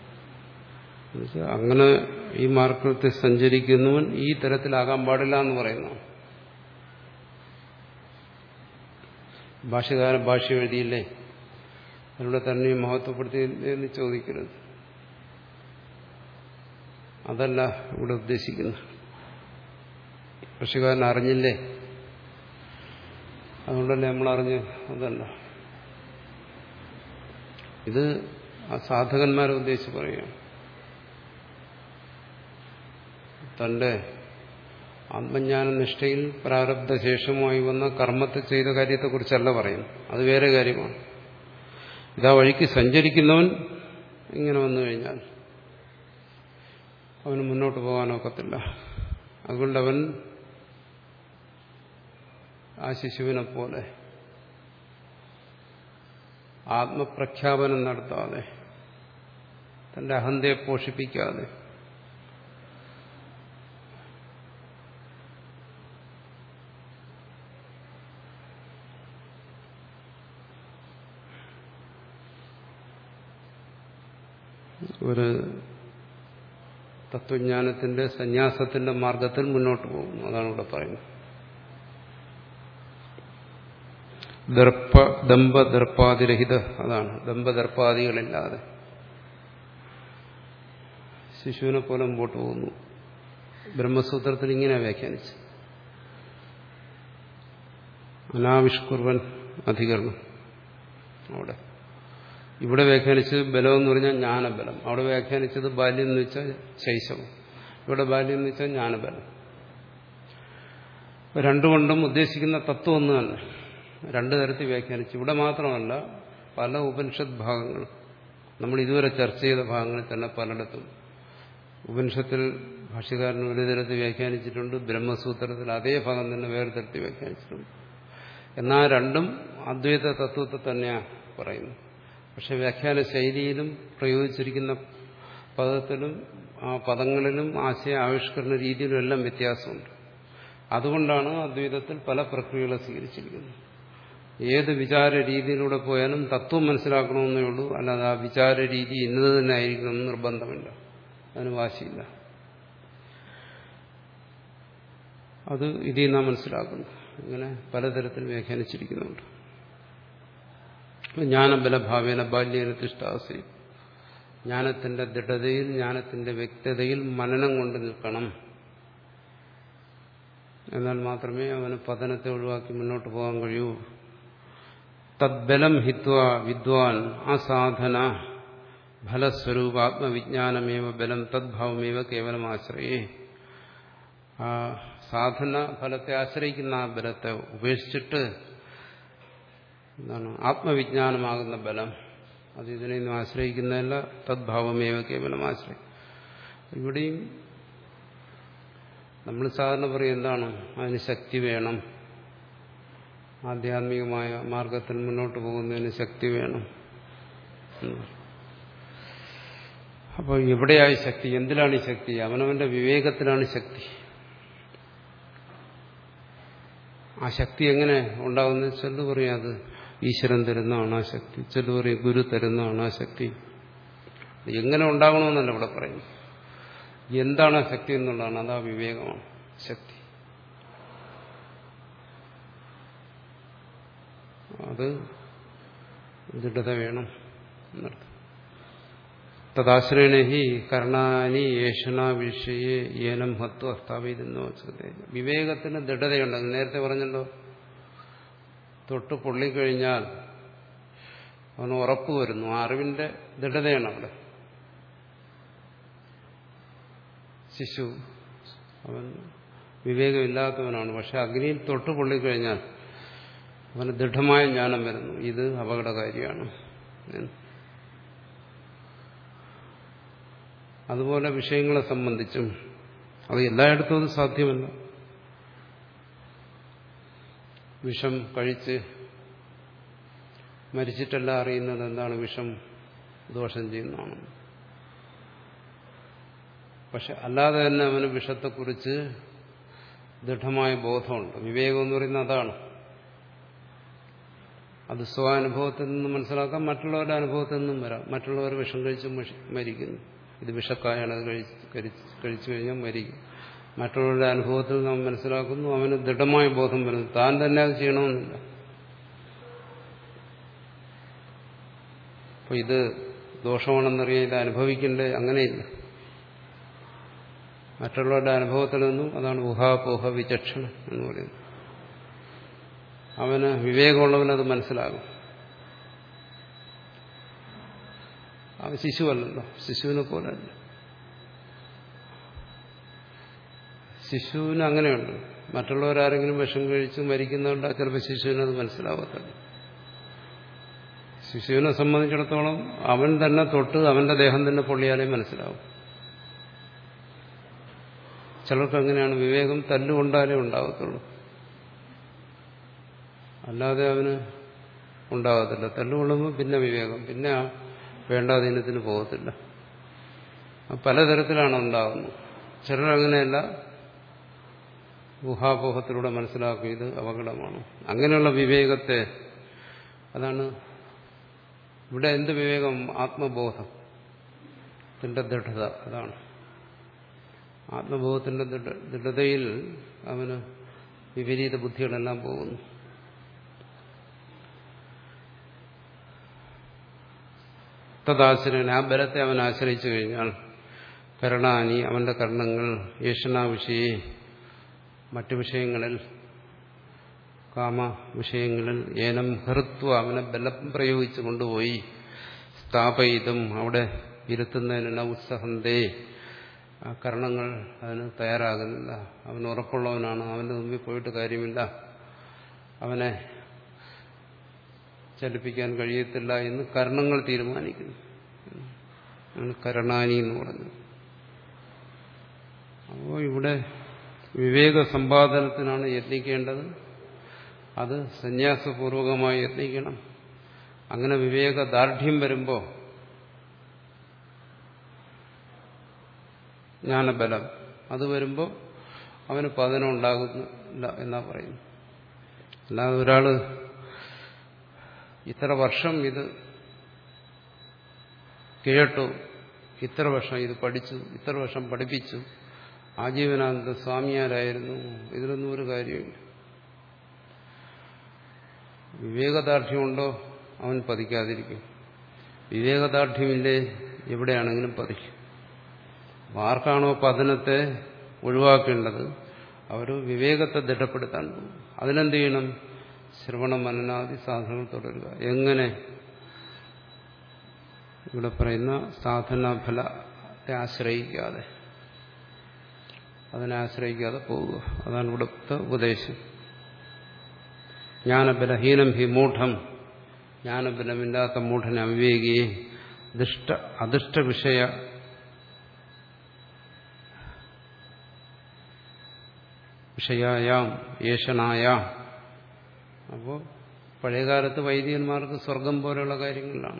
അങ്ങനെ ഈ മാർഗത്തിൽ സഞ്ചരിക്കുന്നവൻ ഈ തരത്തിലാകാൻ പാടില്ല എന്ന് പറയുന്നതാണ്. ഭാഷ്യകാരൻ ഭാഷ്യം എഴുതിയില്ലേ, അതിലൂടെ തന്നെ മഹത്വപ്പെടുത്തി എന്ന് ചോദിക്കരുത്. അതല്ല ഇവിടെ ഉദ്ദേശിക്കുന്നത്. ഭാഷ്യകാരൻ അറിഞ്ഞില്ലേ, അതുകൊണ്ടല്ലേ നമ്മൾ അറിഞ്ഞ്, അതല്ല. ഇത് ആ സാധകന്മാരെ ഉദ്ദേശിച്ച് പറയുകയാണ്. തന്റെ ആത്മജ്ഞാന നിഷ്ഠയിൽ പ്രാരബ്ധശേഷമായി വന്ന കർമ്മത്തെ ചെയ്ത കാര്യത്തെക്കുറിച്ചല്ല പറയുന്നു, അത് വേറെ കാര്യമാണ്. ഇതാ വഴിക്ക് സഞ്ചരിക്കുന്നവൻ ഇങ്ങനെ വന്നു കഴിഞ്ഞാൽ അവന് മുന്നോട്ട് പോകാനൊക്കത്തില്ല. അതുകൊണ്ട് അവൻ ആ ശിശുവിനെ പോലെ ആത്മപ്രഖ്യാപനം നടത്താതെ, തന്റെ അഹന്തയെ പോഷിപ്പിക്കാതെ, ഒരു തത്വജ്ഞാനത്തിന്റെ സന്യാസത്തിന്റെ മാർഗത്തിൽ മുന്നോട്ട് പോകുന്നു. അതാണ് ഇവിടെ പറയുന്നത്. ദർപ്പ ദമ്പദർപ്പാതിരഹിത, അതാണ് ദമ്പദർപ്പാദികളില്ലാതെ ശിശുവിനെ പോലെ മുമ്പോട്ട് പോകുന്നു. ബ്രഹ്മസൂത്രത്തിൽ ഇങ്ങനെ വ്യാഖ്യാനിച്ചു. അനാവിഷ്കുർവൻ അധികരണം അവിടെ. ഇവിടെ വ്യാഖ്യാനിച്ചത് ബലം എന്ന് പറഞ്ഞാൽ ജ്ഞാനബലം. അവിടെ വ്യാഖ്യാനിച്ചത് ബാല്യം എന്ന് വെച്ചാൽ ശൈശവം. ഇവിടെ ബാല്യം എന്ന് വെച്ചാൽ ജ്ഞാനബലം. രണ്ടുകൊണ്ടും ഉദ്ദേശിക്കുന്ന തത്വം ഒന്ന് തന്നെ, രണ്ടു തരത്തിൽ വ്യാഖ്യാനിച്ചു. ഇവിടെ മാത്രമല്ല, പല ഉപനിഷത്ത് ഭാഗങ്ങളും നമ്മൾ ഇതുവരെ ചർച്ച ചെയ്ത ഭാഗങ്ങളിൽ തന്നെ പലയിടത്തും ഉപനിഷത്തിൽ ഭാഷ്യകാരൻ ഒരു തരത്തിൽ വ്യാഖ്യാനിച്ചിട്ടുണ്ട്, ബ്രഹ്മസൂത്രത്തിൽ അതേ ഭാഗം തന്നെ വേറെ തരത്തിൽ വ്യാഖ്യാനിച്ചിട്ടുണ്ട്. എന്നാൽ രണ്ടും അദ്വൈത തത്വത്തെ തന്നെയാണ് പറയുന്നത്. പക്ഷെ വ്യാഖ്യാന ശൈലിയിലും പ്രയോഗിച്ചിരിക്കുന്ന പദത്തിലും ആ പദങ്ങളിലും ആശയ ആവിഷ്കരണ രീതിയിലും എല്ലാം വ്യത്യാസമുണ്ട്. അതുകൊണ്ടാണ് അദ്വൈതത്തിൽ പല പ്രക്രിയകളെ സ്വീകരിച്ചിരിക്കുന്നത്. ഏത് വിചാര രീതിയിലൂടെ പോയാലും തത്വം മനസ്സിലാക്കണമെന്നേ ഉള്ളൂ, അല്ലാതെ ആ വിചാര രീതി ഇന്നത് തന്നെ ആയിരിക്കണമെന്ന് നിർബന്ധമില്ല, അതിന് വാശിയില്ല. അത് ഇതിൽ നാം മനസ്സിലാക്കുന്നു. ഇങ്ങനെ പലതരത്തിൽ വ്യാഖ്യാനിച്ചിരിക്കുന്നുണ്ട്. ജ്ഞാനബലഭാവേന ബാല്യേന തിഷ്ഠാസി, ജ്ഞാനത്തിന്റെ ദൃഢതയിൽ, ജ്ഞാനത്തിന്റെ വ്യക്തതയിൽ മനനം കൊണ്ട് നിൽക്കണം. എന്നാൽ മാത്രമേ അവന് പതനത്തെ ഒഴിവാക്കി മുന്നോട്ട് പോകാൻ കഴിയൂ. തദ്ബലം ഹിത്വ വിദ്വാൻ അസാധന ഫലസ്വരൂപ ആത്മവിജ്ഞാനമേവ ബലം തദ്ഭാവമേവ കേവലം ആശ്രയേ. ആ സാധന ഫലത്തെ ആശ്രയിക്കുന്ന ആ ബലത്തെ ഉപേക്ഷിച്ചിട്ട് എന്താണ് ആത്മവിജ്ഞാനമാകുന്ന ബലം, അത് ഇതിനെയൊന്നും ആശ്രയിക്കുന്നതല്ല. തദ്ഭാവമേവ കേവലം ആശ്രയം. ഇവിടെയും നമ്മൾ സാധാരണ പറയും എന്താണ്, അതിന് ശക്തി വേണം, ആധ്യാത്മികമായ മാർഗത്തിൽ മുന്നോട്ട് പോകുന്നതിന് ശക്തി വേണം. അപ്പോൾ എവിടെയായി ശക്തി? എന്തിലാണ് ഈ ശക്തി? അവനവന്റെ വിവേകത്തിലാണ് ശക്തി. ആ ശക്തി എങ്ങനെ ഉണ്ടാകുന്നത്? ചെല്ലു പറയും അത് ഈശ്വരൻ തരുന്നതാണ് ആ ശക്തി, ചെല്ലു പറയും ഗുരു തരുന്നതാണ് ആ ശക്തി. എങ്ങനെ ഉണ്ടാകണമെന്നല്ല ഇവിടെ പറയുന്നു. എന്താണ് ആ ശക്തി എന്നുള്ളതാണ്. അതാ വിവേകമാണ് ശക്തി. അത് ദൃഢത വേണം എന്നർത്ഥം. തദാശ്രയണ ഹി കർണാനി ഏഷണ വിഷയെ ഏനം ഹത്വ സ്ഥാപിക്കുന്നു. വിവേകത്തിന് ദൃഢതയുണ്ട്. നേരത്തെ പറഞ്ഞല്ലോ, തൊട്ട് പൊള്ളിക്കഴിഞ്ഞാൽ അവന് ഉറപ്പ് വരുന്നു. ആ അറിവിന്റെ ദൃഢതയാണ് അവിടെ. ശിശു അവൻ വിവേകമില്ലാത്തവനാണ്, പക്ഷെ അഗ്നിയിൽ തൊട്ട് പൊള്ളിക്കഴിഞ്ഞാൽ അവന് ദൃഢമായ ജ്ഞാനം വരുന്നു, ഇത് അപകടകാരിയാണ്. അതുപോലെ വിഷയങ്ങളെ സംബന്ധിച്ചും അത് എല്ലായിടത്തും അത് സാധ്യമല്ല. വിഷം കഴിച്ച് മരിച്ചിട്ടല്ല അറിയുന്നത് എന്താണ് വിഷം ദോഷം ചെയ്യുന്നതാണ്. പക്ഷെ അല്ലാതെ തന്നെ അവന് വിഷത്തെക്കുറിച്ച് ദൃഢമായ ബോധമുണ്ട്. വിവേകം എന്ന് പറയുന്നത് അതാണ്. അത് സ്വാനുഭവത്തിൽ നിന്ന് മനസ്സിലാക്കാം, മറ്റുള്ളവരുടെ അനുഭവത്തിൽ നിന്നും വരാം. മറ്റുള്ളവർ വിഷം കഴിച്ച് മരിക്കുന്നു, ഇത് വിഷക്കായാണ്, അത് കഴിച്ച് കഴിച്ചു കഴിഞ്ഞാൽ മരിക്കും. മറ്റുള്ളവരുടെ അനുഭവത്തിൽ നാം മനസ്സിലാക്കുന്നു, അവന് ദൃഢമായ ബോധം വരുന്നു. താൻ തന്നെ അത് ചെയ്യണമെന്നില്ല. അപ്പൊ ഇത് ദോഷമാണെന്നറിയാൻ ഇത് അനുഭവിക്കേണ്ടേ? അങ്ങനെയില്ല. മറ്റുള്ളവരുടെ അനുഭവത്തിൽ നിന്നും അതാണ് ഊഹാപോഹ വിചക്ഷണം എന്ന് പറയുന്നത്. അവന് വിവേകമുള്ളവനത് മനസ്സിലാകും. അവൻ ശിശുവല്ലല്ലോ, ശിശുവിനെ പോലെയല്ല. ശിശുവിന് അങ്ങനെയുണ്ട്. മറ്റുള്ളവരാരെങ്കിലും വിഷം കഴിച്ച് മരിക്കുന്നുണ്ട്, ചിലപ്പോൾ ശിശുവിനത് മനസ്സിലാവത്തില്ല. ശിശുവിനെ സംബന്ധിച്ചിടത്തോളം അവൻ തന്നെ തൊട്ട് അവന്റെ ദേഹം തന്നെ പൊള്ളിയാലേ മനസ്സിലാവും. ചിലർക്ക് അങ്ങനെയാണ്, വിവേകം തല്ലുകൊണ്ടാലേ ഉണ്ടാകത്തുള്ളൂ, അല്ലാതെ അവന് ഉണ്ടാകത്തില്ല. തല്ലുകൊള്ളുമ്പോൾ പിന്നെ വിവേകം, പിന്നെ വേണ്ടാധീനത്തിന് പോകത്തില്ല. പലതരത്തിലാണ് ഉണ്ടാകുന്നത്. ചിലരങ്ങനെയല്ല, ഊഹാപോഹത്തിലൂടെ മനസ്സിലാക്കും ഇത് അപകടമാണ്. അങ്ങനെയുള്ള വിവേകത്തെ, അതാണ് ഇവിടെ എന്ത് വിവേകം? ആത്മബോധത്തിന്റെ ദൃഢത. അതാണ് ആത്മബോധത്തിന്റെ ദൃഢതയിൽ അവന് വിപരീത ബുദ്ധികളെല്ലാം പോകുന്നു. തദാശ്രയൻ, ആ ബലത്തെ അവൻ ആശ്രയിച്ചു കഴിഞ്ഞാൽ, കരണാനി അവന്റെ കർണങ്ങൾ, ഏഷണ വിഷയെ മറ്റു വിഷയങ്ങളിൽ, കാമ വിഷയങ്ങളിൽ, ഏനം ഹൃത്വ അവനെ ബലം പ്രയോഗിച്ചു കൊണ്ടുപോയി, സ്ഥാപയിതും അവിടെ ഇരുത്തുന്നതിനുള്ള ഉത്സഹന്തേ, ആ കർണങ്ങൾ അതിന് തയ്യാറാകുന്നില്ല. അവൻ ഉറപ്പുള്ളവനാണ്, അവന്റെ മുമ്പിൽ പോയിട്ട് കാര്യമില്ല, അവനെ ചലിപ്പിക്കാൻ കഴിയത്തില്ല എന്ന് കർണങ്ങൾ തീരുമാനിക്കുന്നു. കരണാനി എന്ന് പറഞ്ഞു. അപ്പോൾ ഇവിടെ വിവേക സമ്പാദനത്തിനാണ് യത്നിക്കേണ്ടത്. അത് സന്യാസപൂർവകമായി യത്നിക്കണം. അങ്ങനെ വിവേക ദാർഢ്യം വരുമ്പോൾ, ജ്ഞാനബലം അത് വരുമ്പോൾ അവന് പതനം ഉണ്ടാകുന്നില്ല എന്നാ പറയുന്നു. അല്ലാതെ ഒരാള് ഇത്ര വർഷം ഇത് കേട്ടു, ഇത്ര വർഷം ഇത് പഠിച്ചു, ഇത്ര വർഷം പഠിപ്പിച്ചു, ആജീവനാന്ത സ്വാമിയാരായിരുന്നു, ഇതിലൊന്നും ഒരു കാര്യമില്ല. വിവേകദാർഢ്യമുണ്ടോ അവൻ പതിക്കാതിരിക്കും. വിവേകദാർഢ്യമില്ലേ എവിടെയാണെങ്കിലും പതിക്കും. ആർക്കാണോ പതനത്തെ ഒഴിവാക്കേണ്ടത് അവർ വിവേകത്തെ ദൃഢപ്പെടുത്താൻ പോകും. അതിനെന്ത് ചെയ്യണം? ശ്രവണ മനനാദി സാധനങ്ങൾ തുടരുക. എങ്ങനെ ഇവിടെ പറയുന്ന സാധനാഫലത്തെ ആശ്രയിക്കാതെ, അതിനെ ആശ്രയിക്കാതെ പോവുക. അതാണ് ഇവിടുത്തെ ഉപദേശം. ജ്ഞാനബലഹീനം ഹി മൂഢം, ജ്ഞാനബലമില്ലാത്ത മൂഢനെ അവിവേകിയെ ദുഷ്ട അദുഷ്ട വിഷയ വിഷയായാം ഏഷണായാം. അപ്പോൾ പഴയകാലത്ത് വൈദികന്മാർക്ക് സ്വർഗം പോലെയുള്ള കാര്യങ്ങളിലാണ്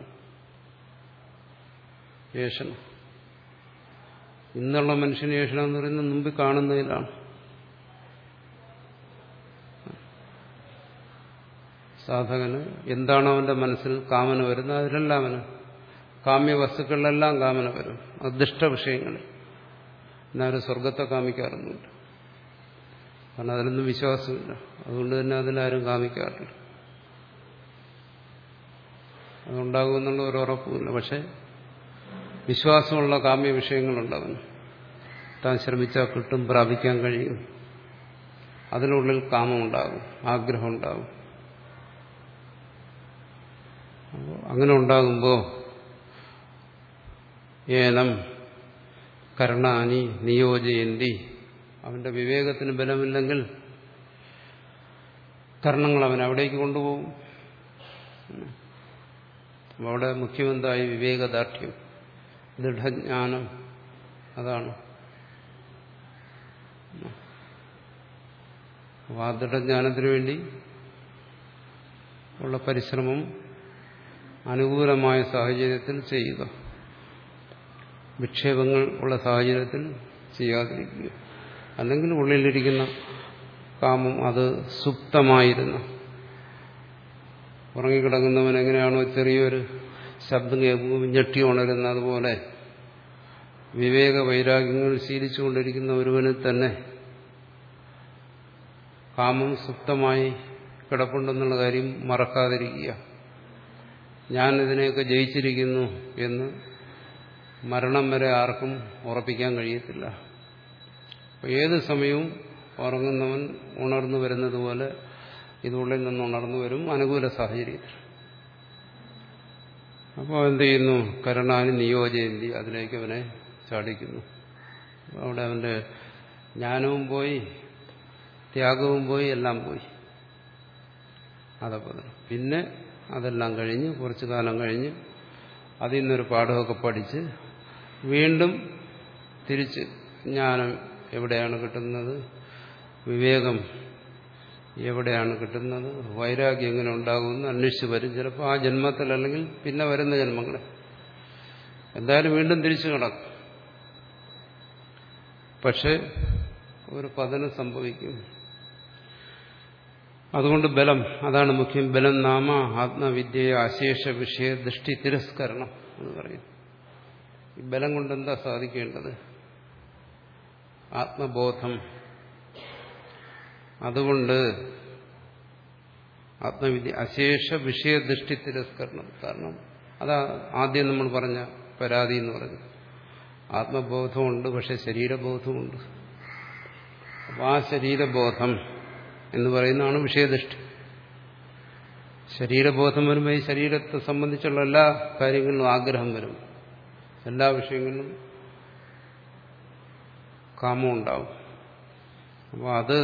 ഏഷണം. ഇന്നുള്ള മനുഷ്യന് ഏഷണം എന്ന് പറയുന്നത് മുമ്പിൽ കാണുന്നതിലാണ്. സാധകന് എന്താണോ അവന്റെ മനസ്സിൽ കാമന വരുന്നത് അതിലെല്ലാം അവന് കാമ്യ വസ്തുക്കളിലെല്ലാം കാമന വരും. അദൃഷ്ട വിഷയങ്ങളിൽ എന്നാലും സ്വർഗത്തെ കാമിക്കാറൊന്നുമില്ല. കാരണം അതിലൊന്നും വിശ്വാസമില്ല. അതുകൊണ്ട് തന്നെ അതിലാരും കാമിക്കാറില്ല. അതുണ്ടാകുമെന്നുള്ള ഒരു ഉറപ്പുമില്ല. പക്ഷെ വിശ്വാസമുള്ള കാമ്യ വിഷയങ്ങളുണ്ടവന്. താൻ ശ്രമിച്ചാൽ കിട്ടും, പ്രാപിക്കാൻ കഴിയും. അതിനുള്ളിൽ കാമമുണ്ടാകും, ആഗ്രഹം ഉണ്ടാകും. അങ്ങനെ ഉണ്ടാകുമ്പോൾ ഏനം കർണാനി നിയോജയന്തി, അവന്റെ വിവേകത്തിന് ബലമില്ലെങ്കിൽ കർണങ്ങൾ അവൻ അവിടേക്ക് കൊണ്ടുപോകും. അവിടെ മുഖ്യമെന്തായി വിവേകദാർഢ്യം, ദൃഢജ്ഞാനം. അതാണ് ആ ദൃഢജ്ഞാനത്തിനു വേണ്ടി ഉള്ള പരിശ്രമം അനുകൂലമായ സാഹചര്യത്തിൽ ചെയ്യുക, വിക്ഷേപങ്ങൾ ഉള്ള സാഹചര്യത്തിൽ ചെയ്യാതിരിക്കുക. അല്ലെങ്കിൽ ഉള്ളിലിരിക്കുന്ന കാമം അത് സുപ്തമായിരുന്ന, ഉറങ്ങിക്കിടക്കുന്നവൻ എങ്ങനെയാണോ ചെറിയൊരു ശബ്ദം കേൾക്കുമ്പോൾ ഞെട്ടി ഉണരുന്ന അതുപോലെ വിവേക വൈരാഗ്യങ്ങൾ ശീലിച്ചുകൊണ്ടിരിക്കുന്ന ഒരുവന് തന്നെ കാമം സുപ്തമായി കിടപ്പുണ്ടെന്നുള്ള കാര്യം മറക്കാതിരിക്കുക. ഞാൻ ഇതിനെയൊക്കെ ജയിച്ചിരിക്കുന്നു എന്ന് മരണം വരെ ആർക്കും ഉറപ്പിക്കാൻ കഴിയത്തില്ല. ഏത് സമയവും ഉറങ്ങുന്നവൻ ഉണർന്നു വരുന്നത് പോലെ ഇതുള്ളിൽ നിന്ന് ഉണർന്നു വരും അനുകൂല സാഹചര്യത്തിൽ. അപ്പോൾ എന്ത് ചെയ്യുന്നു? കരുണാനി നിയോജയന്തി, അതിലേക്ക് അവനെ ചാടിക്കുന്നു. അവിടെ അവന്റെ ജ്ഞാനവും പോയി, ത്യാഗവും പോയി, എല്ലാം പോയി. അതേപോലെ പിന്നെ അതെല്ലാം കഴിഞ്ഞ് കുറച്ചു കാലം കഴിഞ്ഞ് അതിൽ നിന്നൊരു പാഠമൊക്കെ പഠിച്ച് വീണ്ടും തിരിച്ച് ജ്ഞാനം എവിടെയാണ് കിട്ടുന്നത്, വിവേകം എവിടെയാണ് കിട്ടുന്നത്, വൈരാഗ്യം എങ്ങനെ ഉണ്ടാകുമെന്ന് അന്വേഷിച്ച് വരും. ചിലപ്പോൾ ആ ജന്മത്തിൽ അല്ലെങ്കിൽ പിന്നെ വരുന്ന ജന്മങ്ങളെ എന്തായാലും വീണ്ടും തിരിച്ചു കിടക്കും. പക്ഷെ ഒരു പതനം സംഭവിക്കും. അതുകൊണ്ട് ബലം, അതാണ് മുഖ്യം. ബലം നാമ ആത്മവിദ്യയെ അശേഷ വിഷയ ദൃഷ്ടി തിരസ്കരണം എന്ന് പറയും. ഈ ബലം കൊണ്ട് എന്താ സാധിക്കേണ്ടത്? ആത്മബോധം. അതുകൊണ്ട് ആത്മവിദ്യ അശേഷ വിഷയദൃഷ്ടി തിരസ്കരണം. കാരണം അതാ ആദ്യം നമ്മൾ പറഞ്ഞ പരാതി എന്ന് പറഞ്ഞു. ആത്മബോധമുണ്ട്, പക്ഷെ ശരീരബോധമുണ്ട്. അപ്പം ആ ശരീരബോധം എന്ന് പറയുന്നതാണ് വിഷയദൃഷ്ടി. ശരീരബോധം വരുമ്പോൾ ഈ ശരീരത്തെ സംബന്ധിച്ചുള്ള എല്ലാ കാര്യങ്ങളിലും ആഗ്രഹം വരും, എല്ലാ വിഷയങ്ങളിലും കാമം ഉണ്ടാവും. അപ്പോൾ അത്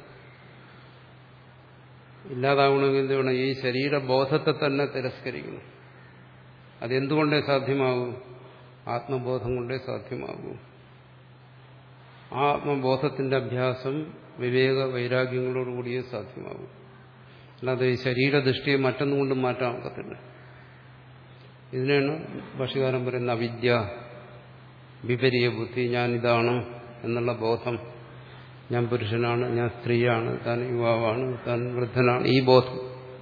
ഇല്ലാതാവണമെങ്കിൽ എന്ത് വേണം? ഈ ശരീരബോധത്തെ തന്നെ തിരസ്കരിക്കണം. അതെന്തുകൊണ്ടേ സാധ്യമാകൂ? ആത്മബോധം കൊണ്ടേ സാധ്യമാകൂ. ആ ആത്മബോധത്തിന്റെ അഭ്യാസം വിവേക വൈരാഗ്യങ്ങളോടുകൂടിയേ സാധ്യമാകും. അല്ലാതെ ഈ ശരീരദൃഷ്ടിയെ മറ്റൊന്നുകൊണ്ടും മാറ്റാൻ ഒക്കത്തില്ല. ഇതിനാണ് ഭാഷ്യകാരൻ പറയുന്ന അവിദ്യ, വിപരീയ ബുദ്ധി. ഞാനിതാണ് എന്നുള്ള ബോധം, ഞാൻ പുരുഷനാണ്, ഞാൻ സ്ത്രീയാണ്, താൻ യുവാവാണ്, താൻ വൃദ്ധനാണ്, ഈ ബോധം.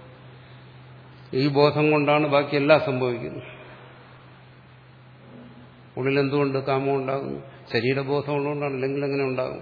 ഈ ബോധം കൊണ്ടാണ് ബാക്കിയെല്ലാം സംഭവിക്കുന്നത്. ഉള്ളിൽ എന്തുകൊണ്ട് കാമം ഉണ്ടാകുന്നു? ശരീരബോധം ഉള്ളതുകൊണ്ടാണ്. അല്ലെങ്കിൽ എങ്ങനെ ഉണ്ടാകും?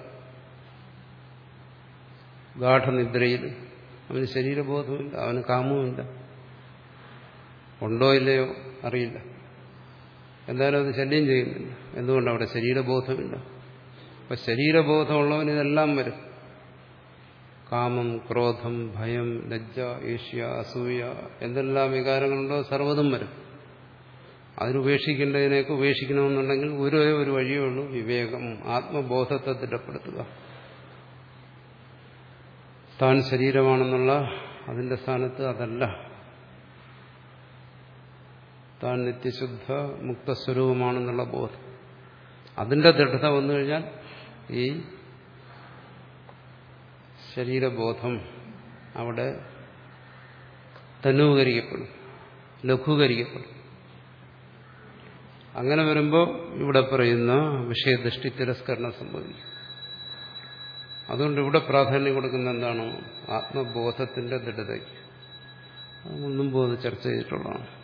ഗാഠനിദ്രയിൽ അവന് ശരീരബോധമില്ല, അവന് കാമവുമില്ല. ഉണ്ടോ ഇല്ലയോ അറിയില്ല. എന്തായാലും അത് ശല്യം ചെയ്യുന്നില്ല. എന്തുകൊണ്ട്? അവിടെ ശരീരബോധമില്ല. അപ്പൊ ശരീരബോധമുള്ളവന് ഇതെല്ലാം വരും. കാമം, ക്രോധം, ഭയം, ലജ്ജ, ഈർഷ്യ, അസൂയ, എന്തെല്ലാം വികാരങ്ങളുണ്ടോ സർവ്വതും വരും. അതിനുപേക്ഷിക്കേണ്ടതിനെയൊക്കെ ഉപേക്ഷിക്കണമെന്നുണ്ടെങ്കിൽ ഒരേ ഒരു വഴിയേ ഉള്ളൂ, വിവേകം, ആത്മബോധത്തെ ദൃഢപ്പെടുത്തുക. താൻ ശരീരമാണെന്നുള്ള അതിന്റെ സ്ഥാനത്ത് അതല്ല, താൻ നിത്യശുദ്ധ മുക്തസ്വരൂപമാണെന്നുള്ള ബോധം, അതിന്റെ ദൃഢത വന്നു കഴിഞ്ഞാൽ ഈ ശരീരബോധം അവിടെ തനൂകരിക്കപ്പെടും, ലഘൂകരിക്കപ്പെടും. അങ്ങനെ വരുമ്പോൾ ഇവിടെ പറയുന്ന വിഷയദൃഷ്ടി തിരസ്കരണം സംഭവിക്കും. അതുകൊണ്ട് ഇവിടെ പ്രാധാന്യം കൊടുക്കുന്ന എന്താണ്? ആത്മബോധത്തിന്റെ ദൃഢതയ്ക്ക്. അത് മുൻപ് അത് ചർച്ച ചെയ്തിട്ടുള്ളതാണ്.